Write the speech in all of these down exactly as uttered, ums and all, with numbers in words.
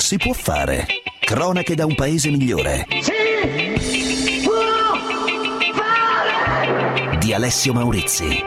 si può fare. Cronache da un paese migliore. Si può fare! Di Alessio Maurizi.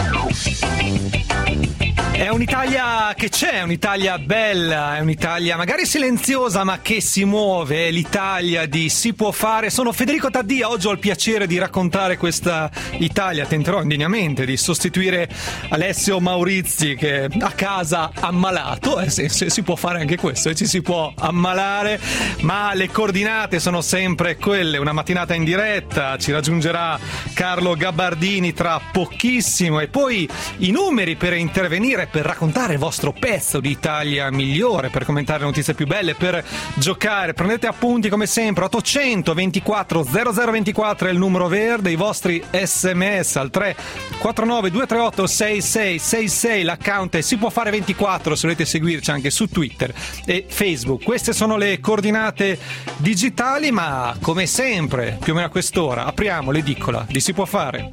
È un'Italia che c'è, è un'Italia bella, è un'Italia magari silenziosa ma che si muove, è l'Italia di Si può fare. Sono Federico Taddia, oggi ho il piacere di raccontare questa Italia, tenterò indegnamente di sostituire Alessio Maurizi che a casa ammalato, eh, se, se si può fare anche questo, eh, ci si può ammalare, ma le coordinate sono sempre quelle, una mattinata in diretta, ci raggiungerà Carlo Gabbardini tra pochissimo e poi i numeri per intervenire, per raccontare il vostro pezzo di Italia migliore, per commentare le notizie più belle, per giocare. Prendete appunti come sempre. ottocento ventiquattro zero zero ventiquattro è il numero verde, i vostri sms al tre quattro nove due tre otto sei sei sei sei, l'account è Si può fare ventiquattro se volete seguirci anche su Twitter e Facebook. Queste sono le coordinate digitali, ma come sempre più o meno a quest'ora apriamo l'edicola di Si può fare.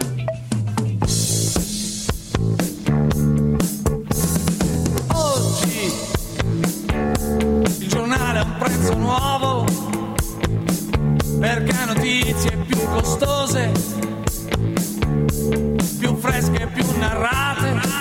Un prezzo nuovo perché notizie più costose, più fresche, più narrate.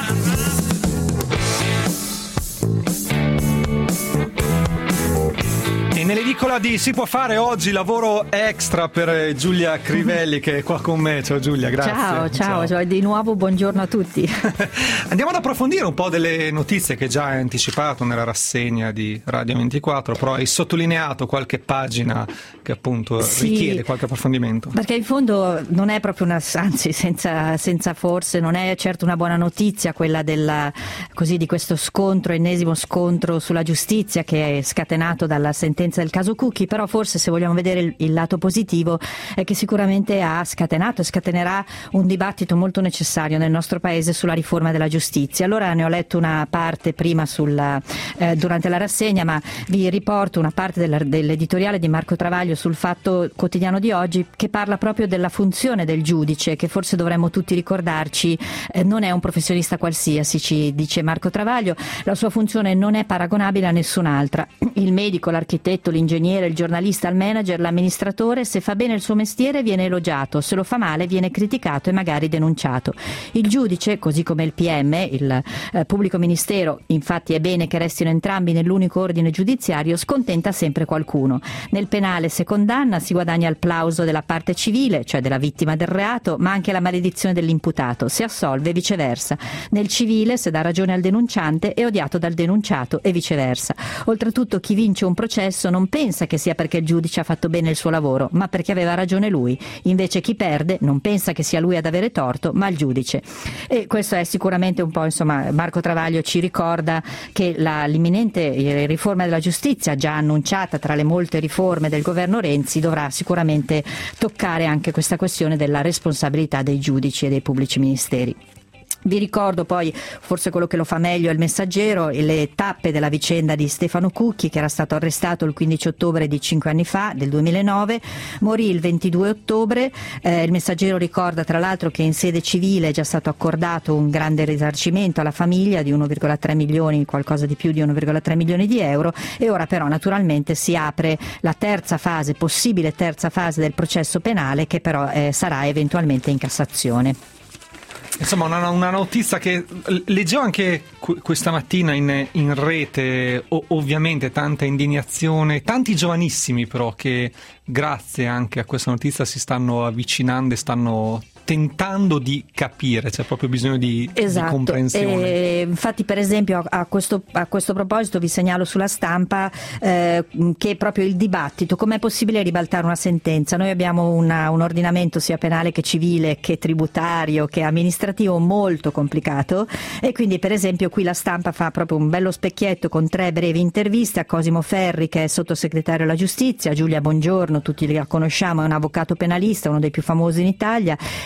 E nell'edicola di Si può fare oggi lavoro extra per Giulia Crivelli che è qua con me. Ciao Giulia, grazie. Ciao, ciao, ciao. Di nuovo buongiorno a tutti. Andiamo ad approfondire un po' delle notizie che già hai anticipato nella rassegna di Radio ventiquattro, però hai sottolineato qualche pagina che appunto sì, richiede qualche approfondimento. Perché in fondo non è proprio una, anzi senza, senza forse, non è certo una buona notizia quella della, così, di questo scontro, ennesimo scontro sulla giustizia che è scatenato dalla sentenza del caso Cucchi, però forse se vogliamo vedere il, il lato positivo è che sicuramente ha scatenato e scatenerà un dibattito molto necessario nel nostro paese sulla riforma della giustizia. Allora ne ho letto una parte prima sulla, eh, durante la rassegna, ma vi riporto una parte della, dell'editoriale di Marco Travaglio sul Fatto Quotidiano di oggi, che parla proprio della funzione del giudice, che forse dovremmo tutti ricordarci, eh, non è un professionista qualsiasi, ci dice Marco Travaglio, la sua funzione non è paragonabile a nessun'altra. Il medico, l'architetto, l'ingegnere, il giornalista, il manager, l'amministratore, se fa bene il suo mestiere viene elogiato, se lo fa male viene criticato e magari denunciato. Il giudice, così come il P M, il eh, pubblico ministero, infatti è bene che restino entrambi nell'unico ordine giudiziario, scontenta sempre qualcuno. Nel penale, se condanna, si guadagna il plauso della parte civile, cioè della vittima del reato, ma anche la maledizione dell'imputato, se assolve e viceversa. Nel civile, se dà ragione al denunciante, è odiato dal denunciato e viceversa. Oltretutto, chi vince un processo non pensa che sia perché il giudice ha fatto bene il suo lavoro, ma perché aveva ragione lui. Invece chi perde non pensa che sia lui ad avere torto, ma il giudice. E questo è sicuramente un po', insomma, Marco Travaglio ci ricorda che la, l'imminente riforma della giustizia, già annunciata tra le molte riforme del governo Renzi, dovrà sicuramente toccare anche questa questione della responsabilità dei giudici e dei pubblici ministeri. Vi ricordo poi, forse quello che lo fa meglio è il Messaggero, le tappe della vicenda di Stefano Cucchi, che era stato arrestato il quindici ottobre di cinque anni fa, del duemilanove, morì il ventidue ottobre. Eh, il Messaggero ricorda tra l'altro che in sede civile è già stato accordato un grande risarcimento alla famiglia di uno virgola tre milioni, qualcosa di più di uno virgola tre milioni di euro, e ora però naturalmente si apre la terza fase, possibile terza fase del processo penale, che però eh, sarà eventualmente in Cassazione. Insomma, una, una notizia che leggevo anche questa mattina in, in rete, o, ovviamente tanta indignazione, tanti giovanissimi però che grazie anche a questa notizia si stanno avvicinando e stanno tentando di capire, c'è proprio bisogno di, esatto. di comprensione. E, infatti, per esempio, a questo, a questo proposito vi segnalo sulla Stampa eh, che proprio il dibattito, com'è possibile ribaltare una sentenza. Noi abbiamo una, un ordinamento sia penale che civile, che tributario, che amministrativo molto complicato, e quindi per esempio qui la Stampa fa proprio un bello specchietto con tre brevi interviste a Cosimo Ferri, che è sottosegretario alla giustizia, Giulia Bongiorno, tutti la conosciamo, è un avvocato penalista, uno dei più famosi in Italia,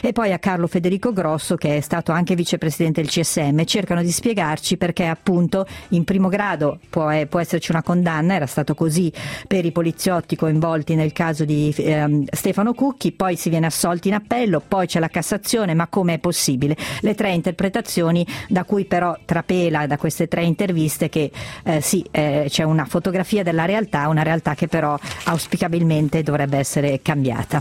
e poi a Carlo Federico Grosso, che è stato anche vicepresidente del C S M. Cercano di spiegarci perché appunto in primo grado può, eh, può esserci una condanna, era stato così per i poliziotti coinvolti nel caso di ehm, Stefano Cucchi, poi si viene assolti in appello, poi c'è la Cassazione, ma come è possibile? Le tre interpretazioni da cui però trapela da queste tre interviste che eh, sì, eh, c'è una fotografia della realtà, una realtà che però auspicabilmente dovrebbe essere cambiata.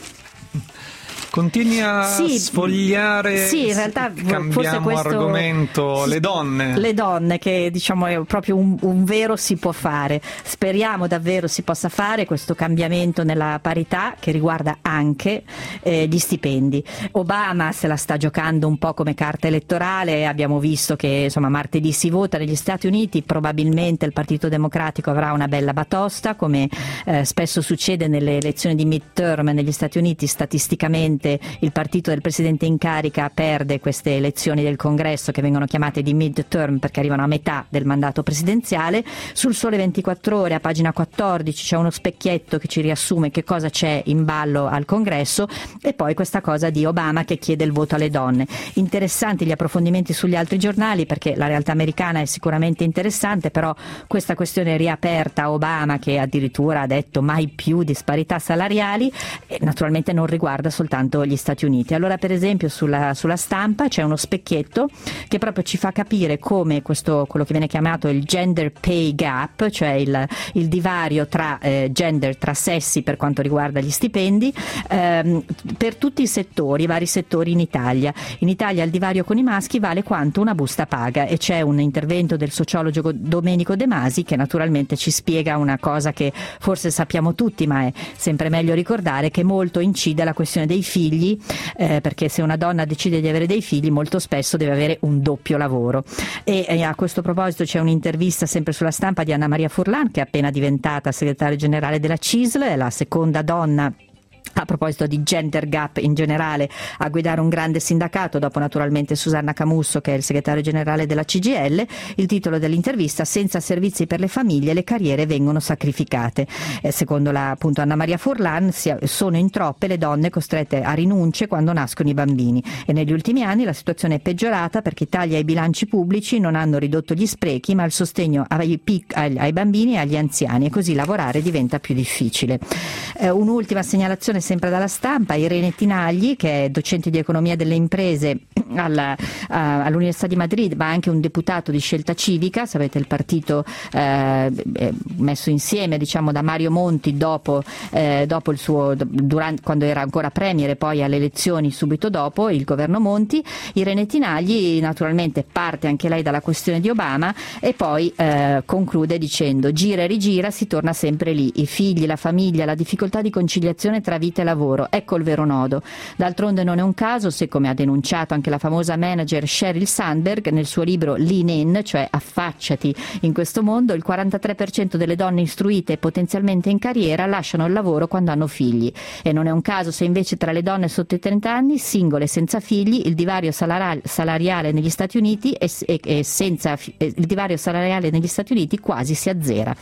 Continui a sì, sfogliare, sì, in realtà cambiamo forse questo, argomento, le donne. Le donne, che diciamo è proprio un, un vero si può fare. Speriamo davvero si possa fare questo cambiamento nella parità che riguarda anche eh, gli stipendi. Obama se la sta giocando un po' come carta elettorale, abbiamo visto che insomma martedì si vota negli Stati Uniti, probabilmente il Partito Democratico avrà una bella batosta, come eh, spesso succede nelle elezioni di midterm negli Stati Uniti. Statisticamente il partito del presidente in carica perde queste elezioni del Congresso, che vengono chiamate di midterm perché arrivano a metà del mandato presidenziale. Sul Sole ventiquattro Ore, a pagina quattordici, c'è uno specchietto che ci riassume che cosa c'è in ballo al Congresso, e poi questa cosa di Obama che chiede il voto alle donne. Interessanti gli approfondimenti sugli altri giornali, perché la realtà americana è sicuramente interessante, però questa questione riaperta a Obama, che addirittura ha detto mai più disparità salariali, e naturalmente non riguarda soltanto gli Stati Uniti. Allora, per esempio, sulla, sulla Stampa c'è uno specchietto che proprio ci fa capire come questo, quello che viene chiamato il gender pay gap, cioè il, il divario tra eh, gender, tra sessi per quanto riguarda gli stipendi, ehm, per tutti i settori, i vari settori in Italia. In Italia il divario con i maschi vale quanto una busta paga, e c'è un intervento del sociologo Domenico De Masi che naturalmente ci spiega una cosa che forse sappiamo tutti, ma è sempre meglio ricordare, che molto incide la questione dei figli, eh, perché se una donna decide di avere dei figli molto spesso deve avere un doppio lavoro. E, e a questo proposito c'è un'intervista sempre sulla Stampa di Anna Maria Furlan, che è appena diventata segretaria generale della C I S L, è la seconda donna, a proposito di gender gap in generale, a guidare un grande sindacato, dopo naturalmente Susanna Camusso, che è il segretario generale della C G I L. Il titolo dell'intervista: senza servizi per le famiglie le carriere vengono sacrificate. Eh, secondo la, appunto, Anna Maria Furlan, si, sono in troppe le donne costrette a rinunce quando nascono i bambini, e negli ultimi anni la situazione è peggiorata perché i tagli ai bilanci pubblici non hanno ridotto gli sprechi, ma il sostegno ai, pic, ai, ai bambini e agli anziani, e così lavorare diventa più difficile. Eh, un'ultima segnalazione sempre dalla Stampa: Irene Tinagli, che è docente di economia delle imprese alla, a, all'Università di Madrid, ma anche un deputato di Scelta Civica, sapete il partito eh, messo insieme diciamo da Mario Monti dopo, eh, dopo il suo, durante, quando era ancora premier, e poi alle elezioni subito dopo il governo Monti. Irene Tinagli naturalmente parte anche lei dalla questione di Obama, e poi eh, conclude dicendo: gira e rigira si torna sempre lì, i figli, la famiglia, la difficoltà di conciliazione tra vita e lavoro, ecco il vero nodo. D'altronde non è un caso se, come ha denunciato anche la famosa manager Sheryl Sandberg nel suo libro Lean In, cioè affacciati in questo mondo, il quarantatré per cento delle donne istruite e potenzialmente in carriera lasciano il lavoro quando hanno figli, e non è un caso se invece tra le donne sotto i trenta anni, singole senza figli, il divario salariale negli Stati Uniti e, e, e senza il divario salariale negli Stati Uniti quasi si azzera.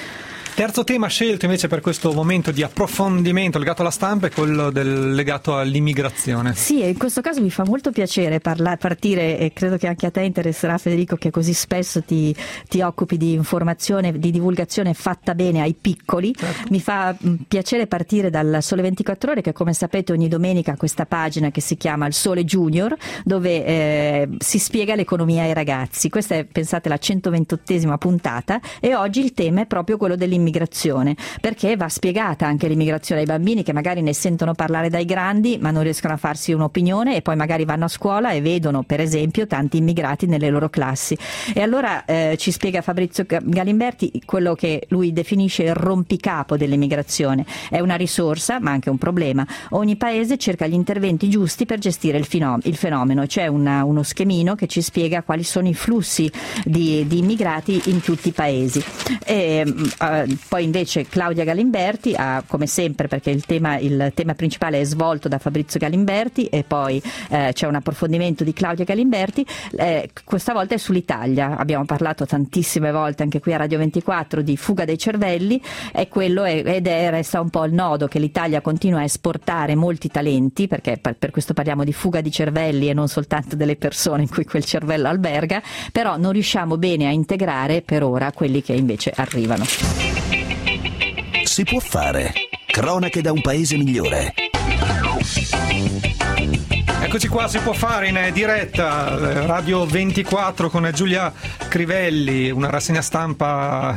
Terzo tema scelto invece per questo momento di approfondimento legato alla Stampa è quello del, legato all'immigrazione. Sì, in questo caso mi fa molto piacere parla, partire, e credo che anche a te interesserà, Federico, che così spesso ti, ti occupi di informazione, di divulgazione fatta bene ai piccoli. Certo. Mi fa mh, piacere partire dal Sole ventiquattro Ore, che come sapete ogni domenica ha questa pagina che si chiama Il Sole Junior, dove eh, si spiega l'economia ai ragazzi. Questa è, pensate, la centoventottesima puntata, e oggi il tema è proprio quello dell'immigrazione. Immigrazione, perché va spiegata anche l'immigrazione ai bambini, che magari ne sentono parlare dai grandi ma non riescono a farsi un'opinione, e poi magari vanno a scuola e vedono per esempio tanti immigrati nelle loro classi. E allora eh, ci spiega Fabrizio Galimberti quello che lui definisce il rompicapo dell'immigrazione. È una risorsa ma anche un problema. Ogni paese cerca gli interventi giusti per gestire il, finom- il fenomeno. C'è una, uno schemino che ci spiega quali sono i flussi di, di immigrati in tutti i paesi. E, uh, poi invece Claudia Galimberti ha, come sempre, perché il tema, il tema principale è svolto da Fabrizio Galimberti e poi eh, c'è un approfondimento di Claudia Galimberti, eh, questa volta è sull'Italia. Abbiamo parlato tantissime volte anche qui a Radio ventiquattro di fuga dei cervelli, è quello è, ed è resta un po' il nodo che l'Italia continua a esportare molti talenti, perché per, per questo parliamo di fuga di cervelli e non soltanto delle persone in cui quel cervello alberga, però non riusciamo bene a integrare per ora quelli che invece arrivano. Si può fare. Cronache da un paese migliore. Eccoci qua, si può fare in diretta Radio ventiquattro con Giulia Crivelli, una rassegna stampa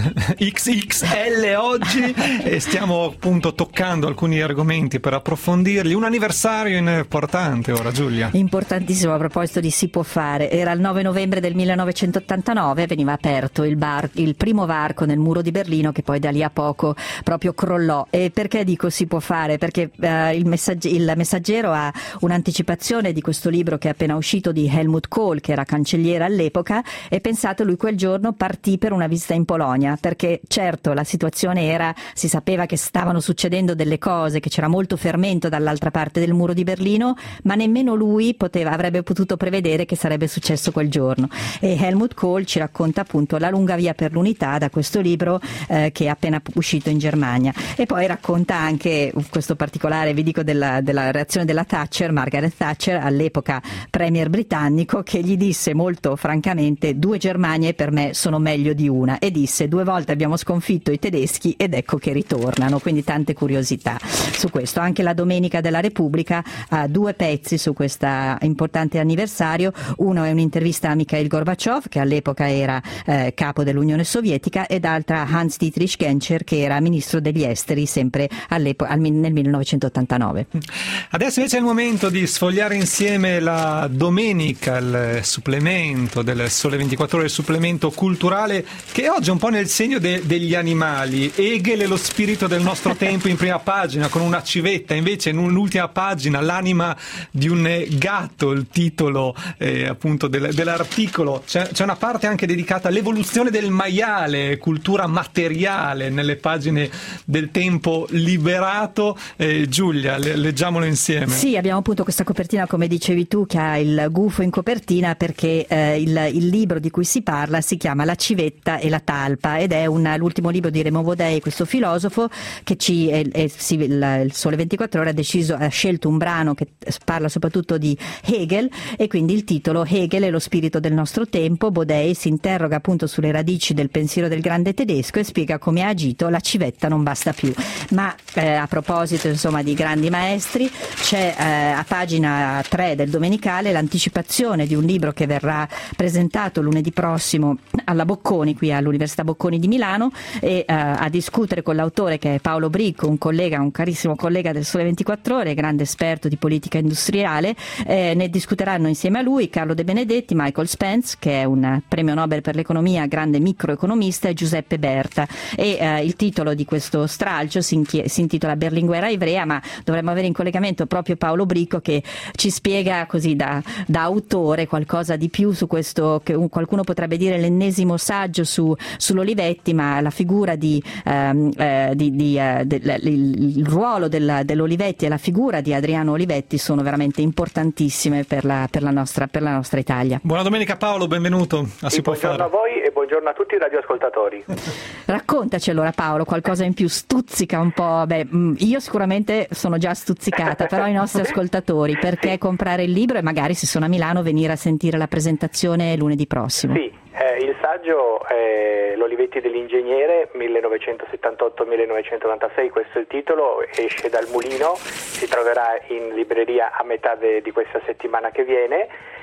X X L oggi e stiamo appunto toccando alcuni argomenti per approfondirli. Un anniversario importante ora, Giulia. Importantissimo, a proposito di si può fare. Era il nove novembre del millenovecentottantanove, veniva aperto il, bar, il primo varco nel muro di Berlino, che poi da lì a poco proprio crollò. E perché dico si può fare? Perché eh, il, messagge- il Messaggero ha un'anticipazione di questo libro che è appena uscito di Helmut Kohl, che era cancelliere all'epoca, e pensate, lui quel giorno partì per una visita in Polonia, perché certo la situazione era, si sapeva che stavano succedendo delle cose, che c'era molto fermento dall'altra parte del muro di Berlino, ma nemmeno lui poteva, avrebbe potuto prevedere che sarebbe successo quel giorno. E Helmut Kohl ci racconta appunto la lunga via per l'unità da questo libro eh, che è appena uscito in Germania, e poi racconta anche questo particolare, vi dico, della, della reazione della Thatcher, Margaret Thatcher, all'epoca premier britannico, che gli disse molto francamente: due Germanie per me sono meglio di una, e disse: due volte abbiamo sconfitto i tedeschi ed ecco che ritornano. Quindi tante curiosità su questo. Anche la Domenica della Repubblica ha due pezzi su questo importante anniversario. Uno è un'intervista a Mikhail Gorbaciov, che all'epoca era eh, capo dell'Unione Sovietica, ed altra Hans Dietrich Genscher, che era ministro degli esteri sempre all'epoca, nel millenovecentottantanove. Adesso invece è il momento di sfogliare insieme la Domenica, il supplemento del Sole ventiquattro Ore, il supplemento culturale, che oggi è un po' nel segno de- degli animali. Hegel e lo spirito del nostro tempo in prima pagina con una civetta, invece in un'ultima pagina l'anima di un gatto, il titolo eh, appunto del, dell'articolo. C'è, c'è una parte anche dedicata all'evoluzione del maiale, cultura materiale, nelle pagine del Tempo Liberato. eh, Giulia, le- leggiamolo insieme. Sì, abbiamo appunto questa copertina, come dicevi tu, che ha il gufo in copertina, perché eh, il, il libro di cui si parla si chiama La civetta e la talpa, ed è un, l'ultimo libro di Raymond Bodei, questo filosofo che ci è, è, sì, il, il Sole ventiquattro Ore ha deciso, ha scelto un brano che parla soprattutto di Hegel, e quindi il titolo Hegel e lo spirito del nostro tempo. Bodei si interroga appunto sulle radici del pensiero del grande tedesco e spiega come ha agito la civetta non basta più. Ma eh, a proposito insomma di grandi maestri, c'è eh, a pagina tre del Domenicale l'anticipazione di un libro che verrà presentato lunedì prossimo alla Bocconi, qui all'Università Bocconi di Milano, e eh, a discutere con l'autore, che è Paolo Bricco, un collega, un carissimo collega del Sole ventiquattro Ore, grande esperto di politica industriale. Eh, ne discuteranno insieme a lui Carlo De Benedetti, Michael Spence, che è un premio Nobel per l'economia, grande microeconomista, e Giuseppe Berta. E eh, il titolo di questo stralcio si, inchie- si intitola Berlinguera Ivrea, ma dovremmo avere in collegamento proprio Paolo Bricco, che ci spiega così da, da autore qualcosa di più su questo, che un, qualcuno potrebbe dire l'ennesimo saggio su, sull'Olivetti, ma la figura di, ehm, eh, di, di eh, del, il, il ruolo del, dell'Olivetti e la figura di Adriano Olivetti sono veramente importantissime per la, per la, nostra, per la nostra Italia. Buona domenica Paolo, benvenuto a Si può fare. Buongiorno a voi e buongiorno a tutti i radioascoltatori. Raccontaci allora, Paolo, qualcosa in più, stuzzica un po'. Beh, io sicuramente sono già stuzzicata, però i nostri ascoltatori, perché comprare il libro e magari, se sono a Milano, venire a sentire la presentazione lunedì prossimo? Sì, eh, il saggio è L'Olivetti dell'ingegnere millenovecentosettantotto millenovecentonovantasei, questo è il titolo, esce dal Mulino, si troverà in libreria a metà de, di questa settimana che viene.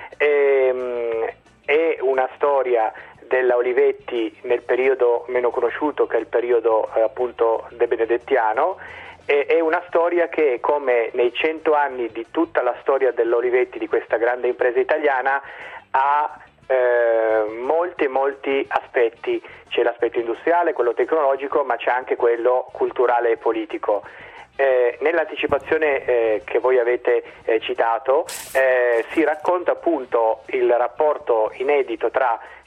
E, è una storia della Olivetti nel periodo meno conosciuto, che è il periodo eh, appunto de benedettiano. È una storia che, come nei cento anni di tutta la storia dell'Olivetti, di questa grande impresa italiana, ha eh, molti molti aspetti. C'è l'aspetto industriale, quello tecnologico, ma c'è anche quello culturale e politico. Eh, nell'anticipazione eh, che voi avete eh, citato eh, si racconta appunto il rapporto inedito tra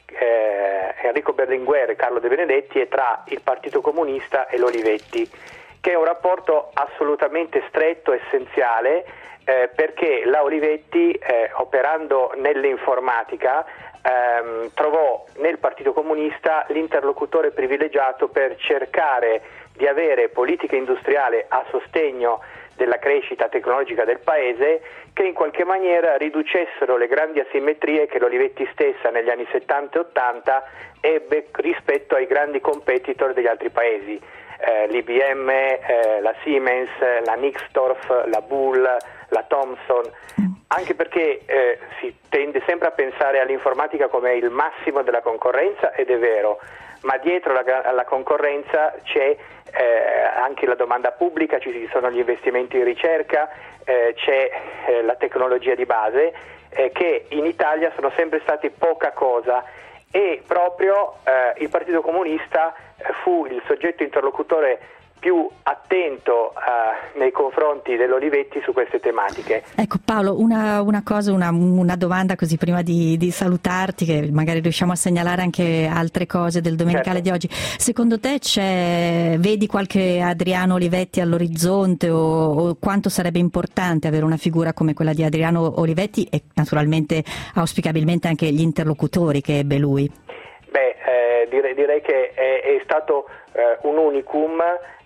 eh, Enrico Berlinguer e Carlo De Benedetti e tra il Partito Comunista e l'Olivetti, che è un rapporto assolutamente stretto, essenziale, eh, perché la Olivetti, eh, operando nell'informatica, ehm, trovò nel Partito Comunista l'interlocutore privilegiato per cercare di avere politica industriale a sostegno della crescita tecnologica del paese, che in qualche maniera riducessero le grandi asimmetrie che l'Olivetti stessa negli anni settanta e ottanta ebbe rispetto ai grandi competitor degli altri paesi, eh, l'I B M, eh, la Siemens, la Nixdorf, la Bull, la Thomson, anche perché eh, si tende sempre a pensare all'informatica come il massimo della concorrenza, ed è vero, ma dietro la, alla concorrenza c'è eh, anche la domanda pubblica, ci sono gli investimenti in ricerca, eh, c'è eh, la tecnologia di base, eh, che in Italia sono sempre stati poca cosa, e proprio eh, il Partito Comunista eh, fu il soggetto interlocutore più attento uh, nei confronti dell'Olivetti su queste tematiche. Ecco Paolo, una, una cosa, una, una domanda così prima di, di salutarti, che magari riusciamo a segnalare anche altre cose del Domenicale, certo, di oggi. Secondo te c'è, vedi qualche Adriano Olivetti all'orizzonte, o, o quanto sarebbe importante avere una figura come quella di Adriano Olivetti e naturalmente auspicabilmente anche gli interlocutori che ebbe lui? Beh, eh, direi, direi che è, è stato eh, un unicum.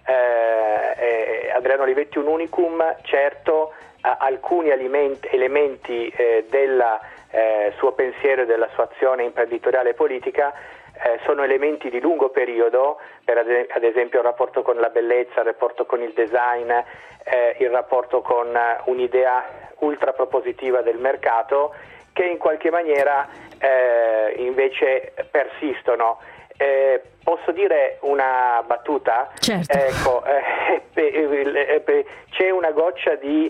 Eh, Adriano Olivetti un unicum, certo, eh, alcuni alimenti, elementi eh, del eh, suo pensiero e della sua azione imprenditoriale e politica eh, sono elementi di lungo periodo, per ad, ad esempio il rapporto con la bellezza, il rapporto con il design, eh, il rapporto con un'idea ultra propositiva del mercato, che in qualche maniera eh, invece persistono. Eh, posso dire una battuta? Certo. Ecco, eh, eh, eh, c'è una goccia di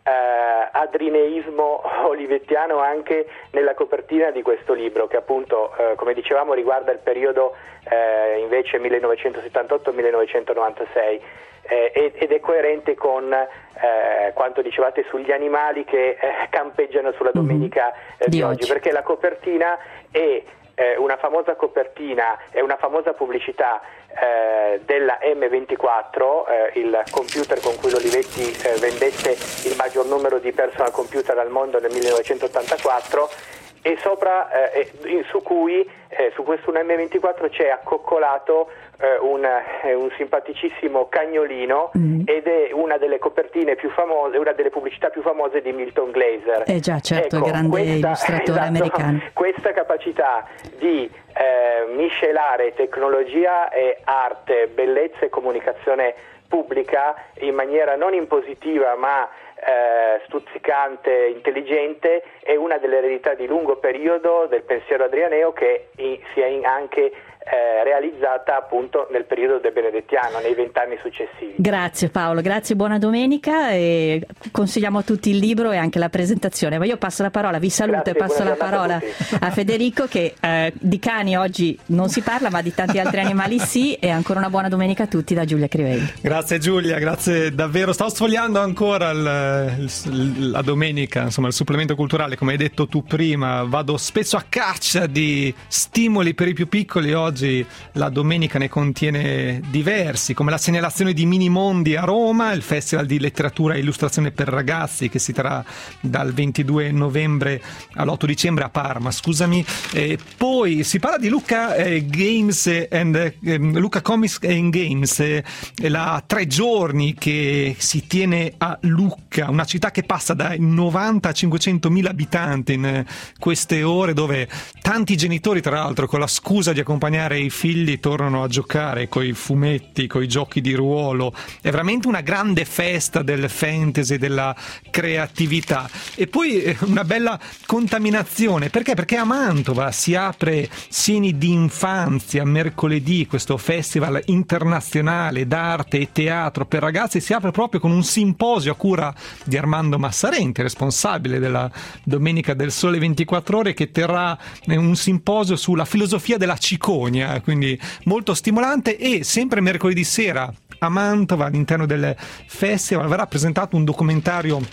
eh, adrineismo olivettiano anche nella copertina di questo libro, che appunto, eh, come dicevamo, riguarda il periodo eh, invece millenovecentosettantotto millenovecentonovantasei, eh, ed è coerente con eh, quanto dicevate sugli animali che eh, campeggiano sulla domenica eh, di, di oggi, oggi, perché la copertina è Eh, una famosa copertina e una famosa pubblicità eh, della M ventiquattro, eh, il computer con cui l'Olivetti eh, vendette il maggior numero di personal computer al mondo nel millenovecentottantaquattro, e sopra eh, in, su cui eh, su questo M ventiquattro c'è accoccolato eh, un, eh, un simpaticissimo cagnolino, mm. ed è una delle copertine più famose, una delle pubblicità più famose di Milton Glaser. Eh già, certo, ecco, il grande questa, illustratore esatto, americano. Questa capacità di eh, miscelare tecnologia e arte, bellezza e comunicazione pubblica in maniera non impositiva ma eh, stuzzicante, intelligente, è una delle eredità di lungo periodo del pensiero adrianeo, che in, si è in anche Eh, realizzata appunto nel periodo del benedettiano, nei vent'anni successivi. Grazie Paolo, grazie, buona domenica, e consigliamo a tutti il libro e anche la presentazione. Ma io passo la parola, vi saluto, grazie, e passo la parola a, a Federico, che eh, di cani oggi non si parla, ma di tanti altri animali sì. E ancora una buona domenica a tutti da Giulia Crivelli. Grazie Giulia, grazie davvero. Stavo sfogliando ancora il, il, la domenica, insomma il supplemento culturale, come hai detto tu prima. Vado spesso a caccia di stimoli per i più piccoli. Oggi Oggi la domenica ne contiene diversi, come la segnalazione di Mini Mondi a Roma, il Festival di Letteratura e Illustrazione per Ragazzi che si terrà dal ventidue novembre all'otto dicembre a Parma, scusami. E poi si parla di Lucca eh, Games and eh, Lucca Comics and Games, eh, la tre giorni che si tiene a Lucca, una città che passa dai novanta a cinquecentomila abitanti in eh, queste ore, dove tanti genitori, tra l'altro, con la scusa di accompagnare i figli, tornano a giocare coi fumetti, coi giochi di ruolo. È veramente una grande festa del fantasy, della creatività. E poi una bella contaminazione, perché? Perché a Mantova si apre Sieni d'infanzia mercoledì, questo festival internazionale d'arte e teatro per ragazzi. Si apre proprio con un simposio a cura di Armando Massarenti, responsabile della Domenica del Sole ventiquattro Ore, che terrà un simposio sulla filosofia della cicogna, quindi molto stimolante. E sempre mercoledì sera a Mantova, all'interno del festival, verrà presentato un documentario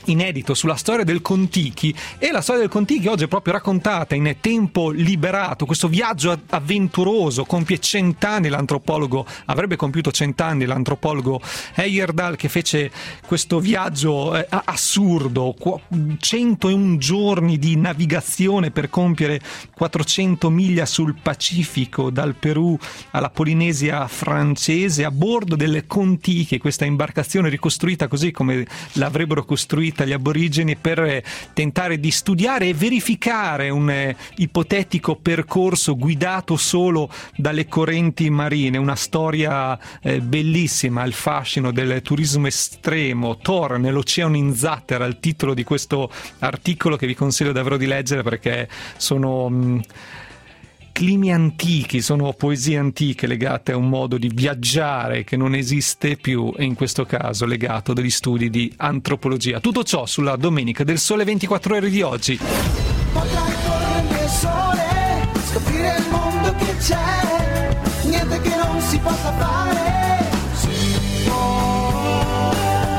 inedito sulla storia del Kon-Tiki, e la storia del Kon-Tiki oggi è proprio raccontata in tempo liberato. Questo viaggio avventuroso compie cent'anni l'antropologo, avrebbe compiuto cent'anni l'antropologo Heyerdahl, che fece questo viaggio eh, assurdo, centouno giorni di navigazione per compiere quattrocento miglia sul Pacifico, dal Perù alla Polinesia francese, a bordo delle Kon-Tiki, questa imbarcazione ricostruita così come l'avrebbero costruita gli aborigeni, per tentare di studiare e verificare un eh, ipotetico percorso guidato solo dalle correnti marine. Una storia eh, bellissima, il fascino del turismo estremo. Thor nell'oceano in zattera, il titolo di questo articolo che vi consiglio davvero di leggere, perché sono mh, climi antichi, sono poesie antiche legate a un modo di viaggiare che non esiste più, e in questo caso legato dagli studi di antropologia. Tutto ciò sulla Domenica del Sole ventiquattro Ore di oggi. Potrai correre nel sole, scoprire il mondo che c'è, niente che non si possa fare. Si può,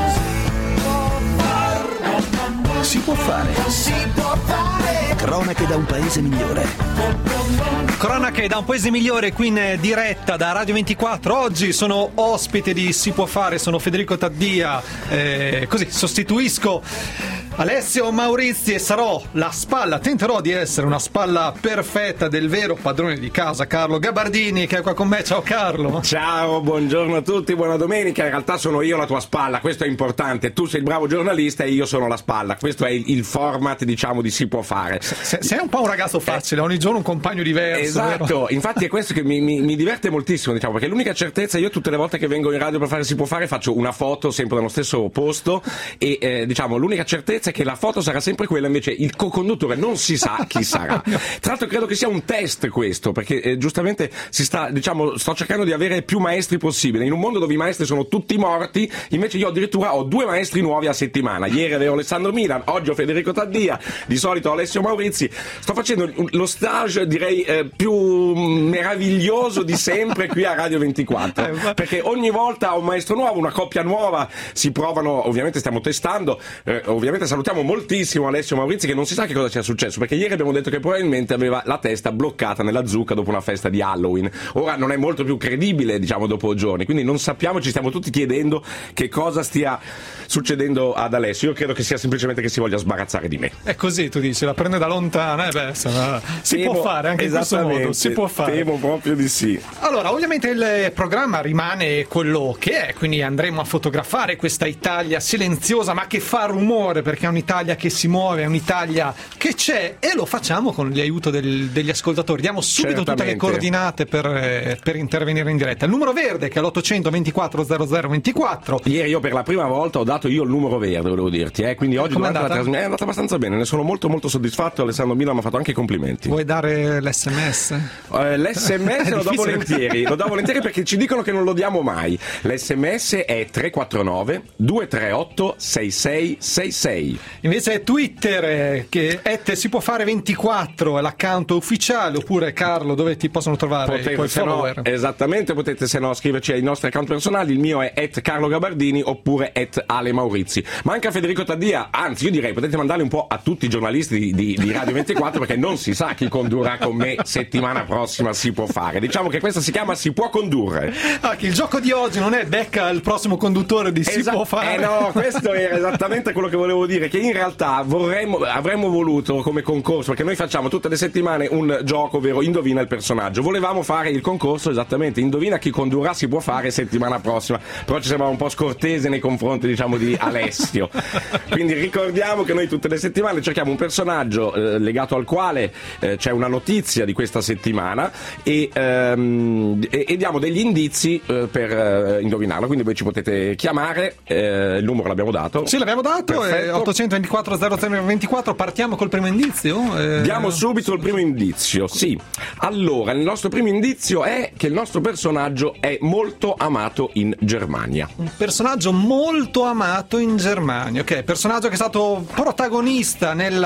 si può fare. Si può fare. Si può fare. Cronache da un paese migliore. Cronache da un paese migliore, qui in diretta da Radio ventiquattro. Oggi sono ospite di Si può fare, sono Federico Taddia, eh, così sostituisco Alessio Maurizi e sarò la spalla, tenterò di essere una spalla perfetta del vero padrone di casa, Carlo Gabardini, che è qua con me. Ciao Carlo. Ciao, buongiorno a tutti, buona domenica. In realtà sono io la tua spalla, questo è importante. Tu sei il bravo giornalista e io sono la spalla. Questo è il, il format, diciamo, di Si può fare. Se, sei un po' un ragazzo facile, eh, ogni giorno un compagno diverso. Esatto, vero? Infatti è questo che mi, mi, mi diverte moltissimo, diciamo, perché l'unica certezza, io tutte le volte che vengo in radio per fare Si può fare faccio una foto sempre nello stesso posto e eh, diciamo l'unica certezza è che la foto sarà sempre quella, invece il co-conduttore non si sa chi sarà. Tra l'altro credo che sia un test questo, perché eh, giustamente si sta, diciamo, sto cercando di avere più maestri possibile. In un mondo dove i maestri sono tutti morti, invece io addirittura ho due maestri nuovi a settimana. Ieri avevo Alessandro Milan, oggi ho Federico Taddia, di solito Alessio Maurizi. Sto facendo lo stage, direi, eh, più meraviglioso di sempre qui a Radio ventiquattro, perché ogni volta ho un maestro nuovo, una coppia nuova, si provano, ovviamente stiamo testando, eh, ovviamente salutiamo moltissimo Alessio Maurizi, che non si sa che cosa sia successo, perché ieri abbiamo detto che probabilmente aveva la testa bloccata nella zucca dopo una festa di Halloween. Ora non è molto più credibile, diciamo, dopo giorni, quindi non sappiamo, ci stiamo tutti chiedendo che cosa stia succedendo ad Alessio. Io credo che sia semplicemente che si voglia sbarazzare di me. È così, tu dici, la prende da lontana, eh beh, insomma, si temo, può fare anche in questo modo, si può fare. Temo proprio di sì. Allora, ovviamente il programma rimane quello che è, quindi andremo a fotografare questa Italia silenziosa ma che fa rumore, perché è un'Italia che si muove, è un'Italia che c'è, e lo facciamo con l'aiuto del, degli ascoltatori. Diamo subito Certamente. tutte le coordinate per, per intervenire in diretta. Il numero verde, che è l'ottocento ventiquattro zero zero ventiquattro. Ieri io per la prima volta ho dato io il numero verde, volevo dirti, eh? Quindi oggi durante la trasmissione è andata abbastanza bene, ne sono molto molto soddisfatto. Alessandro Milan mi ha fatto anche complimenti. Vuoi dare l'esse emme esse? Uh, l'esse emme esse lo do volentieri, lo do volentieri perché ci dicono che non lo diamo mai. L'esse emme esse è tre quattro nove due tre otto sei sei sei sei. Invece è Twitter, che è Si può fare ventiquattro, è l'account ufficiale. Oppure Carlo, dove ti possono trovare potete, i tuoi follower? No, esattamente, potete se no scriverci ai nostri account personali. Il mio è at Carlo Gabardini oppure at Ale Maurizi. Ma anche a Federico Taddia, anzi io direi potete mandarli un po' a tutti i giornalisti di, di, di Radio ventiquattro, perché non si sa chi condurrà con me settimana prossima Si può fare. Diciamo che questa si chiama Si può condurre. Ah, che il gioco di oggi non è becca il prossimo conduttore di Si Esa- può fare. Eh no, questo era esattamente quello che volevo dire, che in realtà vorremmo, avremmo voluto come concorso, perché noi facciamo tutte le settimane un gioco, ovvero Indovina il personaggio. Volevamo fare il concorso esattamente, indovina chi condurrà Si può fare settimana prossima, però ci sembrava un po' scortese nei confronti, diciamo, di Alessio. Quindi ricordiamo che noi tutte le settimane cerchiamo un personaggio eh, legato al quale eh, c'è una notizia di questa settimana e, ehm, e, e diamo degli indizi eh, per eh, indovinarlo. Quindi voi ci potete chiamare, eh, il numero l'abbiamo dato. Sì, l'abbiamo dato, è ottocento ventiquattro zero zero ventiquattro. Partiamo col primo indizio? Eh... Diamo subito il primo indizio, sì. Allora, il nostro primo indizio è che il nostro personaggio è molto amato in Germania. Un personaggio molto amato in Germania, ok, personaggio che è stato protagonista nella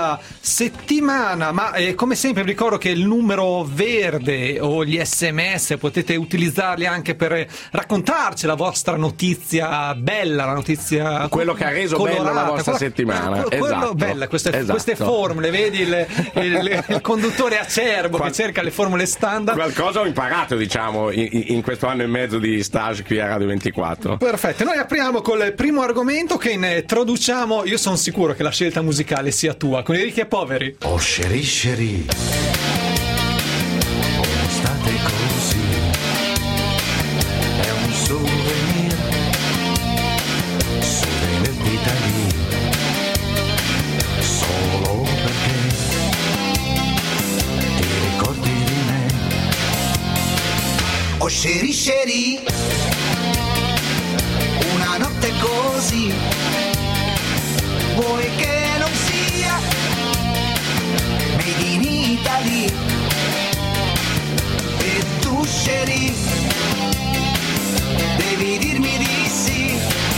settimana, ma eh, come sempre vi ricordo che il numero verde o gli sms potete utilizzarli anche per raccontarci la vostra notizia bella, la notizia quello che ha reso colorata, bella la vostra quella, settimana. Quello Esatto. Bella, queste, Esatto. queste formule, vedi il, il, il conduttore acerbo Qual- che cerca le formule standard. Qualcosa ho imparato, diciamo, in, in questo anno e mezzo di stage qui a Radio ventiquattro. Perfetto, noi apriamo col primo argomento che introduciamo. Io sono sicuro che la scelta musicale sia tua, con i ricchi e poveri. Oh Sherry Sherry, come state così? È un souvenir su dei vendita lì, solo perché ti ricordi di me. Oh Sherry Sherry, una notte così, vuoi che non sia made in Italy? E tu Sherry, devi dirmi di sì.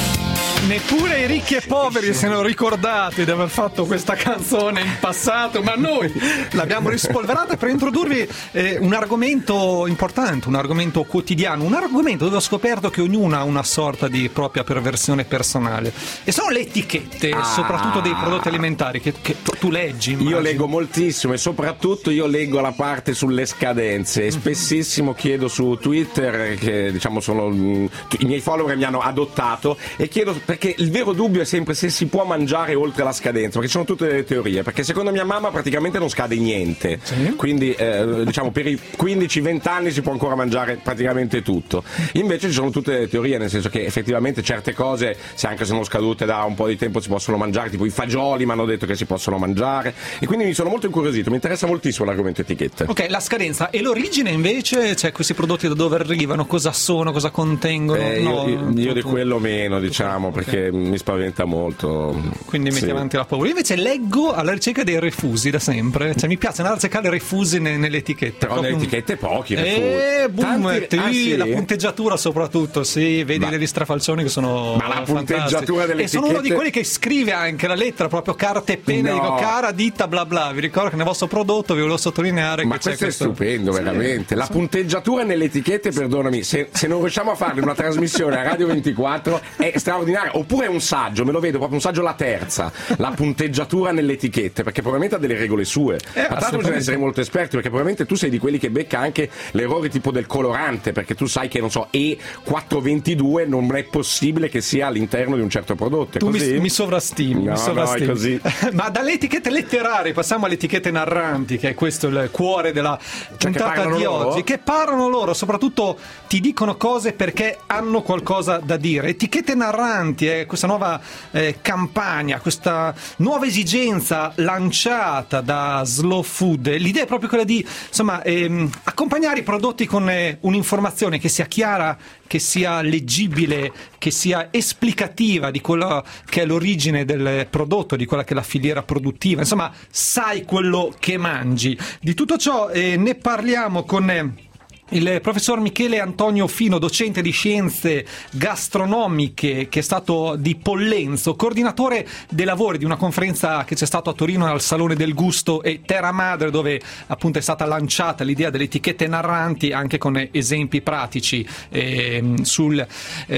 Neppure i ricchi e poveri si sono ricordati di aver fatto questa canzone in passato, ma noi l'abbiamo rispolverata per introdurvi eh, un argomento importante, un argomento quotidiano, un argomento dove ho scoperto che ognuno ha una sorta di propria perversione personale, e sono le etichette, ah. soprattutto dei prodotti alimentari che, che tu, tu leggi. Immagino. Io leggo moltissimo e soprattutto io leggo la parte sulle scadenze e spessissimo chiedo su Twitter, che diciamo sono i miei follower mi hanno adottato, e chiedo perché il vero dubbio è sempre se si può mangiare oltre la scadenza, perché ci sono tutte delle teorie, perché secondo mia mamma praticamente non scade niente, sì. Quindi eh, diciamo per i quindici venti anni si può ancora mangiare praticamente tutto, invece ci sono tutte delle teorie, nel senso che effettivamente certe cose, se anche sono scadute da un po' di tempo, si possono mangiare, tipo i fagioli mi hanno detto che si possono mangiare, e quindi mi sono molto incuriosito, mi interessa moltissimo l'argomento etichette. Ok, la scadenza e l'origine invece, cioè questi prodotti da dove arrivano, cosa sono, cosa contengono? Eh, no, io, io, io di quello meno, diciamo, okay. Perché mi spaventa molto. Quindi metti sì. avanti la paura. Io invece leggo alla ricerca dei refusi da sempre, cioè mi piace andare a cercare refusi ne, nelle etichette. Però nelle etichette pochi refusi. Eh, boom, Tanti... ah, sì. La punteggiatura soprattutto, sì, vedi ma... le strafalcioni che sono ma la punteggiatura delle e sono uno di quelli che scrive anche la lettera, proprio carta e penna, no. Dico cara ditta bla bla, vi ricordo che nel vostro prodotto vi volevo sottolineare ma che questo c'è è questo... stupendo, sì. veramente la punteggiatura nelle etichette, perdonami, se, se non riusciamo a farle una trasmissione a Radio ventiquattro è straordinaria, oppure un saggio, me lo vedo proprio un saggio, la terza, la punteggiatura nelle etichette, perché probabilmente ha delle regole sue. Eh, a tanto bisogna essere molto esperti, perché probabilmente tu sei di quelli che becca anche l'errore tipo del colorante, perché tu sai che non so E quattrocentoventidue non è possibile che sia all'interno di un certo prodotto. È tu così? mi, mi sovrastimi, no, mi sovrastimi. No, è così. Ma dalle etichette letterarie passiamo alle etichette narranti, che è questo il cuore della cioè puntata di loro? oggi, che parlano loro, soprattutto ti dicono cose perché hanno qualcosa da dire. Etichette narranti è questa nuova eh, campagna, questa nuova esigenza lanciata da Slow Food. L'idea è proprio quella di insomma ehm, accompagnare i prodotti con eh, un'informazione che sia chiara, che sia leggibile, che sia esplicativa di quella che è l'origine del prodotto, di quella che è la filiera produttiva, insomma sai quello che mangi. Di tutto ciò eh, ne parliamo con eh, il professor Michele Antonio Fino, docente di scienze gastronomiche, che è stato di Pollenzo, coordinatore dei lavori di una conferenza che c'è stata a Torino al Salone del Gusto e Terra Madre, dove appunto è stata lanciata l'idea delle etichette narranti, anche con esempi pratici eh, sul,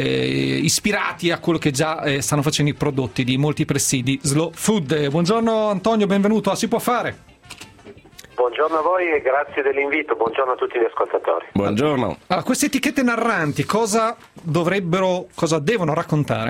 eh, ispirati a quello che già eh, stanno facendo i prodotti di molti presidi Slow Food. Buongiorno Antonio, benvenuto a Si Può Fare. Buongiorno a voi e grazie dell'invito, buongiorno a tutti gli ascoltatori. Buongiorno. Allora, queste etichette narranti cosa dovrebbero, cosa devono raccontare?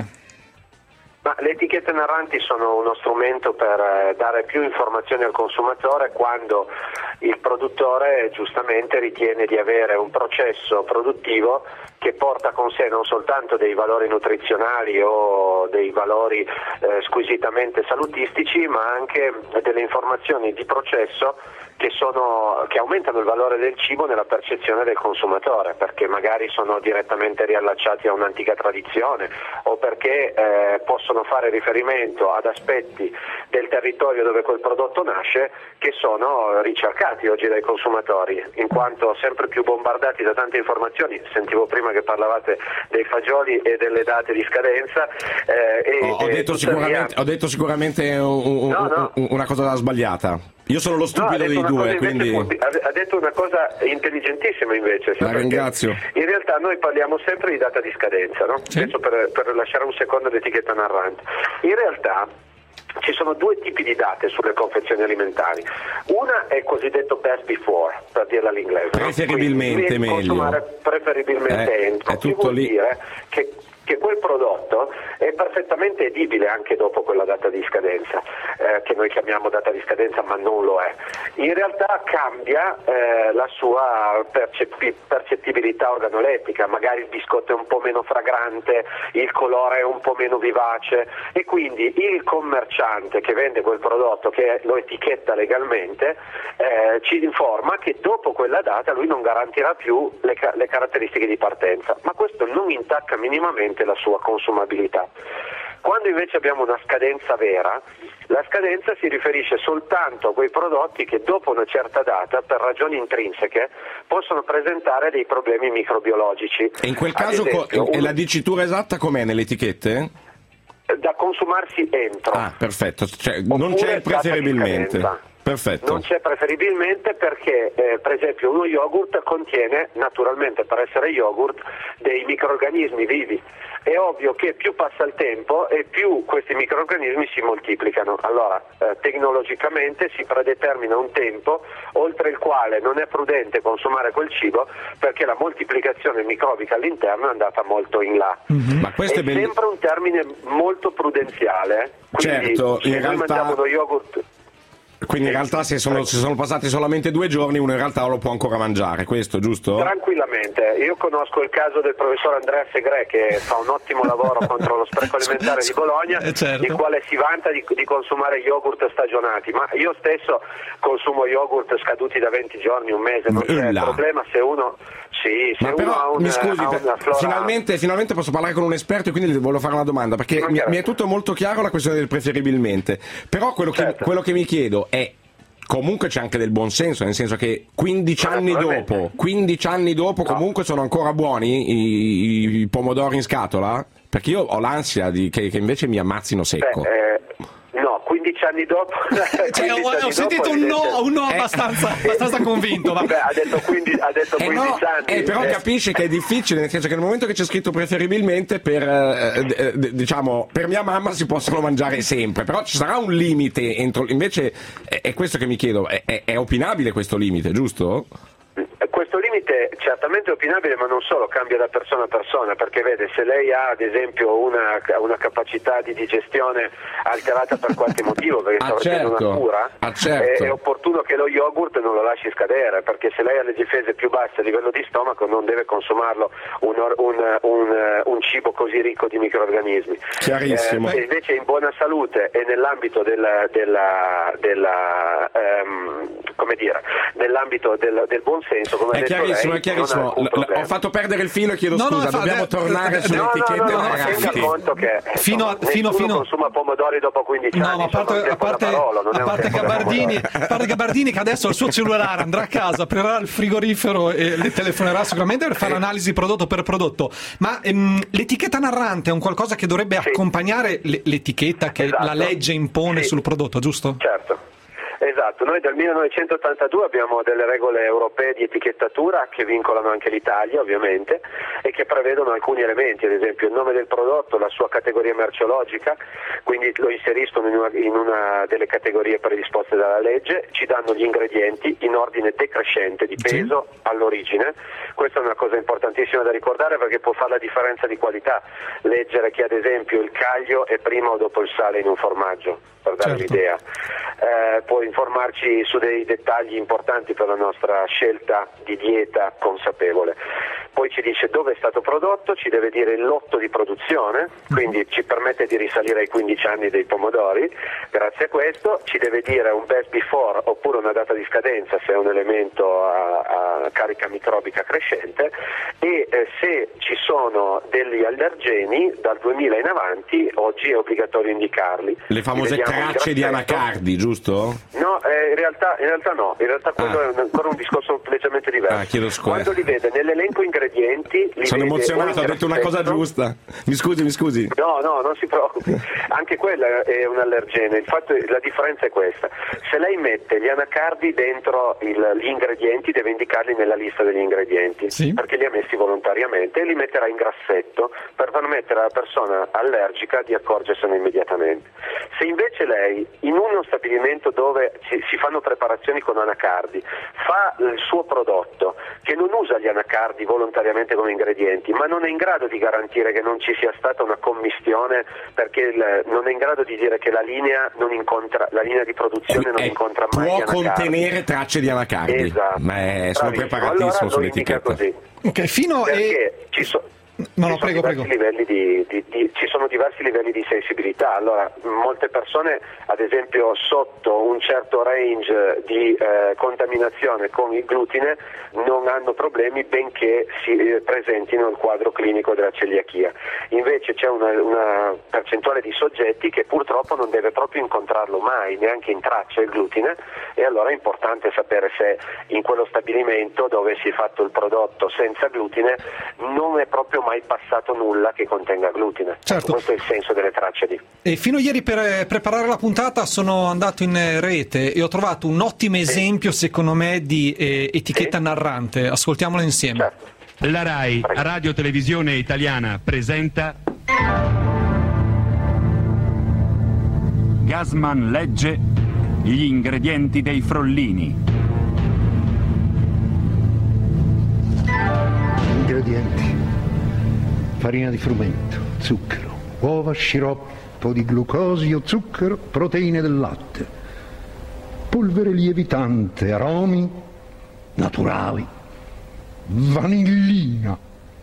Ma le etichette narranti sono uno strumento per eh, dare più informazioni al consumatore quando il produttore giustamente ritiene di avere un processo produttivo che porta con sé non soltanto dei valori nutrizionali o dei valori eh, squisitamente salutistici, ma anche delle informazioni di processo che, sono, che aumentano il valore del cibo nella percezione del consumatore, perché magari sono direttamente riallacciati a un'antica tradizione o perché eh, possono fare riferimento ad aspetti del territorio dove quel prodotto nasce che sono ricercati oggi dai consumatori, in quanto sempre più bombardati da tante informazioni. Sentivo prima prima che parlavate dei fagioli e delle date di scadenza. Eh, e, ho, ho, detto tuttavia... sicuramente, ho detto sicuramente un, no, no. un, una cosa sbagliata. Io sono lo stupido no, dei due, quindi... Ha detto una cosa intelligentissima invece. La ringrazio. In realtà noi parliamo sempre di data di scadenza, no? Sì. Adesso per, per lasciare un secondo l'etichetta narrante. In realtà ci sono due tipi di date sulle confezioni alimentari. Una è il cosiddetto best before, per dirla all'inglese. Preferibilmente no? meglio. Consumare preferibilmente eh, entro. è tutto vuol lì. dire che che quel prodotto è perfettamente edibile anche dopo quella data di scadenza, eh, che noi chiamiamo data di scadenza ma non lo è. In realtà cambia eh, la sua percepi- percettibilità organolettica, magari il biscotto è un po' meno fragrante, il colore è un po' meno vivace e quindi il commerciante che vende quel prodotto, che lo etichetta legalmente, eh, ci informa che dopo quella data lui non garantirà più le, ca- le caratteristiche di partenza, ma questo non intacca minimamente la sua consumabilità. Quando invece abbiamo una scadenza vera, la scadenza si riferisce soltanto a quei prodotti che dopo una certa data, per ragioni intrinseche, possono presentare dei problemi microbiologici. E in quel Ad caso esempio, co- un... la dicitura esatta com'è nelle etichette? Da consumarsi entro. Ah, perfetto, cioè, non c'è il preferibilmente. Perfetto. Non c'è preferibilmente perché eh, per esempio uno yogurt contiene naturalmente, per essere yogurt, dei microrganismi vivi. È ovvio che più passa il tempo e più questi microrganismi si moltiplicano. Allora eh, tecnologicamente si predetermina un tempo oltre il quale non è prudente consumare quel cibo perché la moltiplicazione microbica all'interno è andata molto in là. Mm-hmm. Ma questo è è ben... sempre un termine molto prudenziale. Quindi certo, se in noi realtà... mangiamo lo yogurt... Quindi in realtà se sono, se sono passati solamente due giorni uno in realtà lo può ancora mangiare, questo giusto? Tranquillamente, io conosco il caso del professor Andrea Segre che fa un ottimo lavoro contro lo spreco alimentare di Bologna, eh certo. il quale si vanta di, di consumare yogurt stagionati, ma io stesso consumo yogurt scaduti da venti giorni, un mese, non c'è il problema se uno... Sì, se ma uno però, ha una, mi scusi, ha una flora... finalmente, finalmente posso parlare con un esperto e quindi le voglio fare una domanda, perché mi, mi è tutto molto chiaro la questione del preferibilmente, però quello che, certo. quello che mi chiedo è, comunque c'è anche del buon senso, nel senso che quindici anni dopo, quindici anni dopo no. comunque sono ancora buoni i, i pomodori in scatola? Perché io ho l'ansia di, che, che invece mi ammazzino secco. Beh, eh... No, quindici anni dopo. Cioè, ho, ho sentito un no, un no abbastanza, eh, abbastanza convinto. Ma... Beh, ha detto quindici, ha detto eh quindici no, anni. Eh, però eh. capisci che è difficile, nel senso che nel momento che c'è scritto preferibilmente, per eh, eh, diciamo, per mia mamma si possono mangiare sempre, però ci sarà un limite entro. Invece è, è questo che mi chiedo, è, è, è opinabile questo limite, giusto? Questo limite certamente è opinabile, ma non solo, cambia da persona a persona, perché vede, se lei ha ad esempio una, una capacità di digestione alterata per qualche motivo, perché sta ah, facendo certo. una cura, ah, certo. è, è opportuno che lo yogurt non lo lasci scadere, perché se lei ha le difese più basse a livello di stomaco non deve consumarlo un, un, un, un cibo così ricco di microrganismi. Chiarissimo. Eh, invece in buona salute e nell'ambito della, della, della ehm, come dire, nell'ambito del, del buon senso, come è chiarissimo, lei, è chiarissimo. L- ho fatto perdere il filo e chiedo no, scusa, no, dobbiamo fa, tornare eh, sulle no, etichette. No, no, no, ragazzi. tenga conto che fino a, fino, nessuno fino... consuma pomodori dopo quindici no, anni. No, a parte, a parte, parola, a parte Gabardini, a parte Gabardini che adesso ha il suo cellulare, andrà a casa, aprirà il frigorifero e le telefonerà sicuramente per fare l'analisi prodotto per prodotto. Ma ehm, l'etichetta narrante è un qualcosa che dovrebbe sì. accompagnare l- l'etichetta che esatto. la legge impone sì. sul prodotto, giusto? Certo. Esatto, noi dal millenovecentottantadue abbiamo delle regole europee di etichettatura che vincolano anche l'Italia ovviamente e che prevedono alcuni elementi, ad esempio il nome del prodotto, la sua categoria merceologica, quindi lo inseriscono in una, in una delle categorie predisposte dalla legge, ci danno gli ingredienti in ordine decrescente di peso sì. all'origine. Questa è una cosa importantissima da ricordare perché può fare la differenza di qualità, leggere che ad esempio il caglio è prima o dopo il sale in un formaggio, per dare certo. l'idea. Eh, può informarci su dei dettagli importanti per la nostra scelta di dieta consapevole. Poi ci dice dove è stato prodotto, ci deve dire il lotto di produzione, quindi ci permette di risalire ai quindici anni dei pomodori. Grazie a questo ci deve dire un best before oppure una data di scadenza se è un elemento a, a carica microbica crescente e eh, se ci sono degli allergeni dal duemila in avanti oggi è obbligatorio indicarli. Le famose tracce di anacardi, giusto? No, eh, in, realtà, in realtà no, in realtà quello ah. è un, ancora un discorso leggermente diverso. Ah, chiedo scusa. Quando li vede nell'elenco ingredienti ingredienti. Li Sono vede emozionato, un ha detto una cosa grassetto. giusta. Mi scusi, mi scusi. No, no, non si preoccupi. Anche quella è un allergene. Il fatto è, la differenza è questa. Se lei mette gli anacardi dentro il, gli ingredienti, deve indicarli nella lista degli ingredienti, sì, perché li ha messi volontariamente, e li metterà in grassetto per permettere alla persona allergica di accorgersene immediatamente. Se invece lei, in uno stabilimento dove si, si fanno preparazioni con anacardi, fa il suo prodotto che non usa gli anacardi volontariamente come ingredienti, ma non è in grado di garantire che non ci sia stata una commistione, perché il, non è in grado di dire che la linea non incontra, la linea di produzione non eh, incontra mai può gli anacardi. contenere tracce di anacardi. Esatto. Ma è, sono Bravissimo. preparatissimo Allora sull'etichetta. così. Ok, fino Perché e... ci so- No, no, ci sono prego, prego. diversi livelli di, di, di, ci sono diversi livelli di sensibilità. Allora, molte persone, ad esempio, sotto un certo range di eh, contaminazione con il glutine non hanno problemi, benché si eh, presentino il quadro clinico della celiachia. Invece c'è una, una percentuale di soggetti che purtroppo non deve proprio incontrarlo mai, neanche in traccia il glutine, e allora è importante sapere se in quello stabilimento dove si è fatto il prodotto senza glutine non è proprio mai passato nulla che contenga glutine. Certo. Questo è il senso delle tracce di. E fino a ieri, per eh, preparare la puntata, sono andato in eh, rete e ho trovato un ottimo esempio, secondo me, di eh, etichetta Sì. narrante. Ascoltiamolo insieme. Certo. La RAI, Radio Televisione Italiana, presenta Gasman legge gli ingredienti dei frollini. Ingredienti: farina di frumento, zucchero, uova, sciroppo di glucosio, zucchero, proteine del latte, polvere lievitante, aromi naturali, vanillina,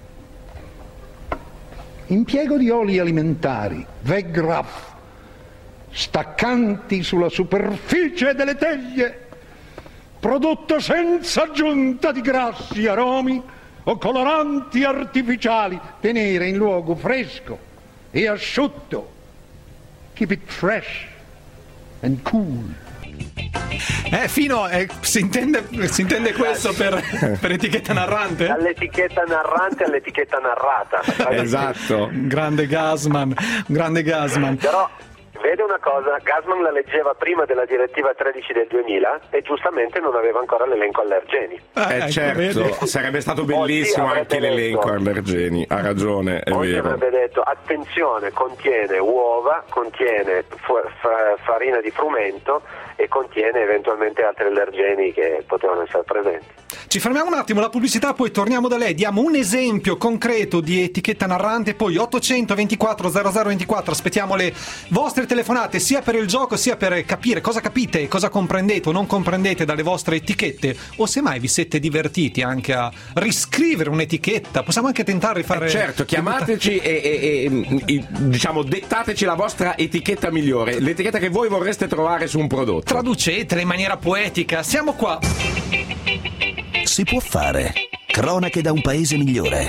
impiego di oli alimentari, Wegraf, staccanti sulla superficie delle teglie, prodotto senza aggiunta di grassi, aromi o coloranti artificiali, tenere in luogo fresco e asciutto. Keep it fresh and cool. Eh, Fino, eh, si, intende, si intende questo per, per etichetta narrante? Dall'etichetta narrante all'etichetta narrata. Esatto. Grande Gasman, grande Gasman. Però vede una cosa, Gasman la leggeva prima della direttiva tredici del duemila e giustamente non aveva ancora l'elenco allergeni. Ah, Eh ecco, certo, vedi? sarebbe stato bellissimo Oggi anche avrebbe l'elenco detto- allergeni, ha ragione, è Oggi vero. avrebbe detto attenzione, contiene uova, contiene fu- fa- farina di frumento e contiene eventualmente altri allergeni che potevano essere presenti. Ci fermiamo un attimo, la pubblicità, poi torniamo da lei. Diamo un esempio concreto di etichetta narrante, poi ottocento ventiquattro zero zero ventiquattro. Aspettiamo le vostre telefonate, sia per il gioco sia per capire cosa capite, cosa comprendete o non comprendete dalle vostre etichette, o semmai vi siete divertiti anche a riscrivere un'etichetta. Possiamo anche tentare di fare... Eh certo, chiamateci e, e- e- e, diciamo dettateci la vostra etichetta migliore, l'etichetta che voi vorreste trovare su un prodotto. Traducetela in maniera poetica. Siamo qua. Si può fare. Cronache da un paese migliore.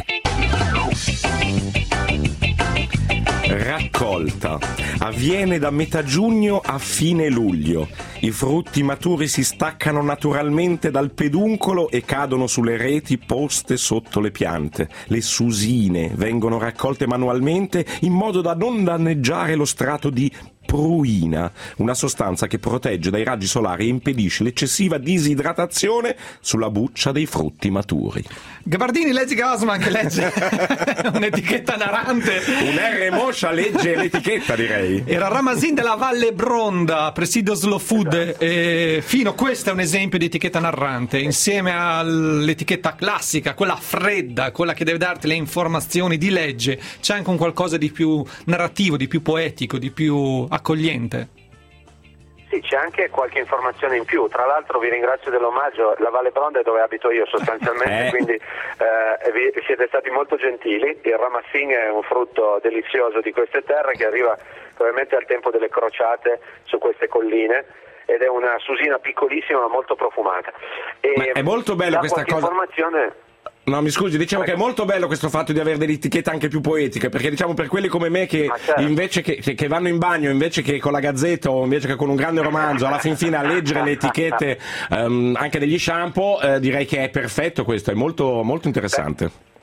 Raccolta. Avviene da metà giugno a fine luglio. I frutti maturi si staccano naturalmente dal peduncolo e cadono sulle reti poste sotto le piante. Le susine vengono raccolte manualmente in modo da non danneggiare lo strato di pruina, una sostanza che protegge dai raggi solari e impedisce l'eccessiva disidratazione sulla buccia dei frutti maturi. Gabardini, leggi Gasman che legge un'etichetta narrante. Un R. Moscia legge l'etichetta, direi. Era Ramasin della Valle Bronda, presidio Slow Food. E Fino, questo è un esempio di etichetta narrante, insieme all'etichetta classica, quella fredda, quella che deve darti le informazioni di legge. C'è anche un qualcosa di più narrativo, di più poetico, di più accogliente. Sì, c'è anche qualche informazione in più. Tra l'altro vi ringrazio dell'omaggio, la Valle Bronda è dove abito io sostanzialmente, Eh. quindi eh, vi, siete stati molto gentili. Il Ramassin è un frutto delizioso di queste terre che arriva probabilmente al tempo delle crociate su queste colline, ed è una susina piccolissima ma molto profumata. E Ma è molto bello dà questa qualche cosa. informazione. No, mi scusi, dicevo che è molto bello questo fatto di avere delle etichette anche più poetiche, perché diciamo per quelli come me che Ma certo. invece che, che, che vanno in bagno invece che con la Gazzetta o invece che con un grande romanzo, alla fin fine a leggere le etichette ehm, anche degli shampoo, eh, direi che è perfetto questo, è molto molto interessante.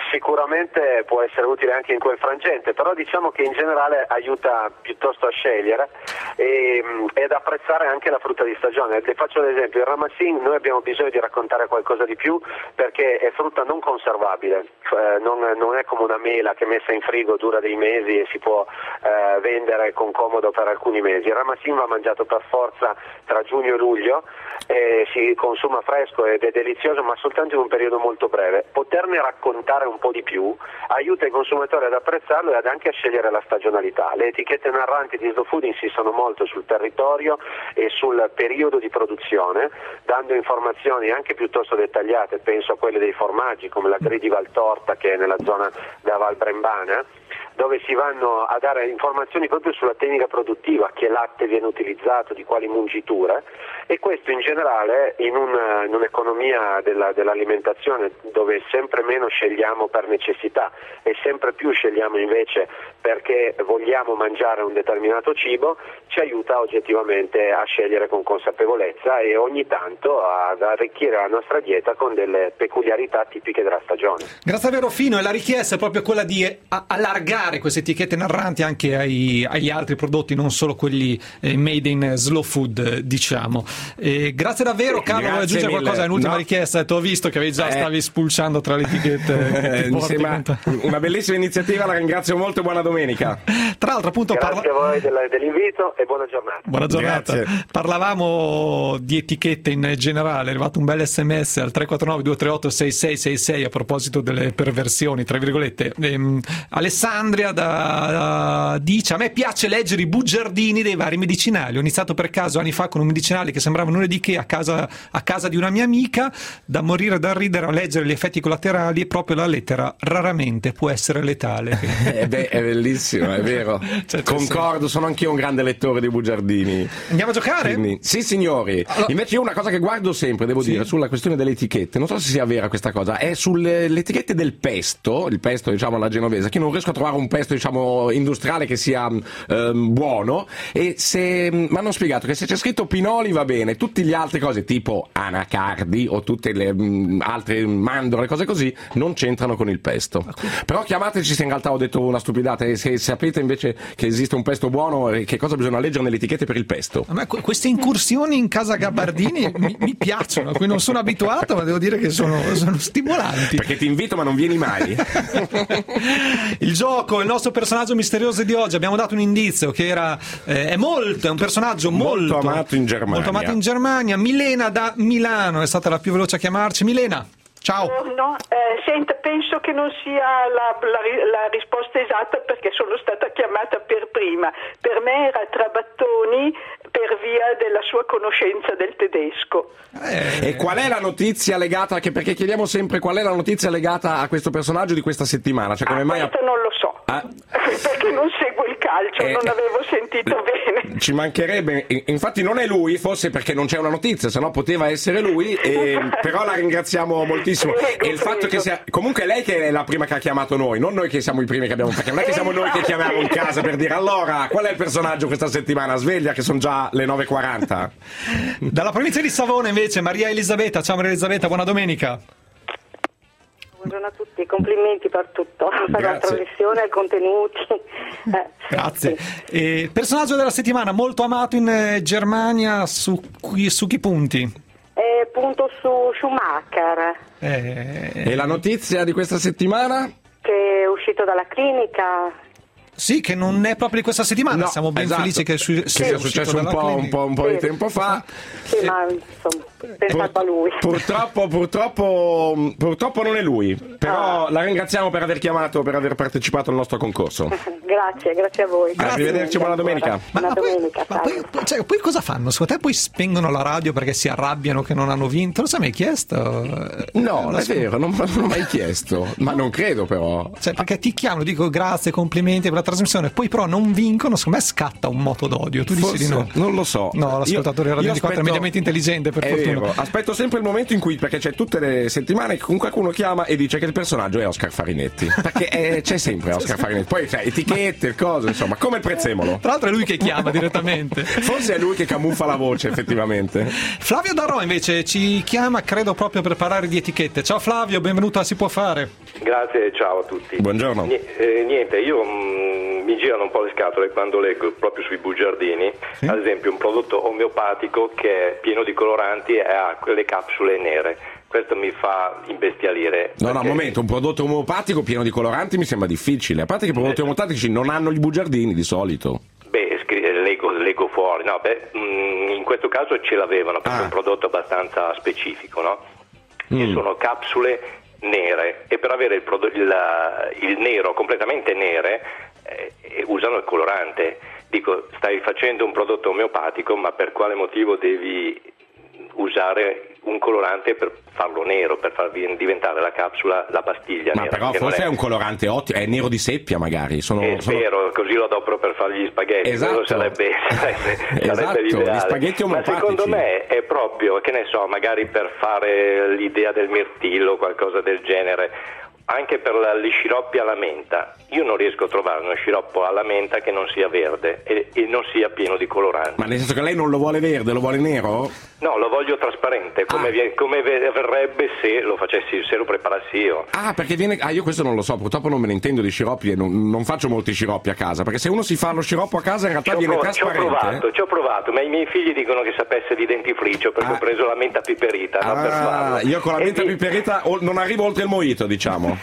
sicuramente può essere utile anche in quel frangente, però diciamo che in generale aiuta piuttosto a scegliere e, e ad apprezzare anche la frutta di stagione. Le faccio un esempio: il Ramassin noi abbiamo bisogno di raccontare qualcosa di più perché è frutta non conservabile, cioè non, non è come una mela che messa in frigo dura dei mesi e si può eh, vendere con comodo per alcuni mesi. Il Ramassin va mangiato per forza tra giugno e luglio, eh, si consuma fresco ed è delizioso, ma soltanto in un periodo molto breve. Poterne raccontare un po' di più aiuta i consumatori ad apprezzarlo e ad anche a scegliere la stagionalità. Le etichette narranti di Slow Food insistono molto sul territorio e sul periodo di produzione, dando informazioni anche piuttosto dettagliate. Penso a quelle dei formaggi come la Gri di Valtorta, che è nella zona della Val Brembana, dove si vanno a dare informazioni proprio sulla tecnica produttiva, che latte viene utilizzato, di quali mungiture, e questo in generale in, una, in un'economia della, dell'alimentazione dove sempre meno scegliamo per necessità e sempre più scegliamo invece perché vogliamo mangiare un determinato cibo, ci aiuta oggettivamente a scegliere con consapevolezza e ogni tanto ad arricchire la nostra dieta con delle peculiarità tipiche della stagione. Grazie a Verofino, e la richiesta è proprio quella di allargare queste etichette narranti anche ai, agli altri prodotti, non solo quelli eh, made in slow food, eh, diciamo. Eh, grazie davvero, Carlo. Vuoi aggiungere qualcosa? È un'ultima no. richiesta, ti ho visto che avevi già eh. stavi spulciando tra le etichette. Mi sembra una bellissima iniziativa, la ringrazio molto e buona domenica. Tra l'altro, appunto, grazie parla... a voi della, dell'invito e buona giornata. Buona giornata. Grazie. Parlavamo di etichette in generale, è arrivato un bel sms al tre quattro nove due tre otto sei sei sei sei a proposito delle perversioni, tra virgolette. Ehm, Alessandria Da, uh, dice: a me piace leggere i bugiardini dei vari medicinali. Ho iniziato per caso anni fa con un medicinale che sembrava nulla di che a casa, a casa di una mia amica, da morire da ridere a leggere gli effetti collaterali, e proprio la lettera raramente può essere letale. eh beh, è bellissimo, è vero. Cioè, concordo, sono anch'io un grande lettore dei bugiardini. Andiamo a giocare? Quindi, sì signori. Allora, invece io una cosa che guardo sempre, devo sì. dire, sulla questione delle etichette, non so se sia vera questa cosa, è sulle le etichette del pesto, il pesto diciamo alla genovese, che io non riesco a trovare un pesto diciamo industriale che sia um, buono, e se mi hanno spiegato che se c'è scritto pinoli va bene, tutte le altre cose tipo anacardi o tutte le um, altre mandorle, cose così, non c'entrano con il pesto. Però chiamateci se in realtà ho detto una stupidata, e se sapete invece che esiste un pesto buono, che cosa bisogna leggere nelle etichette per il pesto. A me queste incursioni in casa Gabbardini mi, mi piacciono, a cui non sono abituato, ma devo dire che sono, sono stimolanti. Perché ti invito ma non vieni mai. Il gioco, il nostro personaggio misterioso di oggi, abbiamo dato un indizio che era eh, è molto, è un personaggio molto, molto amato in Germania. Molto amato in Germania. Milena da Milano è stata la più veloce a chiamarci. Milena, ciao. No, eh, senta, penso che non sia la, la, la risposta esatta perché sono stata chiamata per prima. Per me era Trabattoni per via della sua conoscenza del tedesco. Eh. E qual è la notizia legata, anche perché chiediamo sempre qual è la notizia legata a questo personaggio di questa settimana? Cioè, come ah, mai questo a... non lo so. Ah. Perché non seguo il calcio, eh, non avevo sentito bene. Ci mancherebbe, infatti non è lui, forse perché non c'è una notizia, sennò poteva essere lui, e, però la ringraziamo moltissimo. Prego, e il fatto prego. che sia, comunque lei che è la prima che ha chiamato noi, non noi che siamo i primi che abbiamo, perché non è che siamo noi che chiamiamo in casa per dire allora qual è il personaggio questa settimana, sveglia che sono già le nove e quaranta. Dalla provincia di Savona invece Maria Elisabetta. Ciao Maria Elisabetta, buona domenica. Buongiorno a tutti, complimenti per tutto, per la trasmissione, i contenuti. Eh, Grazie. Sì. E personaggio della settimana molto amato in eh, Germania, su, su chi punti? Eh, punto su Schumacher. Eh, e la notizia di questa settimana? Che è uscito dalla clinica. Sì, che non è proprio di questa settimana, no, siamo ben esatto. felici che, su, che sia, sia successo un po', un po', un po' sì. di tempo fa. Sì, ma insomma, pensato a lui. Purtroppo, purtroppo, purtroppo non è lui, però ah. la ringraziamo per aver chiamato, per aver partecipato al nostro concorso. Grazie, grazie a voi. Grazie. Arrivederci, buona domenica. Ma, buona ma domenica. Poi, ma poi, cioè, poi cosa fanno? Secondo te poi spengono la radio perché si arrabbiano che non hanno vinto? Lo sai, mi hai chiesto? No, è vero, non me l'ho mai chiesto, ma non credo però. Cioè, perché ti chiamano, dico grazie, complimenti per la trasmissione, poi però non vincono, secondo me scatta un moto d'odio. Tu Forse, dici di no? Non lo so. No, l'ascoltatore radio ventiquattro è mediamente intelligente, per è fortuna. qualcuno. vero, aspetto sempre il momento in cui, perché c'è tutte le settimane che qualcuno chiama e dice che il personaggio è Oscar Farinetti, perché è, c'è sempre Oscar Farinetti, poi c'è etichette, cose, insomma, come il prezzemolo. Tra l'altro è lui che chiama direttamente. Forse è lui che camuffa la voce, effettivamente. Flavio Darò invece ci chiama, credo, proprio per parlare di etichette. Ciao Flavio, benvenuto a Si Può Fare. Grazie, ciao a tutti. Buongiorno. N- eh, niente, io mh, mi girano un po' le scatole quando leggo proprio sui bugiardini, sì? Ad esempio un prodotto omeopatico che è pieno di coloranti e ha quelle capsule nere. Questo mi fa imbestialire. No, no, un momento, un prodotto omeopatico pieno di coloranti mi sembra difficile. A parte che i prodotti omeopatici non hanno i bugiardini di solito. Beh, scri- leggo, leggo fuori, no, beh, mh, in questo caso ce l'avevano perché ah. è un prodotto abbastanza specifico, no? Mm. E sono capsule nere e per avere il, prodotto, il, il nero completamente nere eh, usano il colorante. Dico, stai facendo un prodotto omeopatico, ma per quale motivo devi usare un colorante per farlo nero, per far diventare la capsula la pastiglia ma nera? Ma però forse è... è un colorante ottimo, è nero di seppia magari. Sono, è sono... vero, così lo adopero per fare gli spaghetti. Esatto. Sarebbe, sarebbe, esatto, sarebbe l'ideale. Gli spaghetti omeopatici. Ma secondo me è proprio, che ne so, magari per fare l'idea del mirtillo o qualcosa del genere. Anche per la, gli sciroppi alla menta, io non riesco a trovare uno sciroppo alla menta che non sia verde e, e non sia pieno di coloranti. Ma nel senso che lei non lo vuole verde, lo vuole nero? No, lo voglio trasparente, come, ah. vi, come verrebbe se lo facessi, se lo preparassi io. Ah, perché viene. Ah, io questo non lo so, purtroppo non me ne intendo di sciroppi e non, non faccio molti sciroppi a casa, perché se uno si fa lo sciroppo a casa in realtà viene prov- trasparente. Ci ho provato, ci ho provato, ma i miei figli dicono che sapesse di dentifricio perché ah. ho preso la menta piperita, ah, no, per farlo. Io con la menta vi... piperita non arrivo oltre il mojito, diciamo.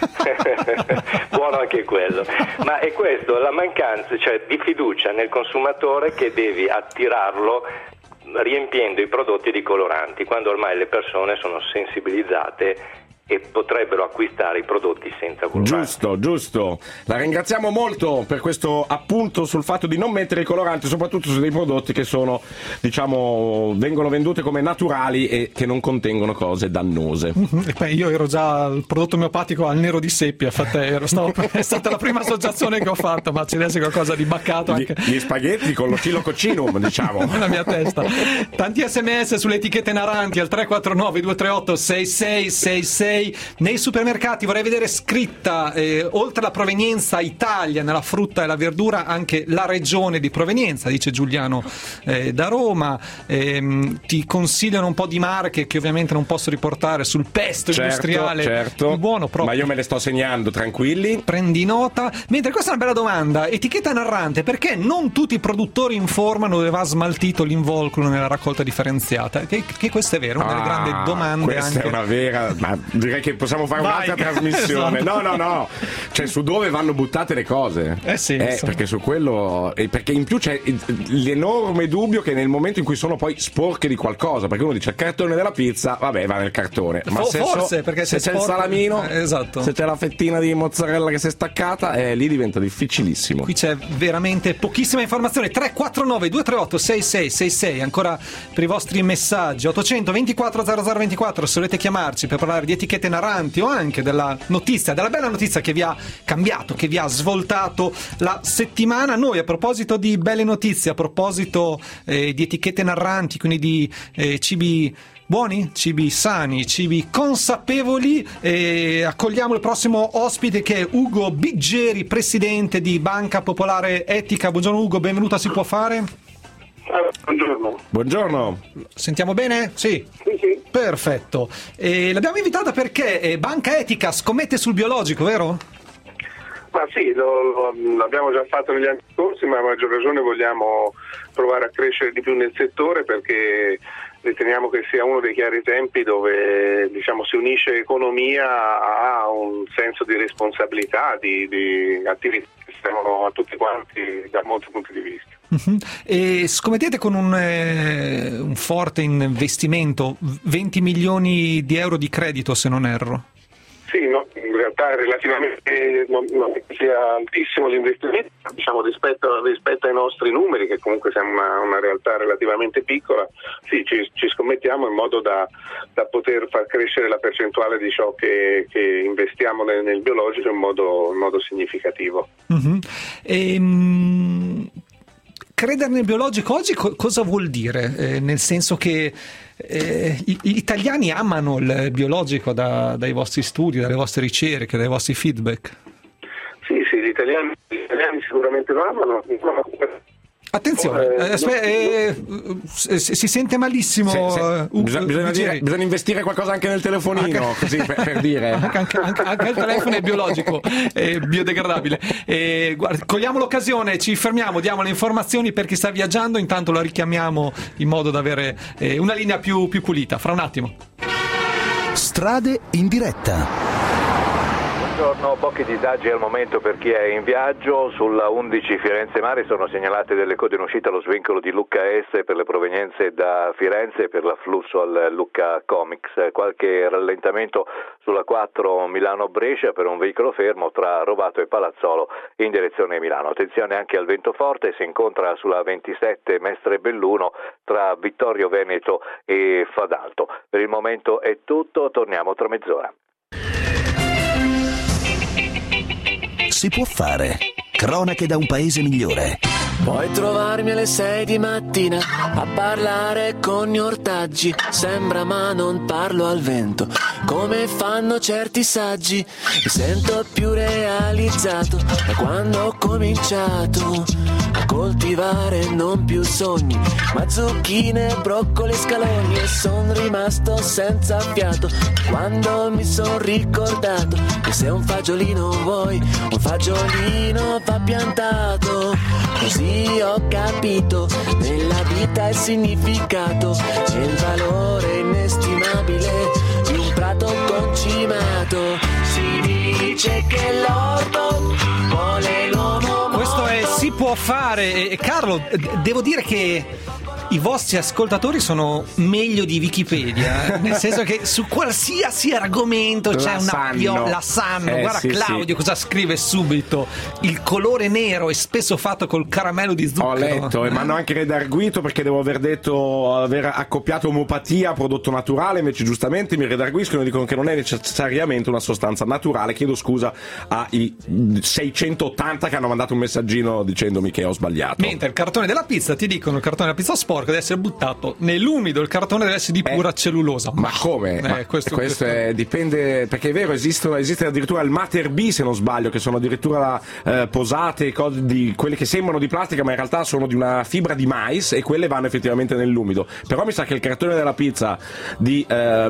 Buono anche quello, ma è questo, la mancanza, cioè, di fiducia nel consumatore che devi attirarlo riempiendo i prodotti di coloranti, quando ormai le persone sono sensibilizzate e potrebbero acquistare i prodotti senza coloranti. Giusto, giusto. La ringraziamo molto per questo appunto sul fatto di non mettere i coloranti, soprattutto su dei prodotti che sono, diciamo, vengono venduti come naturali e che non contengono cose dannose. Mm-hmm. E beh, io ero già il prodotto omeopatico al nero di seppia, infatti ero, stavo, è stata la prima associazione che ho fatto, ma ci deve essere qualcosa di baccato anche. Gli, gli spaghetti con lo xilococcinum, diciamo. Nella mia testa. Tanti sms sulle etichette naranti al tre quattro nove due tre otto sei sei sei sei. Nei supermercati vorrei vedere scritta eh, oltre alla provenienza Italia nella frutta e la verdura anche la regione di provenienza, dice Giuliano eh, da Roma. Eh, ti consigliano un po' di marche che ovviamente non posso riportare sul pesto certo, industriale certo. il buono proprio. Ma io me le sto segnando, tranquilli. Prendi nota. Mentre questa è una bella domanda, etichetta narrante, perché non tutti i produttori informano dove va smaltito l'involucro nella raccolta differenziata? Che, che questo è vero, una delle ah, grandi domande. Questa anche. è una vera, ma direi che possiamo fare Vai. un'altra trasmissione. Esatto. No, no, no. Cioè su dove vanno buttate le cose. Eh sì. Eh, perché su quello. E perché in più c'è l'enorme dubbio che nel momento in cui sono poi sporche di qualcosa, perché uno dice il cartone della pizza, vabbè, va nel cartone. Ma For- se forse so, perché se c'è c'è il salamino, eh, esatto. se c'è la fettina di mozzarella che si è staccata, eh, lì diventa difficilissimo. Qui c'è veramente pochissima informazione. tre quattro nove due tre otto sei sei sei sei ancora per i vostri messaggi. ottocento ventiquattro zero zero ventiquattro se volete chiamarci per parlare di etichette naranti o anche della notizia, della bella notizia che vi ha cambiato, che vi ha svoltato la settimana. Noi a proposito di belle notizie, a proposito eh, di etichette narranti, quindi di eh, cibi buoni, cibi sani, cibi consapevoli, e accogliamo il prossimo ospite che è Ugo Biggeri, presidente di Banca Popolare Etica. Buongiorno Ugo, benvenuto a Si Può Fare. Buongiorno. Buongiorno. Sentiamo bene? Sì. Sì, sì. Perfetto. E l'abbiamo invitata perché eh, Banca Etica scommette sul biologico, vero? Ma sì, lo, lo, l'abbiamo già fatto negli anni scorsi, ma a maggior ragione vogliamo provare a crescere di più nel settore perché riteniamo che sia uno dei chiari esempi dove, diciamo, si unisce economia a un senso di responsabilità, di, di attività che servono a tutti quanti da molti punti di vista. Uh-huh. E scommettete con un, eh, un forte investimento, venti milioni di euro di credito se non erro. Sì, no, in realtà relativamente non, non sia altissimo l'investimento, diciamo, rispetto, rispetto ai nostri numeri, che comunque siamo una, una realtà relativamente piccola. Sì, ci, ci scommettiamo in modo da, da poter far crescere la percentuale di ciò che, che investiamo nel, nel biologico in modo, in modo significativo. Uh-huh. E, mh... credere nel biologico oggi co- cosa vuol dire? Eh, nel senso che eh, gli italiani amano il biologico da, dai vostri studi, dalle vostre ricerche, dai vostri feedback? Sì, sì, gli italiani, gli italiani sicuramente lo amano. Attenzione, eh, aspe- eh, eh, si sente malissimo. Se, se, uh, bisogna, bisogna, dire, bisogna investire qualcosa anche nel telefonino, anche, così per, per dire. Anche, anche, anche, anche il telefono è biologico, è biodegradabile. E, guarda, cogliamo l'occasione, ci fermiamo, diamo le informazioni per chi sta viaggiando, intanto la richiamiamo in modo da avere eh, una linea più, più pulita. Fra un attimo. Strade in diretta. Buongiorno, pochi disagi al momento per chi è in viaggio. Sulla undici Firenze Mare sono segnalate delle code in uscita allo svincolo di Lucca Est per le provenienze da Firenze e per l'afflusso al Lucca Comics. Qualche rallentamento sulla quattro Milano-Brescia per un veicolo fermo tra Rovato e Palazzolo in direzione Milano. Attenzione anche al vento forte, si incontra sulla ventisette Mestre Belluno tra Vittorio Veneto e Fadalto. Per il momento è tutto, torniamo tra mezz'ora. Si può fare. Cronache da un paese migliore. Puoi trovarmi alle sei di mattina a parlare con gli ortaggi. Sembra ma non parlo al vento, come fanno certi saggi. Mi sento più realizzato da quando ho cominciato a coltivare non più sogni, ma zucchine, broccoli e scalogni. E son rimasto senza fiato quando mi son ricordato che se un fagiolino vuoi, un fagiolino va piantato. Così ho capito nella vita il significato, c'è il valore inestimabile di un prato concimato. Si dice che l'orto vuole l'uomo. Questo è Si può fare. E Carlo, devo dire che i vostri ascoltatori sono meglio di Wikipedia, eh? Nel senso che su qualsiasi argomento c'è la una sanno. pio- la sanno. Eh, Guarda sì, Claudio sì. cosa scrive subito: il colore nero è spesso fatto col caramello di zucchero. Ho letto e mi hanno anche redarguito perché devo aver detto aver accoppiato omeopatia a prodotto naturale, invece giustamente mi redarguiscono e dicono che non è necessariamente una sostanza naturale. Chiedo scusa ai seicentottanta che hanno mandato un messaggino dicendomi che ho sbagliato. Mentre il cartone della pizza ti dicono il cartone della pizza sporco deve essere buttato nell'umido, il cartone deve essere di pura eh, cellulosa. Ma come? Eh, ma questo, questo, questo è, dipende, perché è vero, esistono, esiste addirittura il Mater B, se non sbaglio, che sono addirittura eh, posate cose di quelle che sembrano di plastica ma in realtà sono di una fibra di mais e quelle vanno effettivamente nell'umido. Però mi sa che il cartone della pizza di eh,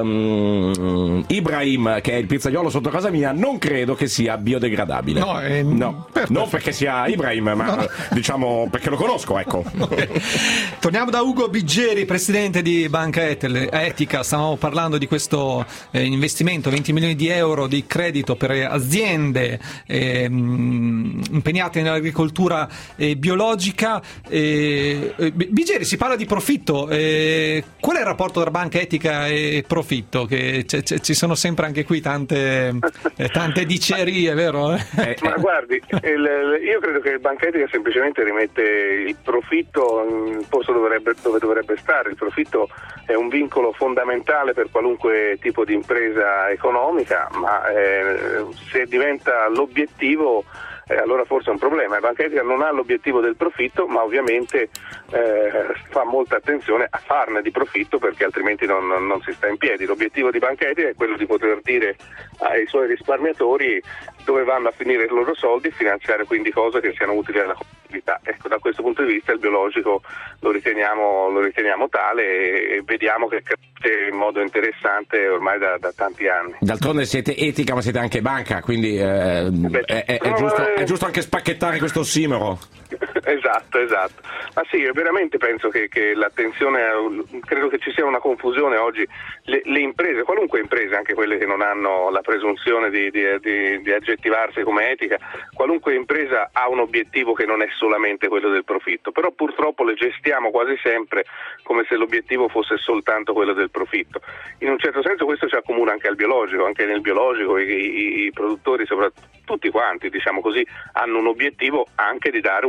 um, Ibrahim, che è il pizzaiolo sotto casa mia, non credo che sia biodegradabile. No, eh, no. Per, non perché sia Ibrahim, ma no. diciamo perché lo conosco, ecco. Torniamo da Ugo Biggeri, presidente di Banca Etica. Stavamo parlando di questo eh, investimento, venti milioni di euro di credito per aziende eh, impegnate nell'agricoltura eh, biologica. Eh, eh, Biggeri, si parla di profitto. Eh, qual è il rapporto tra Banca Etica e profitto? Che c- c- ci sono sempre anche qui tante, eh, tante dicerie, vero? Ma guardi, il, io credo che Banca Etica semplicemente rimette il profitto in posto dove dovrebbe, dove dovrebbe stare. Il profitto è un vincolo fondamentale per qualunque tipo di impresa economica, ma eh, se diventa l'obiettivo eh, allora forse è un problema. La Banca Etica non ha l'obiettivo del profitto, ma ovviamente eh, fa molta attenzione a farne di profitto perché altrimenti non, non, non si sta in piedi. L'obiettivo di Banca Etica è quello di poter dire ai suoi risparmiatori dove vanno a finire i loro soldi e finanziare quindi cose che siano utili alla comunità. Ecco, da questo punto di vista il biologico lo riteniamo, lo riteniamo tale e, e vediamo che cresce in modo interessante ormai da, da tanti anni. D'altronde siete etica ma siete anche banca, quindi eh, Beh, è, è, è, giusto, è giusto anche spacchettare questo ossimoro. Esatto, esatto. Ma sì, io veramente penso che, che l'attenzione, credo che ci sia una confusione oggi. Le, le imprese, qualunque impresa, anche quelle che non hanno la presunzione di, di, di, di aggettivarsi come etica, qualunque impresa ha un obiettivo che non è solamente quello del profitto, però purtroppo le gestiamo quasi sempre come se l'obiettivo fosse soltanto quello del profitto. In un certo senso questo ci accomuna anche al biologico, anche nel biologico i, i, i produttori, soprattutto tutti quanti, diciamo così, hanno un obiettivo anche di dare un prodotto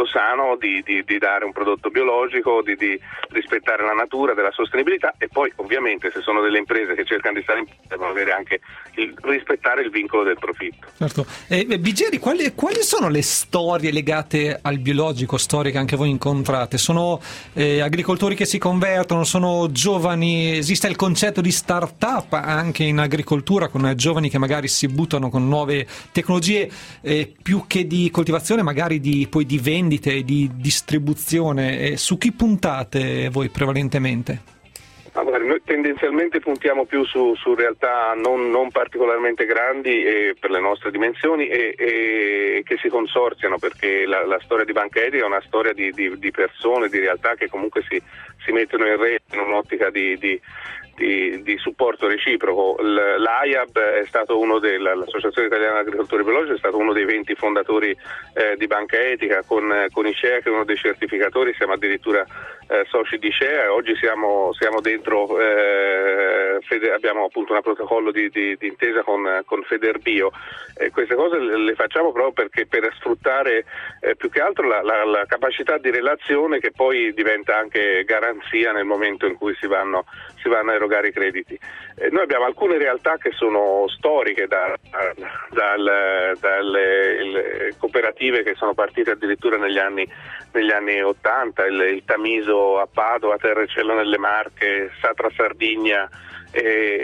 molto sano di, di, di dare un prodotto biologico, di, di rispettare la natura, della sostenibilità, e poi ovviamente se sono delle imprese che cercano di stare in piedi devono avere anche il, rispettare il vincolo del profitto. Certo. Eh, Bigeri, quali, quali sono le storie legate al biologico, storie che anche voi incontrate? Sono eh, agricoltori che si convertono, sono giovani, esiste il concetto di start-up anche in agricoltura con giovani che magari si buttano con nuove tecnologie, eh, più che di coltivazione magari di, poi di vendite e di distribuzione. Eh, su chi puntate voi prevalentemente? Allora, noi tendenzialmente puntiamo più su, su realtà non, non particolarmente grandi eh, per le nostre dimensioni e, e che si consorziano, perché la, la storia di Banca Etica è una storia di, di, di persone, di realtà che comunque si, si mettono in rete in un'ottica di, di Di, di supporto reciproco. L'A I A B è stato uno del, l'Associazione Italiana Agricoltori Biologici è stato uno dei venti fondatori eh, di Banca Etica, con, con I C E A che è uno dei certificatori, siamo addirittura eh, soci di I C E A, e oggi siamo, siamo dentro, eh, Fede, abbiamo appunto un protocollo di, di, di intesa con, con Federbio. Eh, queste cose le, le facciamo proprio perché per sfruttare eh, più che altro la, la, la capacità di relazione, che poi diventa anche garanzia nel momento in cui si vanno, si vanno a erogare i crediti. Eh, noi abbiamo alcune realtà che sono storiche, da, da, dal, dalle il, cooperative che sono partite addirittura negli anni, negli anni ottanta, il, il Tamiso a Padova, Terrecello nelle Marche, Satra Sardigna, e,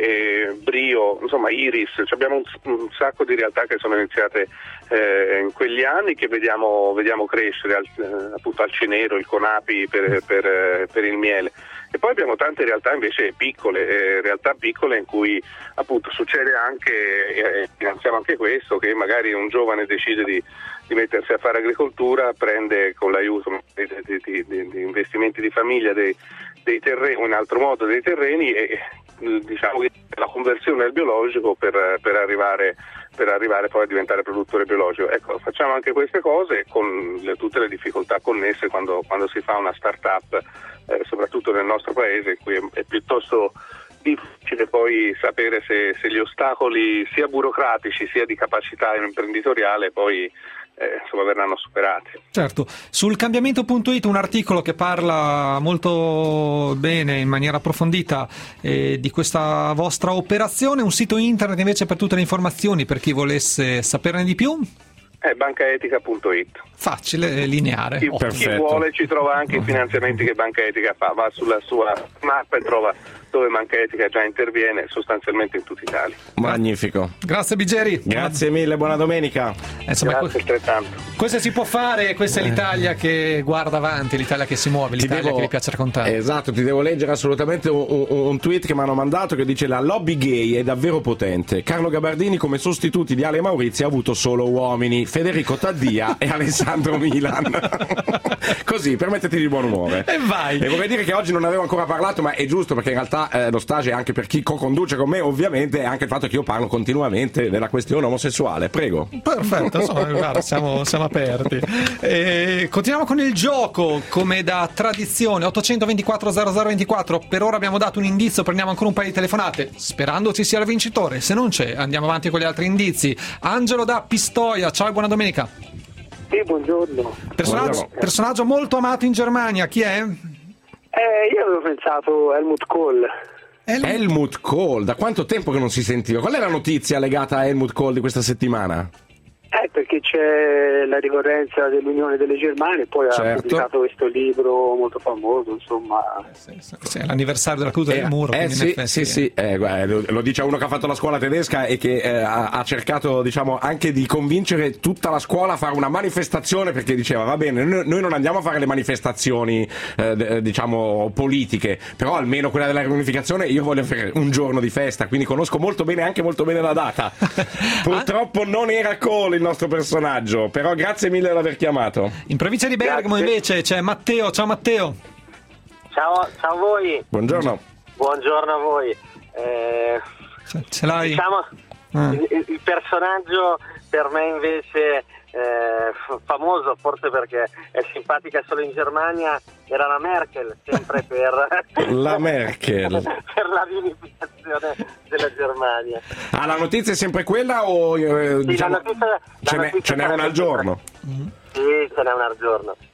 e Brio, insomma Iris, cioè abbiamo un, un sacco di realtà che sono iniziate eh, in quegli anni, che vediamo, vediamo crescere, al, eh, appunto Alcenero, il Conapi per, per, per il miele. E poi abbiamo tante realtà invece piccole, eh, realtà piccole in cui appunto succede anche, eh, finanziamo anche questo, che magari un giovane decide di, di mettersi a fare agricoltura, prende con l'aiuto di, di, di, di investimenti di famiglia dei, dei terreni, o in altro modo dei terreni, e diciamo che la conversione al biologico per, per arrivare per arrivare poi a diventare produttore biologico. Ecco, facciamo anche queste cose con le, tutte le difficoltà connesse quando, quando si fa una start-up, eh, soprattutto nel nostro paese, in cui è, è piuttosto difficile poi sapere se, se gli ostacoli sia burocratici sia di capacità imprenditoriale poi Eh, insomma verranno superati. Certo, sul cambiamento punto it un articolo che parla molto bene, in maniera approfondita, eh, di questa vostra operazione, un sito internet invece per tutte le informazioni, per chi volesse saperne di più? È bancaetica punto it. Facile, lineare. Chi, oh, chi vuole ci trova anche i finanziamenti che Banca Etica fa, va sulla sua mappa e trova dove Banca Etica già interviene, sostanzialmente in tutta Italia. Magnifico. Grazie Bigeri. Grazie mille, buona domenica. Insomma, Grazie altrettanto. Questo si può fare, questa è l'Italia che guarda avanti, l'Italia che si muove, l'Italia devo, che vi piace raccontare. Esatto, ti devo leggere assolutamente un, un, un tweet che mi hanno mandato che dice: la lobby gay è davvero potente. Carlo Gabardini come sostituti di Ale Maurizio ha avuto solo uomini, Federico Taddia e Alessandro Milan. Così, per metterti di buon umore. E vai. E vorrei dire che oggi non avevo ancora parlato, ma è giusto, perché in realtà eh, lo stage è anche per chi co-conduce con me, ovviamente, è anche il fatto che io parlo continuamente della questione omosessuale. Prego. Perfetto, insomma, guarda, siamo, siamo aperti. E continuiamo con il gioco, come da tradizione. ottocentoventiquattro zero zero ventiquattro. Per ora abbiamo dato un indizio, prendiamo ancora un paio di telefonate, sperando ci sia il vincitore. Se non c'è, andiamo avanti con gli altri indizi. Angelo da Pistoia, ciao e buona domenica. Sì, buongiorno. Personaggio, personaggio molto amato in Germania, chi è? Eh, io avevo pensato Helmut Kohl. Helmut. Helmut Kohl, da quanto tempo che non si sentiva? Qual è la notizia legata a Helmut Kohl di questa settimana? Eh, perché c'è la ricorrenza dell'Unione delle Germanie, poi certo. ha pubblicato questo libro molto famoso, insomma. Sì, sì, sì, è l'anniversario della caduta eh, del muro. Eh sì, effetti, sì, sì, eh, guarda, lo, lo dice uno che ha fatto la scuola tedesca e che eh, ha, ha cercato, diciamo, anche di convincere tutta la scuola a fare una manifestazione, perché diceva: va bene, noi, noi non andiamo a fare le manifestazioni, eh, diciamo, politiche, però almeno quella della riunificazione io voglio fare un giorno di festa, quindi conosco molto bene, anche molto bene la data. Purtroppo non era Kohl il nostro personaggio, però grazie mille per aver chiamato. In provincia di Bergamo grazie. Invece c'è Matteo. Ciao Matteo. Ciao, ciao a voi. Buongiorno. Buongiorno a voi. Eh, ce, ce l'hai? Diciamo, ah. il, il personaggio per me invece eh, famoso, forse perché è simpatica solo in Germania, era la Merkel, sempre per la Merkel per la riunificazione della Germania. Ah, la notizia è sempre quella o eh, sì, diciamo, la notizia, ce, la n'è, ce n'è una al giorno? Sì, ce n'è una al giorno.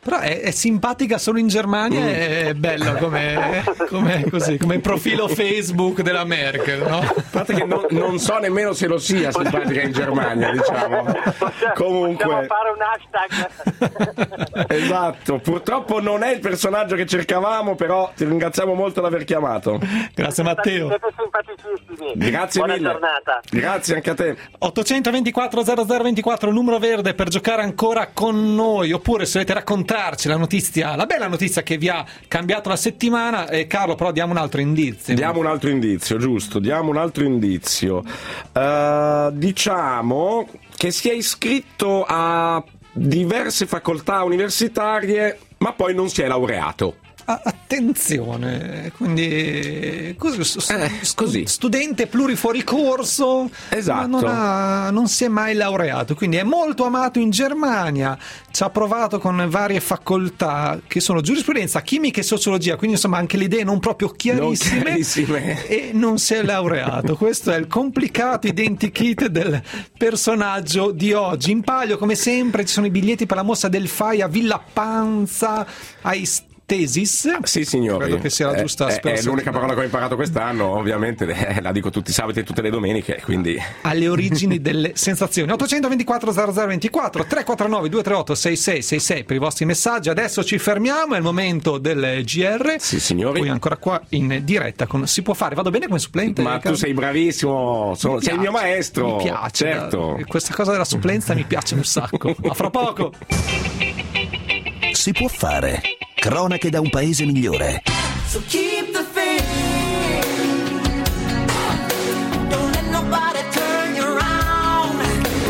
Però è, è simpatica solo in Germania, mm. è bello come, come, così, come profilo Facebook della Merkel, no? A parte che non, non so nemmeno se lo sia simpatica in Germania, diciamo. Possiamo, Comunque possiamo fare un hashtag. Esatto, purtroppo non è il personaggio che cercavamo, però ti ringraziamo molto di aver chiamato. Grazie Matteo. Siete simpaticissimi. Grazie Buona mille. giornata. Grazie anche a te. ottocentoventiquattro zero zero ventiquattro, il numero verde per giocare ancora con noi, oppure se volete raccontarci la notizia, la bella notizia che vi ha cambiato la settimana. E Carlo, però diamo un altro indizio. Diamo un altro indizio, giusto, diamo un altro indizio. Uh, diciamo che si è iscritto a diverse facoltà universitarie, ma poi non si è laureato. Attenzione, quindi così, eh, così. Studente plurifuori corso, esatto. ma non, ha, non si è mai laureato, quindi è molto amato in Germania, ci ha provato con varie facoltà che sono giurisprudenza, chimica e sociologia, quindi insomma anche le idee non proprio chiarissime, non chiarissime. E non si è laureato. Questo è il complicato identikit del personaggio di oggi. In palio come sempre ci sono i biglietti per la mostra del F A I a Villa Panza, ai Tesis? Sì, signori. Credo che sia la giusta eh, È l'unica parola che ho imparato quest'anno, ovviamente eh, la dico tutti i sabati e tutte le domeniche, quindi alle origini delle sensazioni. ottocentoventiquattro zero zero ventiquattro, tre quattro nove due tre otto sei sei sei sei per i vostri messaggi. Adesso ci fermiamo, è il momento del G R. Sì, signori. Poi ancora qua in diretta con Si può fare. Vado bene come supplente? Ma tu sei bravissimo, sono, sei il mio maestro. Mi piace. Certo. Questa cosa della supplenza mi piace un sacco. A fra poco. Si può fare. Cronache da un paese migliore. So keep the faith. Don't let nobody turn you around.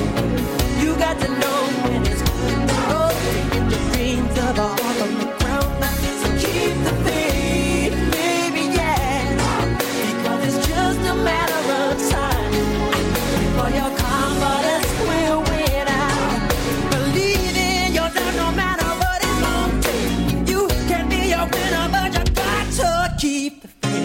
You got to know when it's good to go. Get your dreams up off of the ground. So keep the faith, baby, yeah. Because it's just a matter of time before your confidence will win out. Believe in yourself no matter what it's gonna take. You can be a winner, but you got to keep the faith.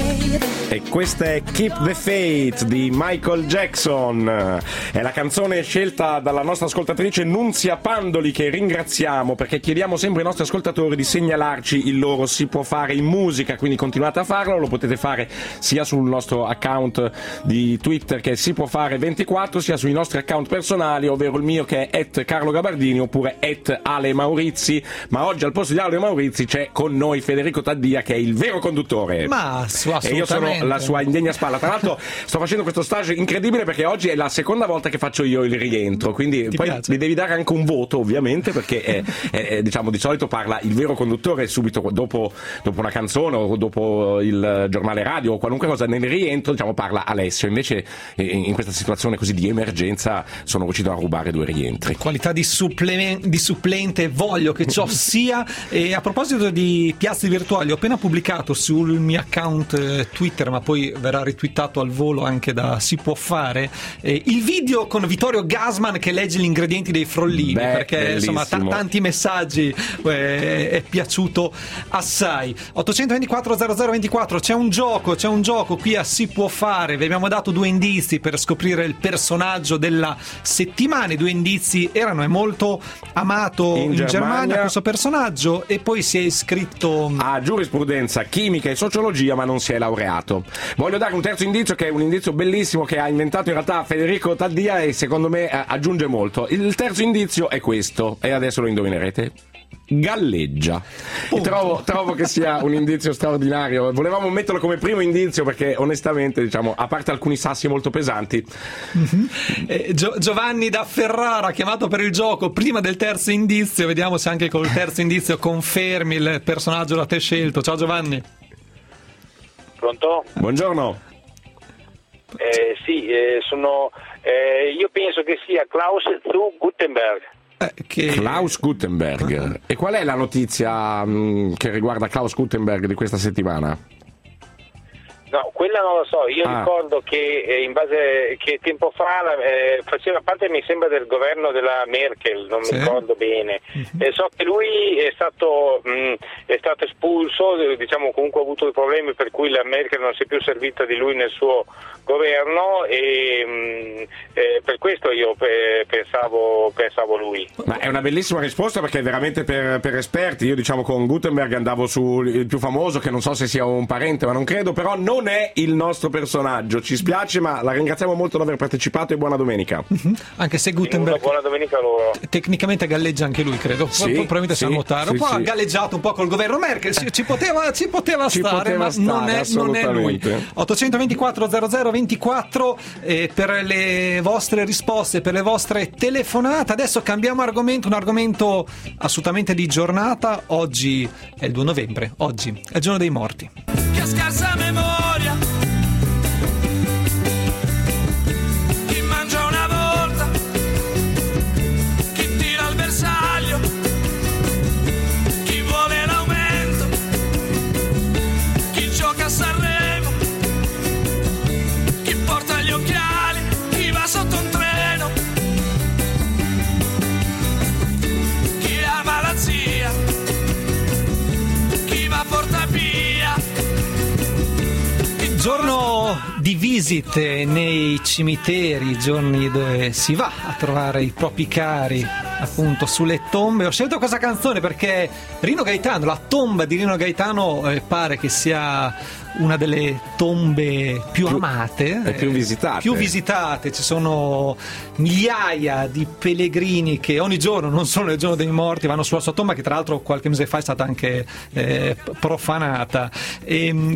E questa è Keep the Faith di Michael Jackson, è la canzone scelta dalla nostra ascoltatrice Nunzia Pandoli, che ringraziamo perché chiediamo sempre ai nostri ascoltatori di segnalarci il loro Si può fare in musica, quindi continuate a farlo, lo potete fare sia sul nostro account di Twitter che è Si può fare ventiquattro, sia sui nostri account personali, ovvero il mio che è at Carlo Gabardini oppure at Ale Maurizi, ma oggi al posto di Ale Maurizi c'è con noi Federico Taddia, che è il vero conduttore. Ma su, assolutamente. E io sono la sua indegna spalla. Tra l'altro sto facendo questo stage incredibile perché oggi è la seconda volta che faccio io il rientro, quindi Ti poi piace? mi devi dare anche un voto ovviamente, perché è, è, è, diciamo di solito parla il vero conduttore subito dopo, dopo una canzone o dopo il giornale radio o qualunque cosa. Nel rientro diciamo parla Alessio, invece in questa situazione così di emergenza sono riuscito a rubare due rientri. Qualità di, supple- di supplente voglio che ciò sia. E a proposito di piazze virtuali, ho appena pubblicato sul mio account eh, Twitter, ma poi verrà retweetato al volo anche da Si può fare, eh, il video con Vittorio Gassman che legge gli ingredienti dei frollini. Beh, perché bellissimo. Insomma t- tanti messaggi, eh, è piaciuto assai. ottocentoventiquattro zero zero ventiquattro, c'è un gioco c'è un gioco qui a Si può fare. Vi abbiamo dato due indizi per scoprire il personaggio della settimana. I due indizi erano: è molto amato in, in Germania, Germania questo personaggio, e poi si è iscritto a giurisprudenza, chimica e sociologia, ma non si è laureato. Voglio dare un terzo indizio, che è un indizio bellissimo che ha inventato in realtà Federico Taddia e secondo me aggiunge molto. Il terzo indizio è questo, e adesso lo indovinerete: galleggia. Oh. Trovo, trovo che sia un indizio straordinario. Volevamo metterlo come primo indizio perché onestamente, diciamo, a parte alcuni sassi molto pesanti. Mm-hmm. eh, Gio- Giovanni da Ferrara, chiamato per il gioco prima del terzo indizio. Vediamo se anche col terzo indizio confermi il personaggio da te scelto. Ciao Giovanni. Pronto? Buongiorno. Eh, sì, eh, sono eh, io penso che sia Klaus zu Gutenberg. Eh, che... Klaus Gutenberg. Uh-huh. E qual è la notizia mh, che riguarda Klaus Gutenberg di questa settimana? No, quella non lo so, io Ah. ricordo che eh, in base che tempo fa la- eh, faceva parte, mi sembra, del governo della Merkel, non Sì. mi ricordo bene. Eh, so che lui è stato mh, è stato espulso, eh, diciamo, comunque ha avuto dei problemi per cui la Merkel non si è più servita di lui nel suo governo e mh, eh, per questo io pe- pensavo pensavo lui. Ma è una bellissima risposta perché è veramente per, per esperti. Io diciamo con Gutenberg andavo sul più famoso, che non so se sia un parente, ma non credo, però non è il nostro personaggio. Ci spiace, ma la ringraziamo molto di aver partecipato e buona domenica. Anche se Una Gutenberg buona domenica a loro. tecnicamente galleggia anche lui, credo. Sì, Poi probabilmente sì, sa nuotare. sì, Un po' sì. ha galleggiato un po' col governo Merkel. Ci, ci poteva, ci poteva Ci stare, poteva ma stare, non, è, non è lui. assolutamente. ottocentoventiquattro zero zero ventiquattro eh, per le vostre risposte, per le vostre telefonate. Adesso cambiamo argomento, un argomento assolutamente di giornata. Oggi è il due novembre, oggi è il giorno dei morti. Che scarsa memoria, chi mangia una volta, chi tira al bersaglio, chi vuole l'aumento, chi gioca a Sanremo, chi porta gli occhiali, chi va sotto un treno, chi ama la zia, chi va a Portapia. Giorno di visite nei cimiteri, giorni dove si va a trovare i propri cari appunto sulle tombe. Ho scelto questa canzone perché Rino Gaetano, la tomba di Rino Gaetano eh, pare che sia una delle tombe più, Più- amate e più visitate. più visitate. Ci sono migliaia di pellegrini che ogni giorno, non solo nel giorno dei morti, vanno sulla sua tomba, che tra l'altro qualche mese fa è stata anche eh, profanata. E,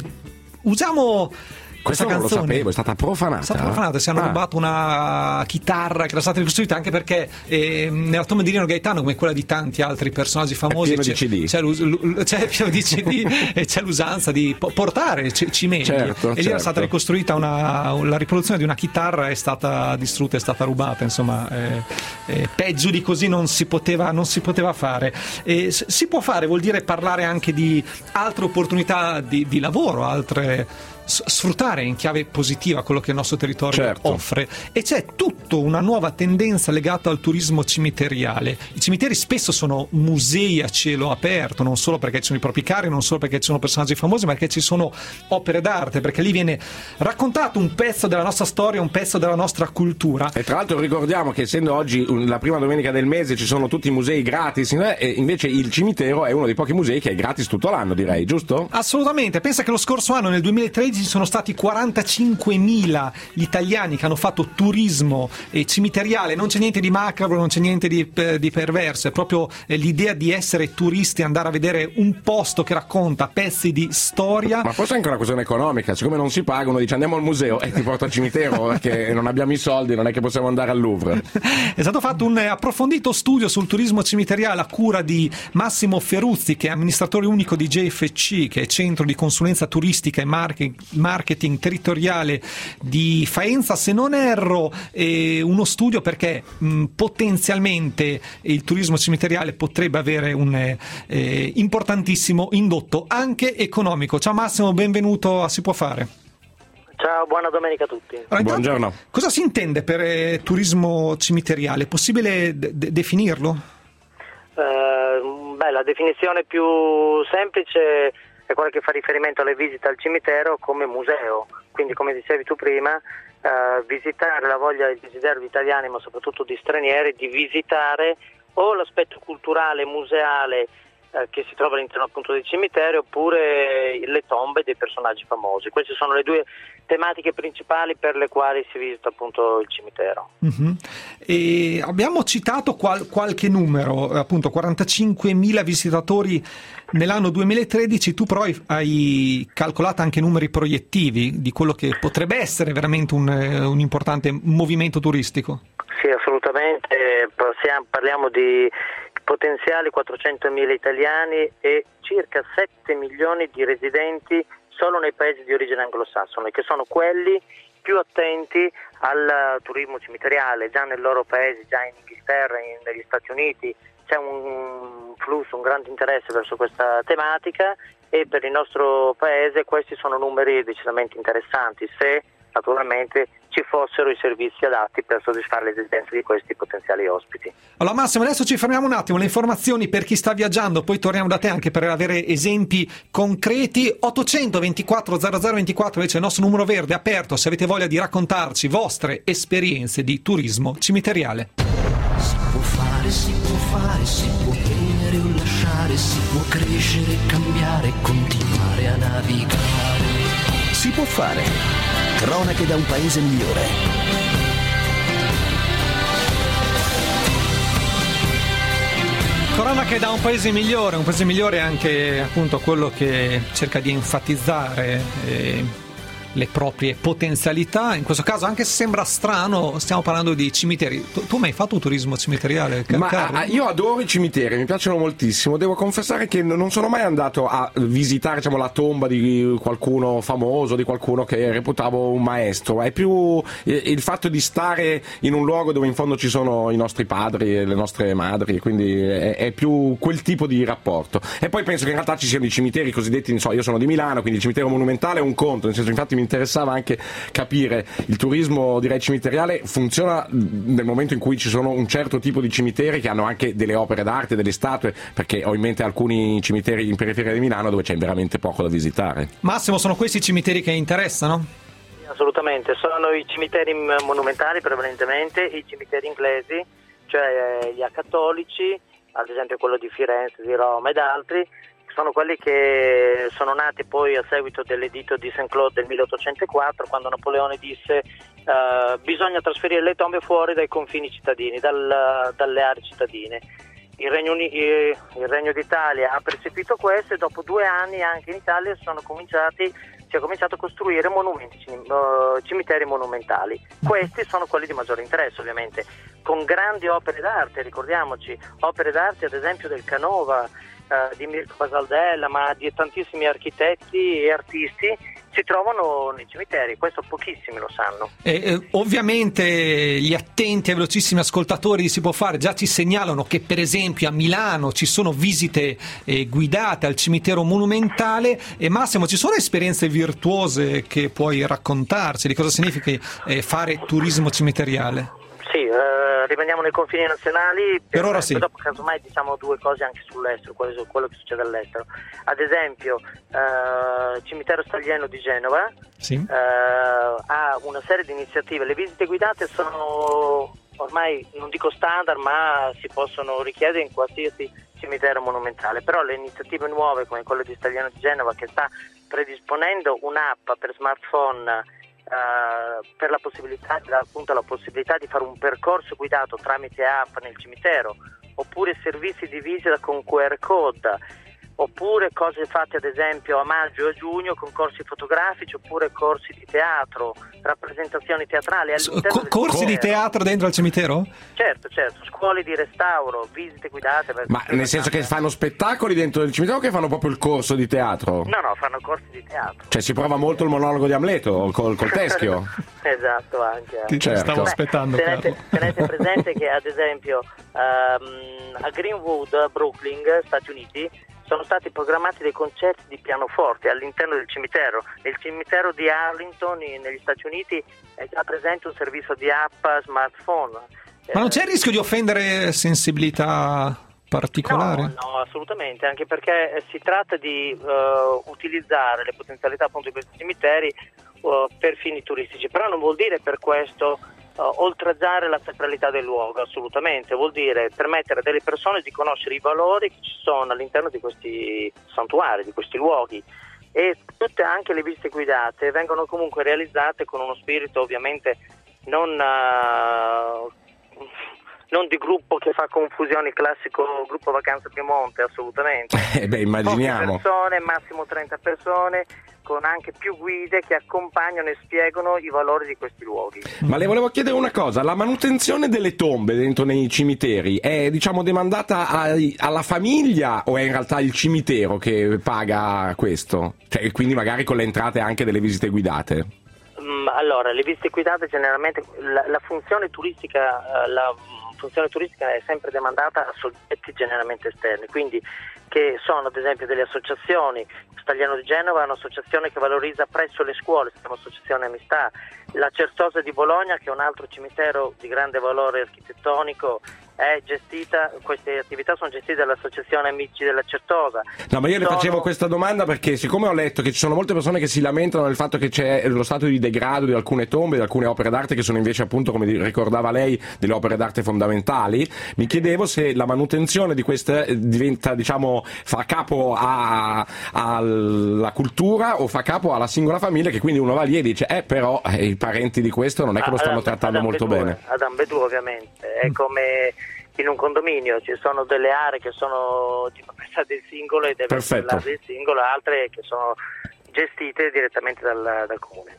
usiamo Questo questa non canzone. lo sapevo, è stata profanata. È stata profanata, si hanno Ah. rubato una chitarra che era stata ricostruita, anche perché eh, nella tomba di Rino Gaetano, come quella di tanti altri personaggi famosi, pieno di c'è, C D. c'è, l'us- l'u- c'è pieno di C D e c'è l'usanza di po- portare c- cimenti. Certo, e lì era certo. stata ricostruita una, la riproduzione di una chitarra, è stata distrutta, è stata rubata. Insomma, eh, eh, peggio di così non si poteva, non si poteva fare. E s- si può fare, vuol dire parlare anche di altre opportunità di, di lavoro, altre s- sfruttare in chiave positiva quello che il nostro territorio Certo. offre, e c'è tutta una nuova tendenza legata al turismo cimiteriale. I cimiteri spesso sono musei a cielo aperto, non solo perché ci sono i propri cari, non solo perché ci sono personaggi famosi, ma perché ci sono opere d'arte, perché lì viene raccontato un pezzo della nostra storia, un pezzo della nostra cultura. E tra l'altro ricordiamo che essendo oggi un- la prima domenica del mese ci sono tutti i musei gratis, eh, e invece il cimitero è uno dei pochi musei che è gratis tutto l'anno, direi, giusto? Assolutamente, pensa che lo scorso anno, nel duemilatredici, sono stati quarantacinquemila gli italiani che hanno fatto turismo eh, cimiteriale. Non c'è niente di macabro, non c'è niente di, eh, di perverso, è proprio eh, l'idea di essere turisti, andare a vedere un posto che racconta pezzi di storia. Ma forse è anche una questione economica, siccome non si paga, uno dice andiamo al museo e ti porto al cimitero perché non abbiamo i soldi, non è che possiamo andare al Louvre. È stato fatto un eh, approfondito studio sul turismo cimiteriale a cura di Massimo Ferruzzi, che è amministratore unico di J F C, che è centro di consulenza turistica e marche- marketing territoriale di Faenza. Se non erro, è uno studio perché mh, potenzialmente il turismo cimiteriale potrebbe avere un eh, eh, importantissimo indotto anche economico. Ciao Massimo, benvenuto a Si Può Fare. Ciao, buona domenica a tutti. Allora, intanto, Buongiorno. cosa si intende per eh, turismo cimiteriale? È possibile de- de- definirlo? Eh, beh, la definizione più semplice è quella che fa riferimento alle visite al cimitero come museo, quindi come dicevi tu prima, eh, visitare la voglia e il desiderio di italiani, ma soprattutto di stranieri, di visitare o l'aspetto culturale, museale eh, che si trova all'interno appunto del cimitero, oppure le tombe dei personaggi famosi. Queste sono le due tematiche principali per le quali si visita appunto il cimitero. Mhm. E abbiamo citato qual- qualche numero, eh, appunto quarantacinquemila visitatori nell'anno duemilatredici. Tu però hai, hai calcolato anche numeri proiettivi di quello che potrebbe essere veramente un, eh, un importante movimento turistico. Sì, assolutamente, Possiamo- parliamo di potenziali quattrocentomila italiani e circa sette milioni di residenti solo nei paesi di origine anglosassone, che sono quelli più attenti al turismo cimiteriale. Già nel loro paese, già in Inghilterra, in- negli Stati Uniti, c'è un flusso, un grande interesse verso questa tematica, e per il nostro paese questi sono numeri decisamente interessanti, se naturalmente ci fossero i servizi adatti per soddisfare le esigenze di questi potenziali ospiti. Allora Massimo, adesso ci fermiamo un attimo, le informazioni per chi sta viaggiando, poi torniamo da te anche per avere esempi concreti. Ottocento ventiquattro zero zero ventiquattro invece è il nostro numero verde aperto se avete voglia di raccontarci vostre esperienze di turismo cimiteriale. Si può fare, si può fare, si può prendere o lasciare, si può crescere, cambiare, continuare a navigare. Si può fare. Cronache da un paese migliore. Cronache da un paese migliore, un paese migliore è anche appunto quello che cerca di enfatizzare eh, le proprie potenzialità. In questo caso, anche se sembra strano, stiamo parlando di cimiteri. Tu, tu mi hai fatto un turismo cimiteriale, Ma Carlo? ah, io adoro i cimiteri, mi piacciono moltissimo. Devo confessare che non sono mai andato a visitare, diciamo, la tomba di qualcuno famoso, di qualcuno che reputavo un maestro. È più il fatto di stare in un luogo dove in fondo ci sono i nostri padri e le nostre madri, quindi è, è più quel tipo di rapporto. E poi penso che in realtà ci siano i cimiteri cosiddetti, non so, io sono di Milano, quindi il cimitero monumentale è un conto, nel senso, infatti mi interessava anche capire, il turismo, direi, cimiteriale funziona nel momento in cui ci sono un certo tipo di cimiteri che hanno anche delle opere d'arte, delle statue, perché ho in mente alcuni cimiteri in periferia di Milano dove c'è veramente poco da visitare. Massimo, sono questi i cimiteri che interessano? Assolutamente, sono i cimiteri monumentali prevalentemente, i cimiteri inglesi, cioè gli acattolici, ad esempio quello di Firenze, di Roma ed altri. Sono quelli che sono nati poi a seguito dell'editto di Saint-Claude del milleottocentoquattro, quando Napoleone disse uh, bisogna trasferire le tombe fuori dai confini cittadini, dal, dalle aree cittadine. Il Regno, Uni- il Regno d'Italia ha percepito questo e dopo due anni anche in Italia sono cominciati, si è cominciato a costruire monumenti, uh, cimiteri monumentali. Questi sono quelli di maggiore interesse, ovviamente, con grandi opere d'arte, ricordiamoci, opere d'arte ad esempio del Canova, Uh, di Mirko Basaldella, ma di tantissimi architetti e artisti si trovano nei cimiteri, questo pochissimi lo sanno. E, eh, ovviamente gli attenti e velocissimi ascoltatori di Si può fare già ci segnalano che per esempio a Milano ci sono visite eh, guidate al cimitero monumentale. E Massimo, ci sono esperienze virtuose che puoi raccontarci di cosa significa eh, fare turismo cimiteriale? Sì, eh, rimaniamo nei confini nazionali, per, per ora sì. Dopo casomai diciamo due cose anche sull'estero, quello, quello che succede all'estero. Ad esempio, eh, Cimitero Staglieno di Genova sì. eh, ha una serie di iniziative. Le visite guidate sono ormai, non dico standard, ma si possono richiedere in qualsiasi cimitero monumentale, però le iniziative nuove come quelle di Staglieno di Genova, che sta predisponendo un'app per smartphone Uh, per la possibilità, appunto, la possibilità di fare un percorso guidato tramite app nel cimitero, oppure servizi di visita con Q R code, oppure cose fatte ad esempio a maggio e a giugno con corsi fotografici, oppure corsi di teatro, rappresentazioni teatrali all'interno Co- del corsi cimitero. di teatro dentro al cimitero? Certo, certo, scuole di restauro, visite guidate. Ma nel senso che fanno spettacoli dentro il cimitero o che fanno proprio il corso di teatro? No, no, fanno corsi di teatro. Cioè si prova molto il monologo di Amleto col, col teschio? Esatto, anche. Ti certo. stavo Beh, aspettando, tenete, Carlo. tenete presente che ad esempio um, a Greenwood, Brooklyn, Stati Uniti, sono stati programmati dei concerti di pianoforte all'interno del cimitero. Nel cimitero di Arlington, negli Stati Uniti, è già presente un servizio di app smartphone. Ma non c'è il rischio di offendere sensibilità particolari? No, no, assolutamente, anche perché si tratta di uh, utilizzare le potenzialità appunto di questi cimiteri uh, per fini turistici, però non vuol dire per questo uh, oltraggiare la sacralità del luogo, assolutamente, vuol dire permettere a delle persone di conoscere i valori che ci sono all'interno di questi santuari, di questi luoghi. E tutte anche le visite guidate vengono comunque realizzate con uno spirito ovviamente non... Uh, non di gruppo che fa confusione, il classico gruppo Vacanze Piemonte, assolutamente. Eh beh, immaginiamo. Poche persone, massimo trenta persone, con anche più guide che accompagnano e spiegano i valori di questi luoghi. Ma le volevo chiedere una cosa, la manutenzione delle tombe dentro nei cimiteri è, diciamo, demandata ai, alla famiglia o è in realtà il cimitero che paga questo? Cioè, quindi magari con le entrate anche delle visite guidate? Mm, allora, le visite guidate generalmente, la, la funzione turistica, la funzione turistica è sempre demandata a soggetti generalmente esterni, quindi che sono ad esempio delle associazioni. Stagliano di Genova è un'associazione che valorizza presso le scuole, si chiama Associazione Amistà. La Certosa di Bologna, che è un altro cimitero di grande valore architettonico, è gestita, queste attività sono gestite dall'Associazione Amici della Certosa. No, ma io le sono... facevo questa domanda perché siccome ho letto che ci sono molte persone che si lamentano del fatto che c'è lo stato di degrado di alcune tombe, di alcune opere d'arte che sono invece, appunto, come ricordava lei, delle opere d'arte fondamentali, mi chiedevo se la manutenzione di queste diventa, diciamo, fa capo a, alla cultura o fa capo alla singola famiglia, che quindi uno va lì e dice eh però eh, i parenti di questo non è che lo stanno trattando molto bene. Ad ambedue ovviamente, è come in un condominio, ci sono delle aree che sono di proprietà del singolo e deve essere del singolo, altre che sono gestite direttamente dal, dal comune,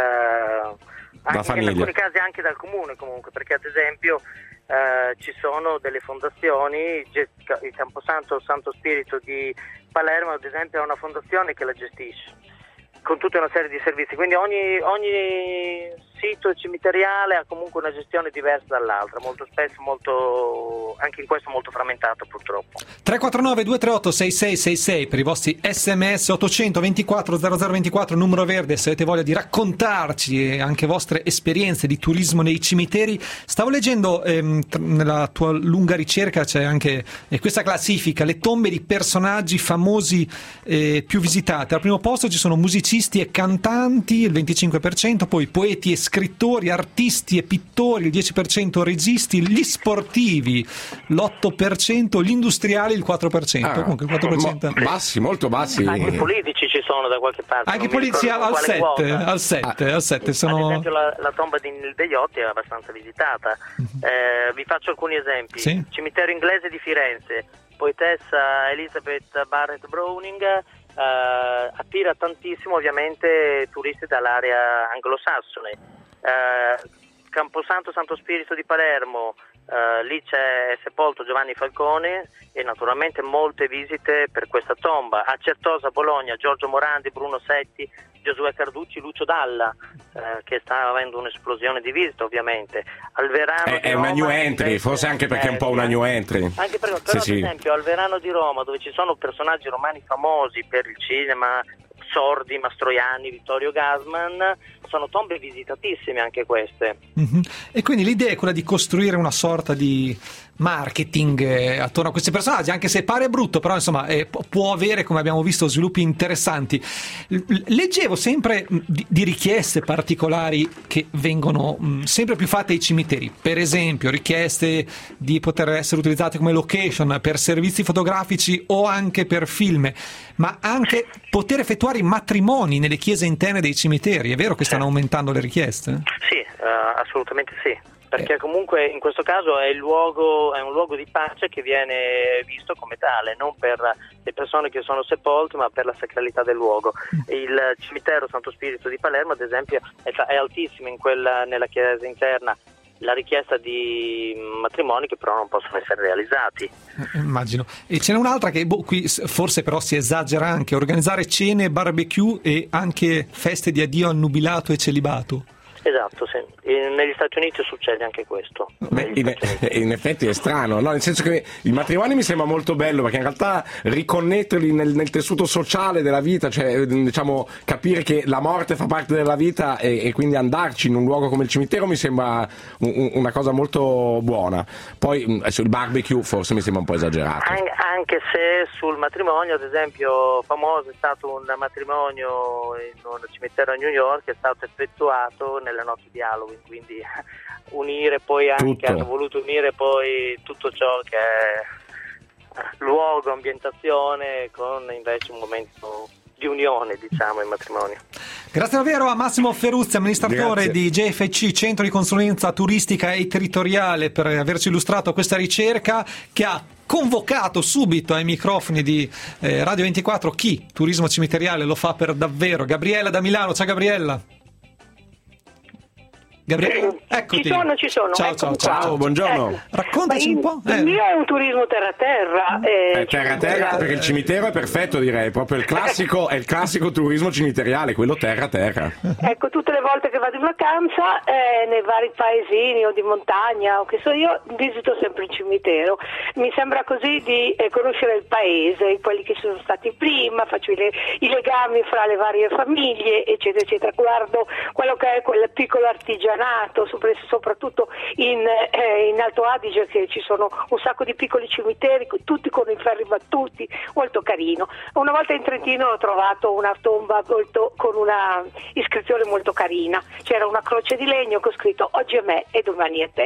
dal, anche in alcuni casi anche dal comune comunque, perché ad esempio eh, ci sono delle fondazioni, il Camposanto Santo Spirito di Palermo ad esempio è una fondazione che la gestisce con tutta una serie di servizi, quindi ogni, ogni sito cimiteriale ha comunque una gestione diversa dall'altra, molto spesso molto, anche in questo molto frammentato purtroppo. tre quattro nove due tre otto sei sei sei sei per i vostri sms, ottocento ventiquattro zero zero ventiquattro numero verde se avete voglia di raccontarci anche vostre esperienze di turismo nei cimiteri. Stavo leggendo ehm, nella tua lunga ricerca c'è anche eh, questa classifica, le tombe di personaggi famosi eh, più visitate. Al primo posto ci sono musicisti e cantanti, il venticinque per cento, poi poeti e scrittori, artisti e pittori, il dieci per cento, registi, gli sportivi, l'otto per cento, gli industriali, il quattro per cento. Ah, comunque il quattro per cento. Mo- bassi, molto bassi. Anche i politici ci sono da qualche parte. Anche i politici al sette, al sette, al sette sono... Ad esempio la, la tomba di Nil Deiotti è abbastanza visitata. Eh, vi faccio alcuni esempi. Sì. Cimitero inglese di Firenze, poetessa Elizabeth Barrett Browning, Uh, attira tantissimo ovviamente turisti dall'area anglosassone. uh, Camposanto Santo Spirito di Palermo, uh, lì c'è sepolto Giovanni Falcone e naturalmente molte visite per questa tomba. A Certosa, Bologna, Giorgio Morandi, Bruno Setti, Giosuè Carducci, Lucio Dalla, uh, che sta avendo un'esplosione di visite ovviamente. Al Verano è, di è Roma, una new entry, invece, forse anche perché è un po' una new entry. Anche perché, sì, però sì. ad esempio al Verano di Roma, dove ci sono personaggi romani famosi per il cinema, Sordi, Mastroianni, Vittorio Gassman, sono tombe visitatissime anche queste. Mm-hmm. E quindi l'idea è quella di costruire una sorta di marketing eh, attorno a questi personaggi, anche se pare brutto, però insomma eh, può avere, come abbiamo visto, sviluppi interessanti. L- leggevo sempre mh, di, di richieste particolari che vengono mh, sempre più fatte ai cimiteri, per esempio richieste di poter essere utilizzate come location per servizi fotografici o anche per film, ma anche poter effettuare i matrimoni nelle chiese interne dei cimiteri. È vero che stanno aumentando le richieste? Sì, uh, assolutamente sì. Perché comunque in questo caso è il luogo, è un luogo di pace che viene visto come tale, non per le persone che sono sepolte, ma per la sacralità del luogo. Il cimitero Santo Spirito di Palermo, ad esempio, è, è altissimo in quella, nella chiesa interna la richiesta di matrimoni che però non possono essere realizzati. Eh, immagino. E ce n'è un'altra che boh, qui forse però si esagera anche, organizzare cene, barbecue e anche feste di addio al nubilato e celibato. Esatto, sì. In, negli Stati Uniti succede anche questo. Beh, in, in effetti è strano, no? Nel senso che il matrimonio mi sembra molto bello, perché in realtà riconnetterli nel, nel tessuto sociale della vita, cioè diciamo capire che la morte fa parte della vita e, e quindi andarci in un luogo come il cimitero mi sembra un, una cosa molto buona. Poi sul barbecue forse mi sembra un po' esagerato. An- anche se sul matrimonio, ad esempio, famoso è stato un matrimonio in un cimitero a New York, è stato effettuato nelle notti di Halloween, quindi unire poi anche, tutto. hanno voluto unire poi tutto ciò che è luogo, ambientazione, con invece un momento di unione, diciamo, in matrimonio. Grazie davvero a Massimo Ferruzzi, amministratore Grazie. di J F C, Centro di Consulenza Turistica e Territoriale, per averci illustrato questa ricerca che ha convocato subito ai microfoni di eh, Radio ventiquattro chi turismo cimiteriale lo fa per davvero. Gabriella da Milano, ciao Gabriella. Gabriella, eccoti. Ci sono, ci sono. Ciao, ciao, ciao, ciao, buongiorno. Ecco. Raccontaci un po'. Il Eh. mio è un turismo terra-terra. Eh, terra terra, perché il cimitero è perfetto, direi, proprio il classico, è il classico turismo cimiteriale, quello terra terra. Ecco, tutte le volte che vado in vacanza eh, nei vari paesini o di montagna o che so io, visito sempre il cimitero. Mi sembra così di eh, conoscere il paese, quelli che sono stati prima, faccio i, le- i legami fra le varie famiglie, eccetera, eccetera. Guardo quello che è quel piccolo artigianato, sopra- soprattutto in, eh, in Alto Adige, che ci sono un sacco di piccoli cimiteri, tutti con i ferri battuti, molto carino. Una volta in Trentino ho trovato una tomba molto, con una iscrizione molto carina. C'era una croce di legno con scritto oggi è me e domani è te.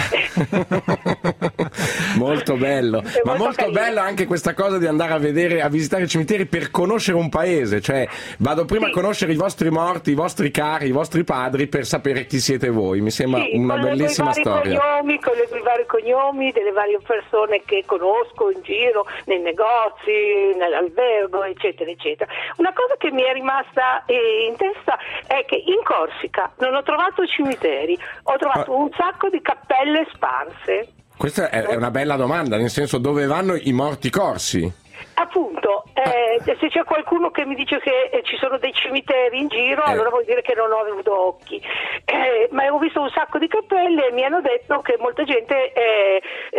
Molto bello, È ma molto molto carino. bello anche questa cosa di andare a vedere, a visitare i cimiteri per conoscere un paese, cioè vado prima Sì. a conoscere i vostri morti, i vostri cari, i vostri padri per sapere chi siete voi, mi sembra Sì, una collego bellissima i vari storia. Cognomi, collego i vari cognomi delle varie persone che conosco in giro, nei negozi, nell'albergo, eccetera, eccetera. Una cosa che mi è rimasta eh, in testa è che in Corsica non ho trovato cimiteri, ho trovato Ah. un sacco di cappelle sparse. Questa è, è una bella domanda, nel senso, dove vanno i morti corsi? Appunto, eh, se c'è qualcuno che mi dice che eh, ci sono dei cimiteri in giro, Eh. allora vuol dire che non ho avuto occhi. Eh, ma ho visto un sacco di cappelle e mi hanno detto che molta gente eh,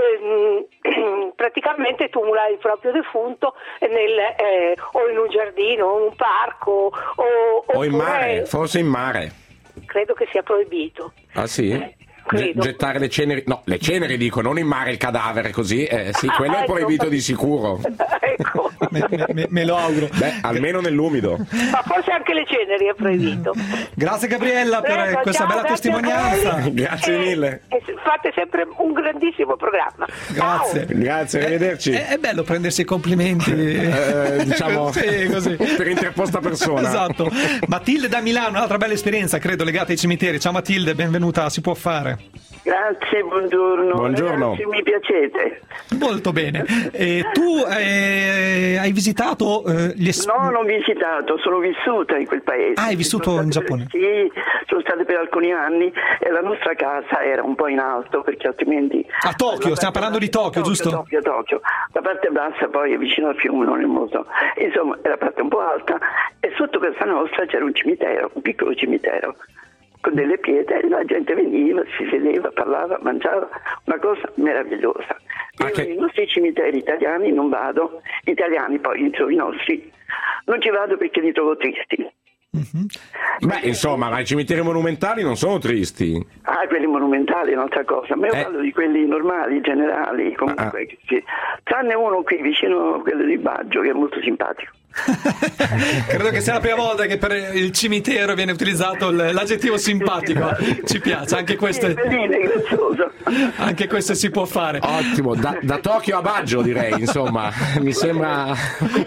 ehm, praticamente tumula il proprio defunto nel, eh, o in un giardino, o in un parco, o, O in oppure- mare, forse in mare. Credo che sia proibito. Ah sì? credo. Ge- gettare le ceneri, no, le ceneri dico, non in mare il cadavere così, eh, sì, quello Ah, è ecco, proibito ma- di sicuro. Ecco. Me, me- me lo auguro. Beh, almeno nell'umido. Ma forse anche le ceneri è proibito. Grazie Gabriella per Prego, questa ciao, bella grazie a testimonianza. voi. Grazie E- mille. e fate sempre un grandissimo programma. Grazie. Grazie, arrivederci. È, è bello prendersi i complimenti. Eh, diciamo, Sì, così. per interposta persona. Esatto. Matilde da Milano, un'altra bella esperienza, credo, legata ai cimiteri. Ciao Matilde, benvenuta, si può fare. Grazie, buongiorno. Buongiorno. Ragazzi, mi piacete. Molto bene. E tu eh, hai visitato eh, gli es- No, non ho visitato, sono vissuta in quel paese. Ah, hai vissuto Sono in stata Giappone? per- Sì, sono stata per alcuni anni e la nostra casa era un po' in alto perché altrimenti... A Tokyo, stiamo parlando di Tokyo, giusto? Tokyo, Tokyo. La parte bassa poi è vicino al fiume, non è molto... Insomma, è la parte un po' alta e sotto casa nostra c'era un cimitero, un piccolo cimitero, con delle pietre, la gente veniva, si sedeva, parlava, mangiava, una cosa meravigliosa. Io che- nei nostri cimiteri italiani non vado, italiani poi, insomma, i nostri, non ci vado perché li trovo tristi. Beh, insomma, ma i cimiteri monumentali non sono tristi. Ah, quelli monumentali è un'altra cosa, ma io Eh. parlo di quelli normali, generali, comunque, Ah. che sì. Tranne uno qui vicino a quello di Baggio che è molto simpatico. Credo che sia la prima volta che per il cimitero viene utilizzato l- l'aggettivo simpatico. Ci piace, anche questo, Sì, bellino, è grazioso. anche questo si può fare. Ottimo, da, da Tokyo a Baggio direi, insomma, mi sembra...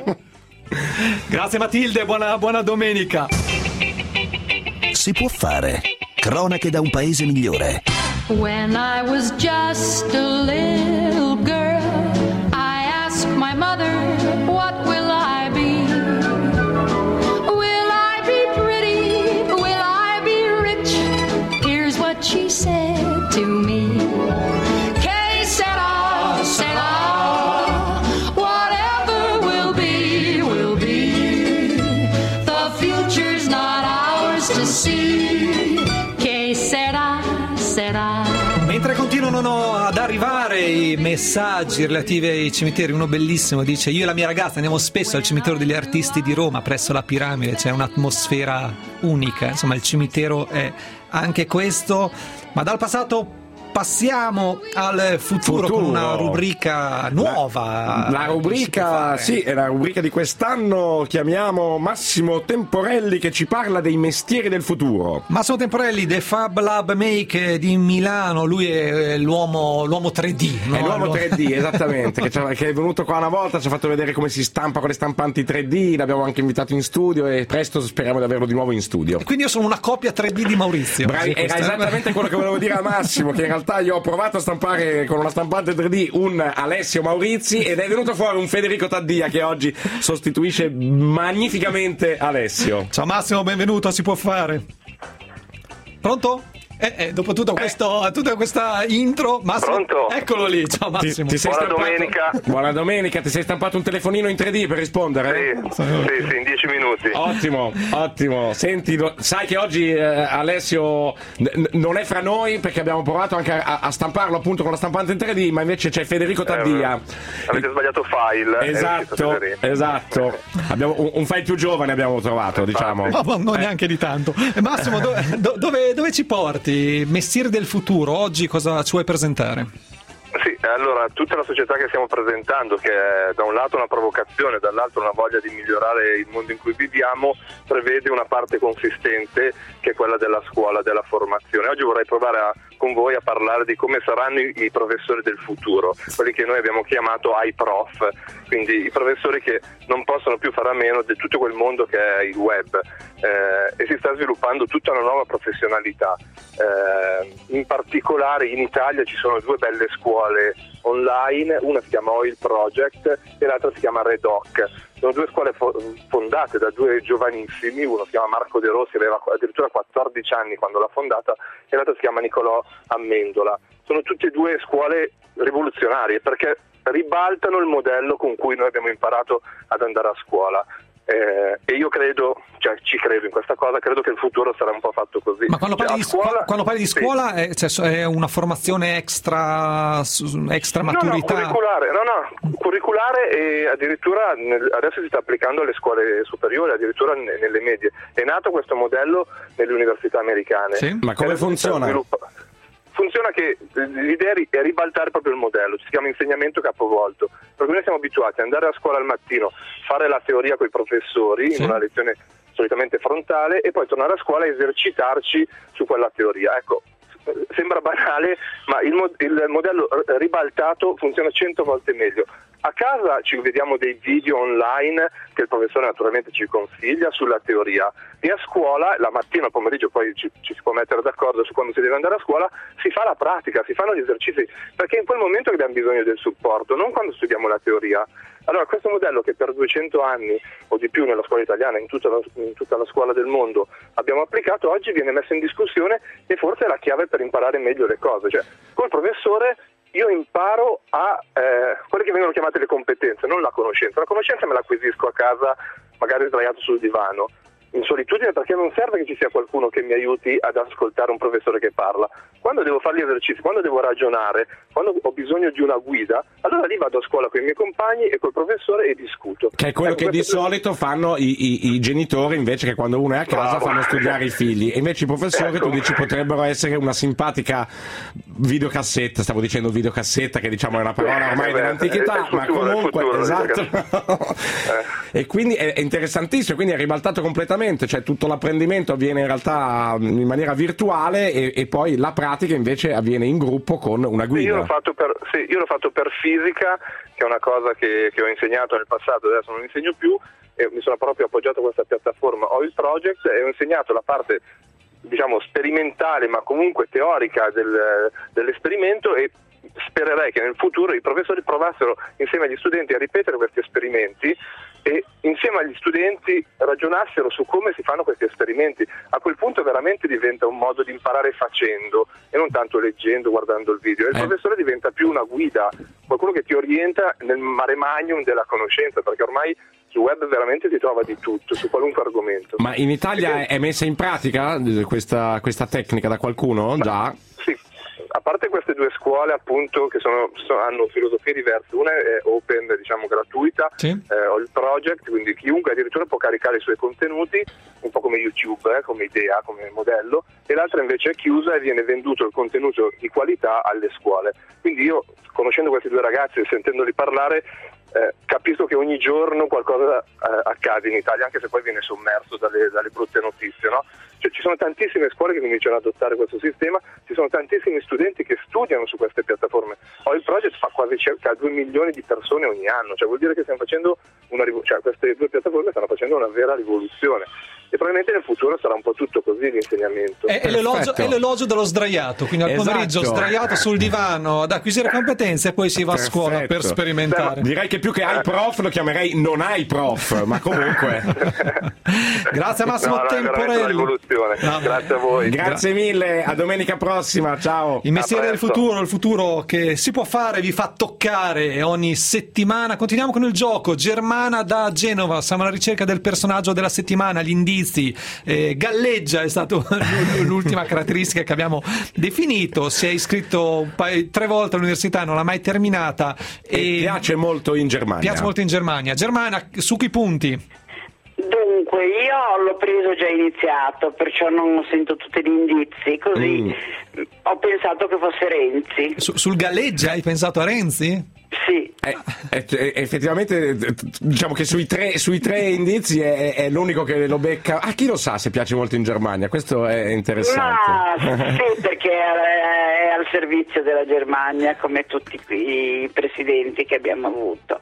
Grazie Matilde, buona, buona domenica. Si può fare. Cronache da un paese migliore. When I was just a little girl, I asked my mother, what will I be? Will I be pretty? Will I be rich? Here's what she said to me. Que sera, sera. Whatever will be, will be. The future's not ours to see. Que sera, sera. Mentre continuano ad arrivare i messaggi relativi ai cimiteri, uno bellissimo dice: io e la mia ragazza andiamo spesso al cimitero degli artisti di Roma presso la piramide, c'è un'atmosfera unica, insomma il cimitero è anche questo. Ma dal passato passiamo al futuro, Futuro. con una rubrica nuova. La rubrica, sì, è la rubrica di quest'anno, chiamiamo Massimo Temporelli che ci parla dei mestieri del futuro. Massimo Temporelli, The Fab Lab Make di Milano, lui è l'uomo, l'uomo tre D, no? È l'uomo tre D, esattamente, che, ci ha- che è venuto qua una volta, ci ha fatto vedere come si stampa con le stampanti tre D, l'abbiamo anche invitato in studio e presto speriamo di averlo di nuovo in studio. Quindi io sono una copia tre D di Maurizio. Bravi, Sì, era questo è- esattamente quello che volevo dire a Massimo, che in realtà io ho provato a stampare con una stampante tre D un Alessio Maurizi ed è venuto fuori un Federico Taddia che oggi sostituisce magnificamente Alessio. Ciao Massimo, benvenuto, si può fare. Pronto? Eh, eh, dopo tutto questo, tutta questa intro, Massimo, Pronto? eccolo lì, ciao Massimo. Ti, ti sei Buona stampato... domenica. Buona domenica, ti sei stampato un telefonino in tre D per rispondere? Sì, sì, sì, in dieci minuti. Ottimo, ottimo. Senti, lo- sai che oggi eh, Alessio n- non è fra noi perché abbiamo provato anche a, a stamparlo appunto con la stampante in tre D, ma invece c'è Federico Taddia. Eh, avete sbagliato file. Esatto, esatto. Abbiamo un, un file più giovane abbiamo trovato, diciamo. No, ma non neanche di tanto. Eh, Massimo, do- do- dove, dove ci porti? Mestiere del futuro, oggi cosa ci vuoi presentare? Sì, allora tutta la società che stiamo presentando, che è da un lato una provocazione, dall'altro una voglia di migliorare il mondo in cui viviamo, prevede una parte consistente che è quella della scuola, della formazione. Oggi vorrei provare a, con voi a parlare di come saranno i, i professori del futuro, quelli che noi abbiamo chiamato i prof, quindi i professori che non possono più fare a meno di tutto quel mondo che è il web, eh, e si sta sviluppando tutta una nuova professionalità. Eh, in particolare in Italia ci sono due belle scuole online, una si chiama Oil Project e l'altra si chiama Redoc. Sono due scuole fo- fondate da due giovanissimi, uno si chiama Marco De Rossi, aveva addirittura quattordici anni quando l'ha fondata, e l'altro si chiama Nicolò Amendola. Sono tutte e due scuole rivoluzionarie perché ribaltano il modello con cui noi abbiamo imparato ad andare a scuola. Eh, e io credo, cioè ci credo in questa cosa, credo che il futuro sarà un po' fatto così. Ma quando parli, Cioè, di, a scuola, scuola, quando parli di scuola sì. è, cioè, è una formazione extra, extra maturità? No, no, curriculare, no, no, curriculare e addirittura nel, adesso si sta applicando alle scuole superiori, addirittura ne, nelle medie. È nato questo modello nelle università americane. Sì? Ma come funziona? Funziona che l'idea è ribaltare proprio il modello, si chiama insegnamento capovolto, perché noi siamo abituati ad andare a scuola al mattino, fare la teoria con i professori, sì, in una lezione solitamente frontale, e poi tornare a scuola e esercitarci su quella teoria. Ecco, sembra banale, ma il, mo- il modello ribaltato funziona cento volte meglio. A casa ci vediamo dei video online che il professore naturalmente ci consiglia sulla teoria, e a scuola la mattina o pomeriggio, poi ci, ci si può mettere d'accordo su quando si deve andare a scuola, si fa la pratica, si fanno gli esercizi, perché è in quel momento che abbiamo bisogno del supporto, non quando studiamo la teoria. Allora questo modello che per duecento anni o di più nella scuola italiana, in tutta la, in tutta la scuola del mondo abbiamo applicato, oggi viene messo in discussione, e forse è la chiave per imparare meglio le cose. Cioè, col professore io imparo a eh, quelle che vengono chiamate le competenze, non la conoscenza. La conoscenza me la acquisisco a casa, magari sdraiato sul divano, in solitudine, perché non serve che ci sia qualcuno che mi aiuti ad ascoltare un professore che parla. Quando devo fare gli esercizi, quando devo ragionare, quando ho bisogno di una guida, allora lì vado a scuola con i miei compagni e col professore e discuto. Che è quello ecco, che di questo... solito fanno i, i, i genitori, invece, che quando uno è a casa Bravo. fanno studiare i figli. E invece i professori, ecco, tu dici, potrebbero essere una simpatica videocassetta, stavo dicendo videocassetta, che diciamo è una parola ormai eh, dell'antichità, ma futuro, comunque futuro, esatto. eh. E quindi è, è interessantissimo, quindi è ribaltato completamente, cioè tutto l'apprendimento avviene in realtà in maniera virtuale, e, e poi la pratica invece avviene in gruppo con una guida. Io l'ho fatto per, sì, io l'ho fatto per fisica, che è una cosa che, che ho insegnato nel passato, adesso non insegno più, e mi sono proprio appoggiato a questa piattaforma Oil Project e ho insegnato la parte, diciamo, sperimentale, ma comunque teorica del, dell'esperimento, e spererei che nel futuro i professori provassero insieme agli studenti a ripetere questi esperimenti e insieme agli studenti ragionassero su come si fanno questi esperimenti. A quel punto veramente diventa un modo di imparare facendo e non tanto leggendo, guardando il video. E il eh. professore diventa più una guida, qualcuno che ti orienta nel mare magnum della conoscenza, perché ormai sul web veramente si trova di tutto, su qualunque argomento. Ma in Italia è messa in pratica questa, questa tecnica da qualcuno? Già? Sì. A parte queste due scuole, appunto, che sono, sono, hanno filosofie diverse, una è open, diciamo gratuita, sì. eh, ho il project, quindi chiunque addirittura può caricare i suoi contenuti, un po' come YouTube, eh, come idea, come modello, e l'altra invece è chiusa e viene venduto il contenuto di qualità alle scuole. Quindi io, conoscendo questi due ragazzi e sentendoli parlare, Eh, capisco che ogni giorno qualcosa eh, accade in Italia, anche se poi viene sommerso dalle, dalle brutte notizie, no? Cioè, ci sono tantissime scuole che cominciano ad adottare questo sistema, ci sono tantissimi studenti che studiano su queste piattaforme. Oil Project fa quasi circa due milioni di persone ogni anno, cioè vuol dire che stiamo facendo una rivoluzione, cioè queste due piattaforme stanno facendo una vera rivoluzione. e probabilmente nel futuro sarà un po' tutto così l'insegnamento. È, è, l'elogio, è l'elogio dello sdraiato, quindi al Esatto. pomeriggio sdraiato sul divano ad acquisire competenze e poi si va a scuola per Perfetto. sperimentare. Direi che più che hai prof lo chiamerei non hai prof, ma comunque. Grazie a Massimo No, no, è veramente una Temporelli. rivoluzione. No. Grazie a voi. Grazie mille, a domenica prossima, ciao. Il mestiere A del presto. futuro, il futuro che si può fare, vi fa toccare ogni settimana. Continuiamo con il gioco. Germana da Genova, siamo alla ricerca del personaggio della settimana, gli indizi. Eh, galleggia è stata l'ultima caratteristica che abbiamo definito. Si è iscritto un paio, tre volte all'università, non l'ha mai terminata. E, E piace molto in Germania. piace molto in Germania. Germana, su che punti? Dunque, io l'ho preso già iniziato, perciò non sento tutti gli indizi, così Mm. ho pensato che fosse Renzi. Su- sul galleggia hai pensato a Renzi? Sì. Eh, eh, effettivamente, eh, diciamo che sui tre, sui tre indizi è, è l'unico che lo becca. Ah, chi lo sa se piace molto in Germania? Questo è interessante. Ma sì, perché è al servizio della Germania, come tutti i presidenti che abbiamo avuto.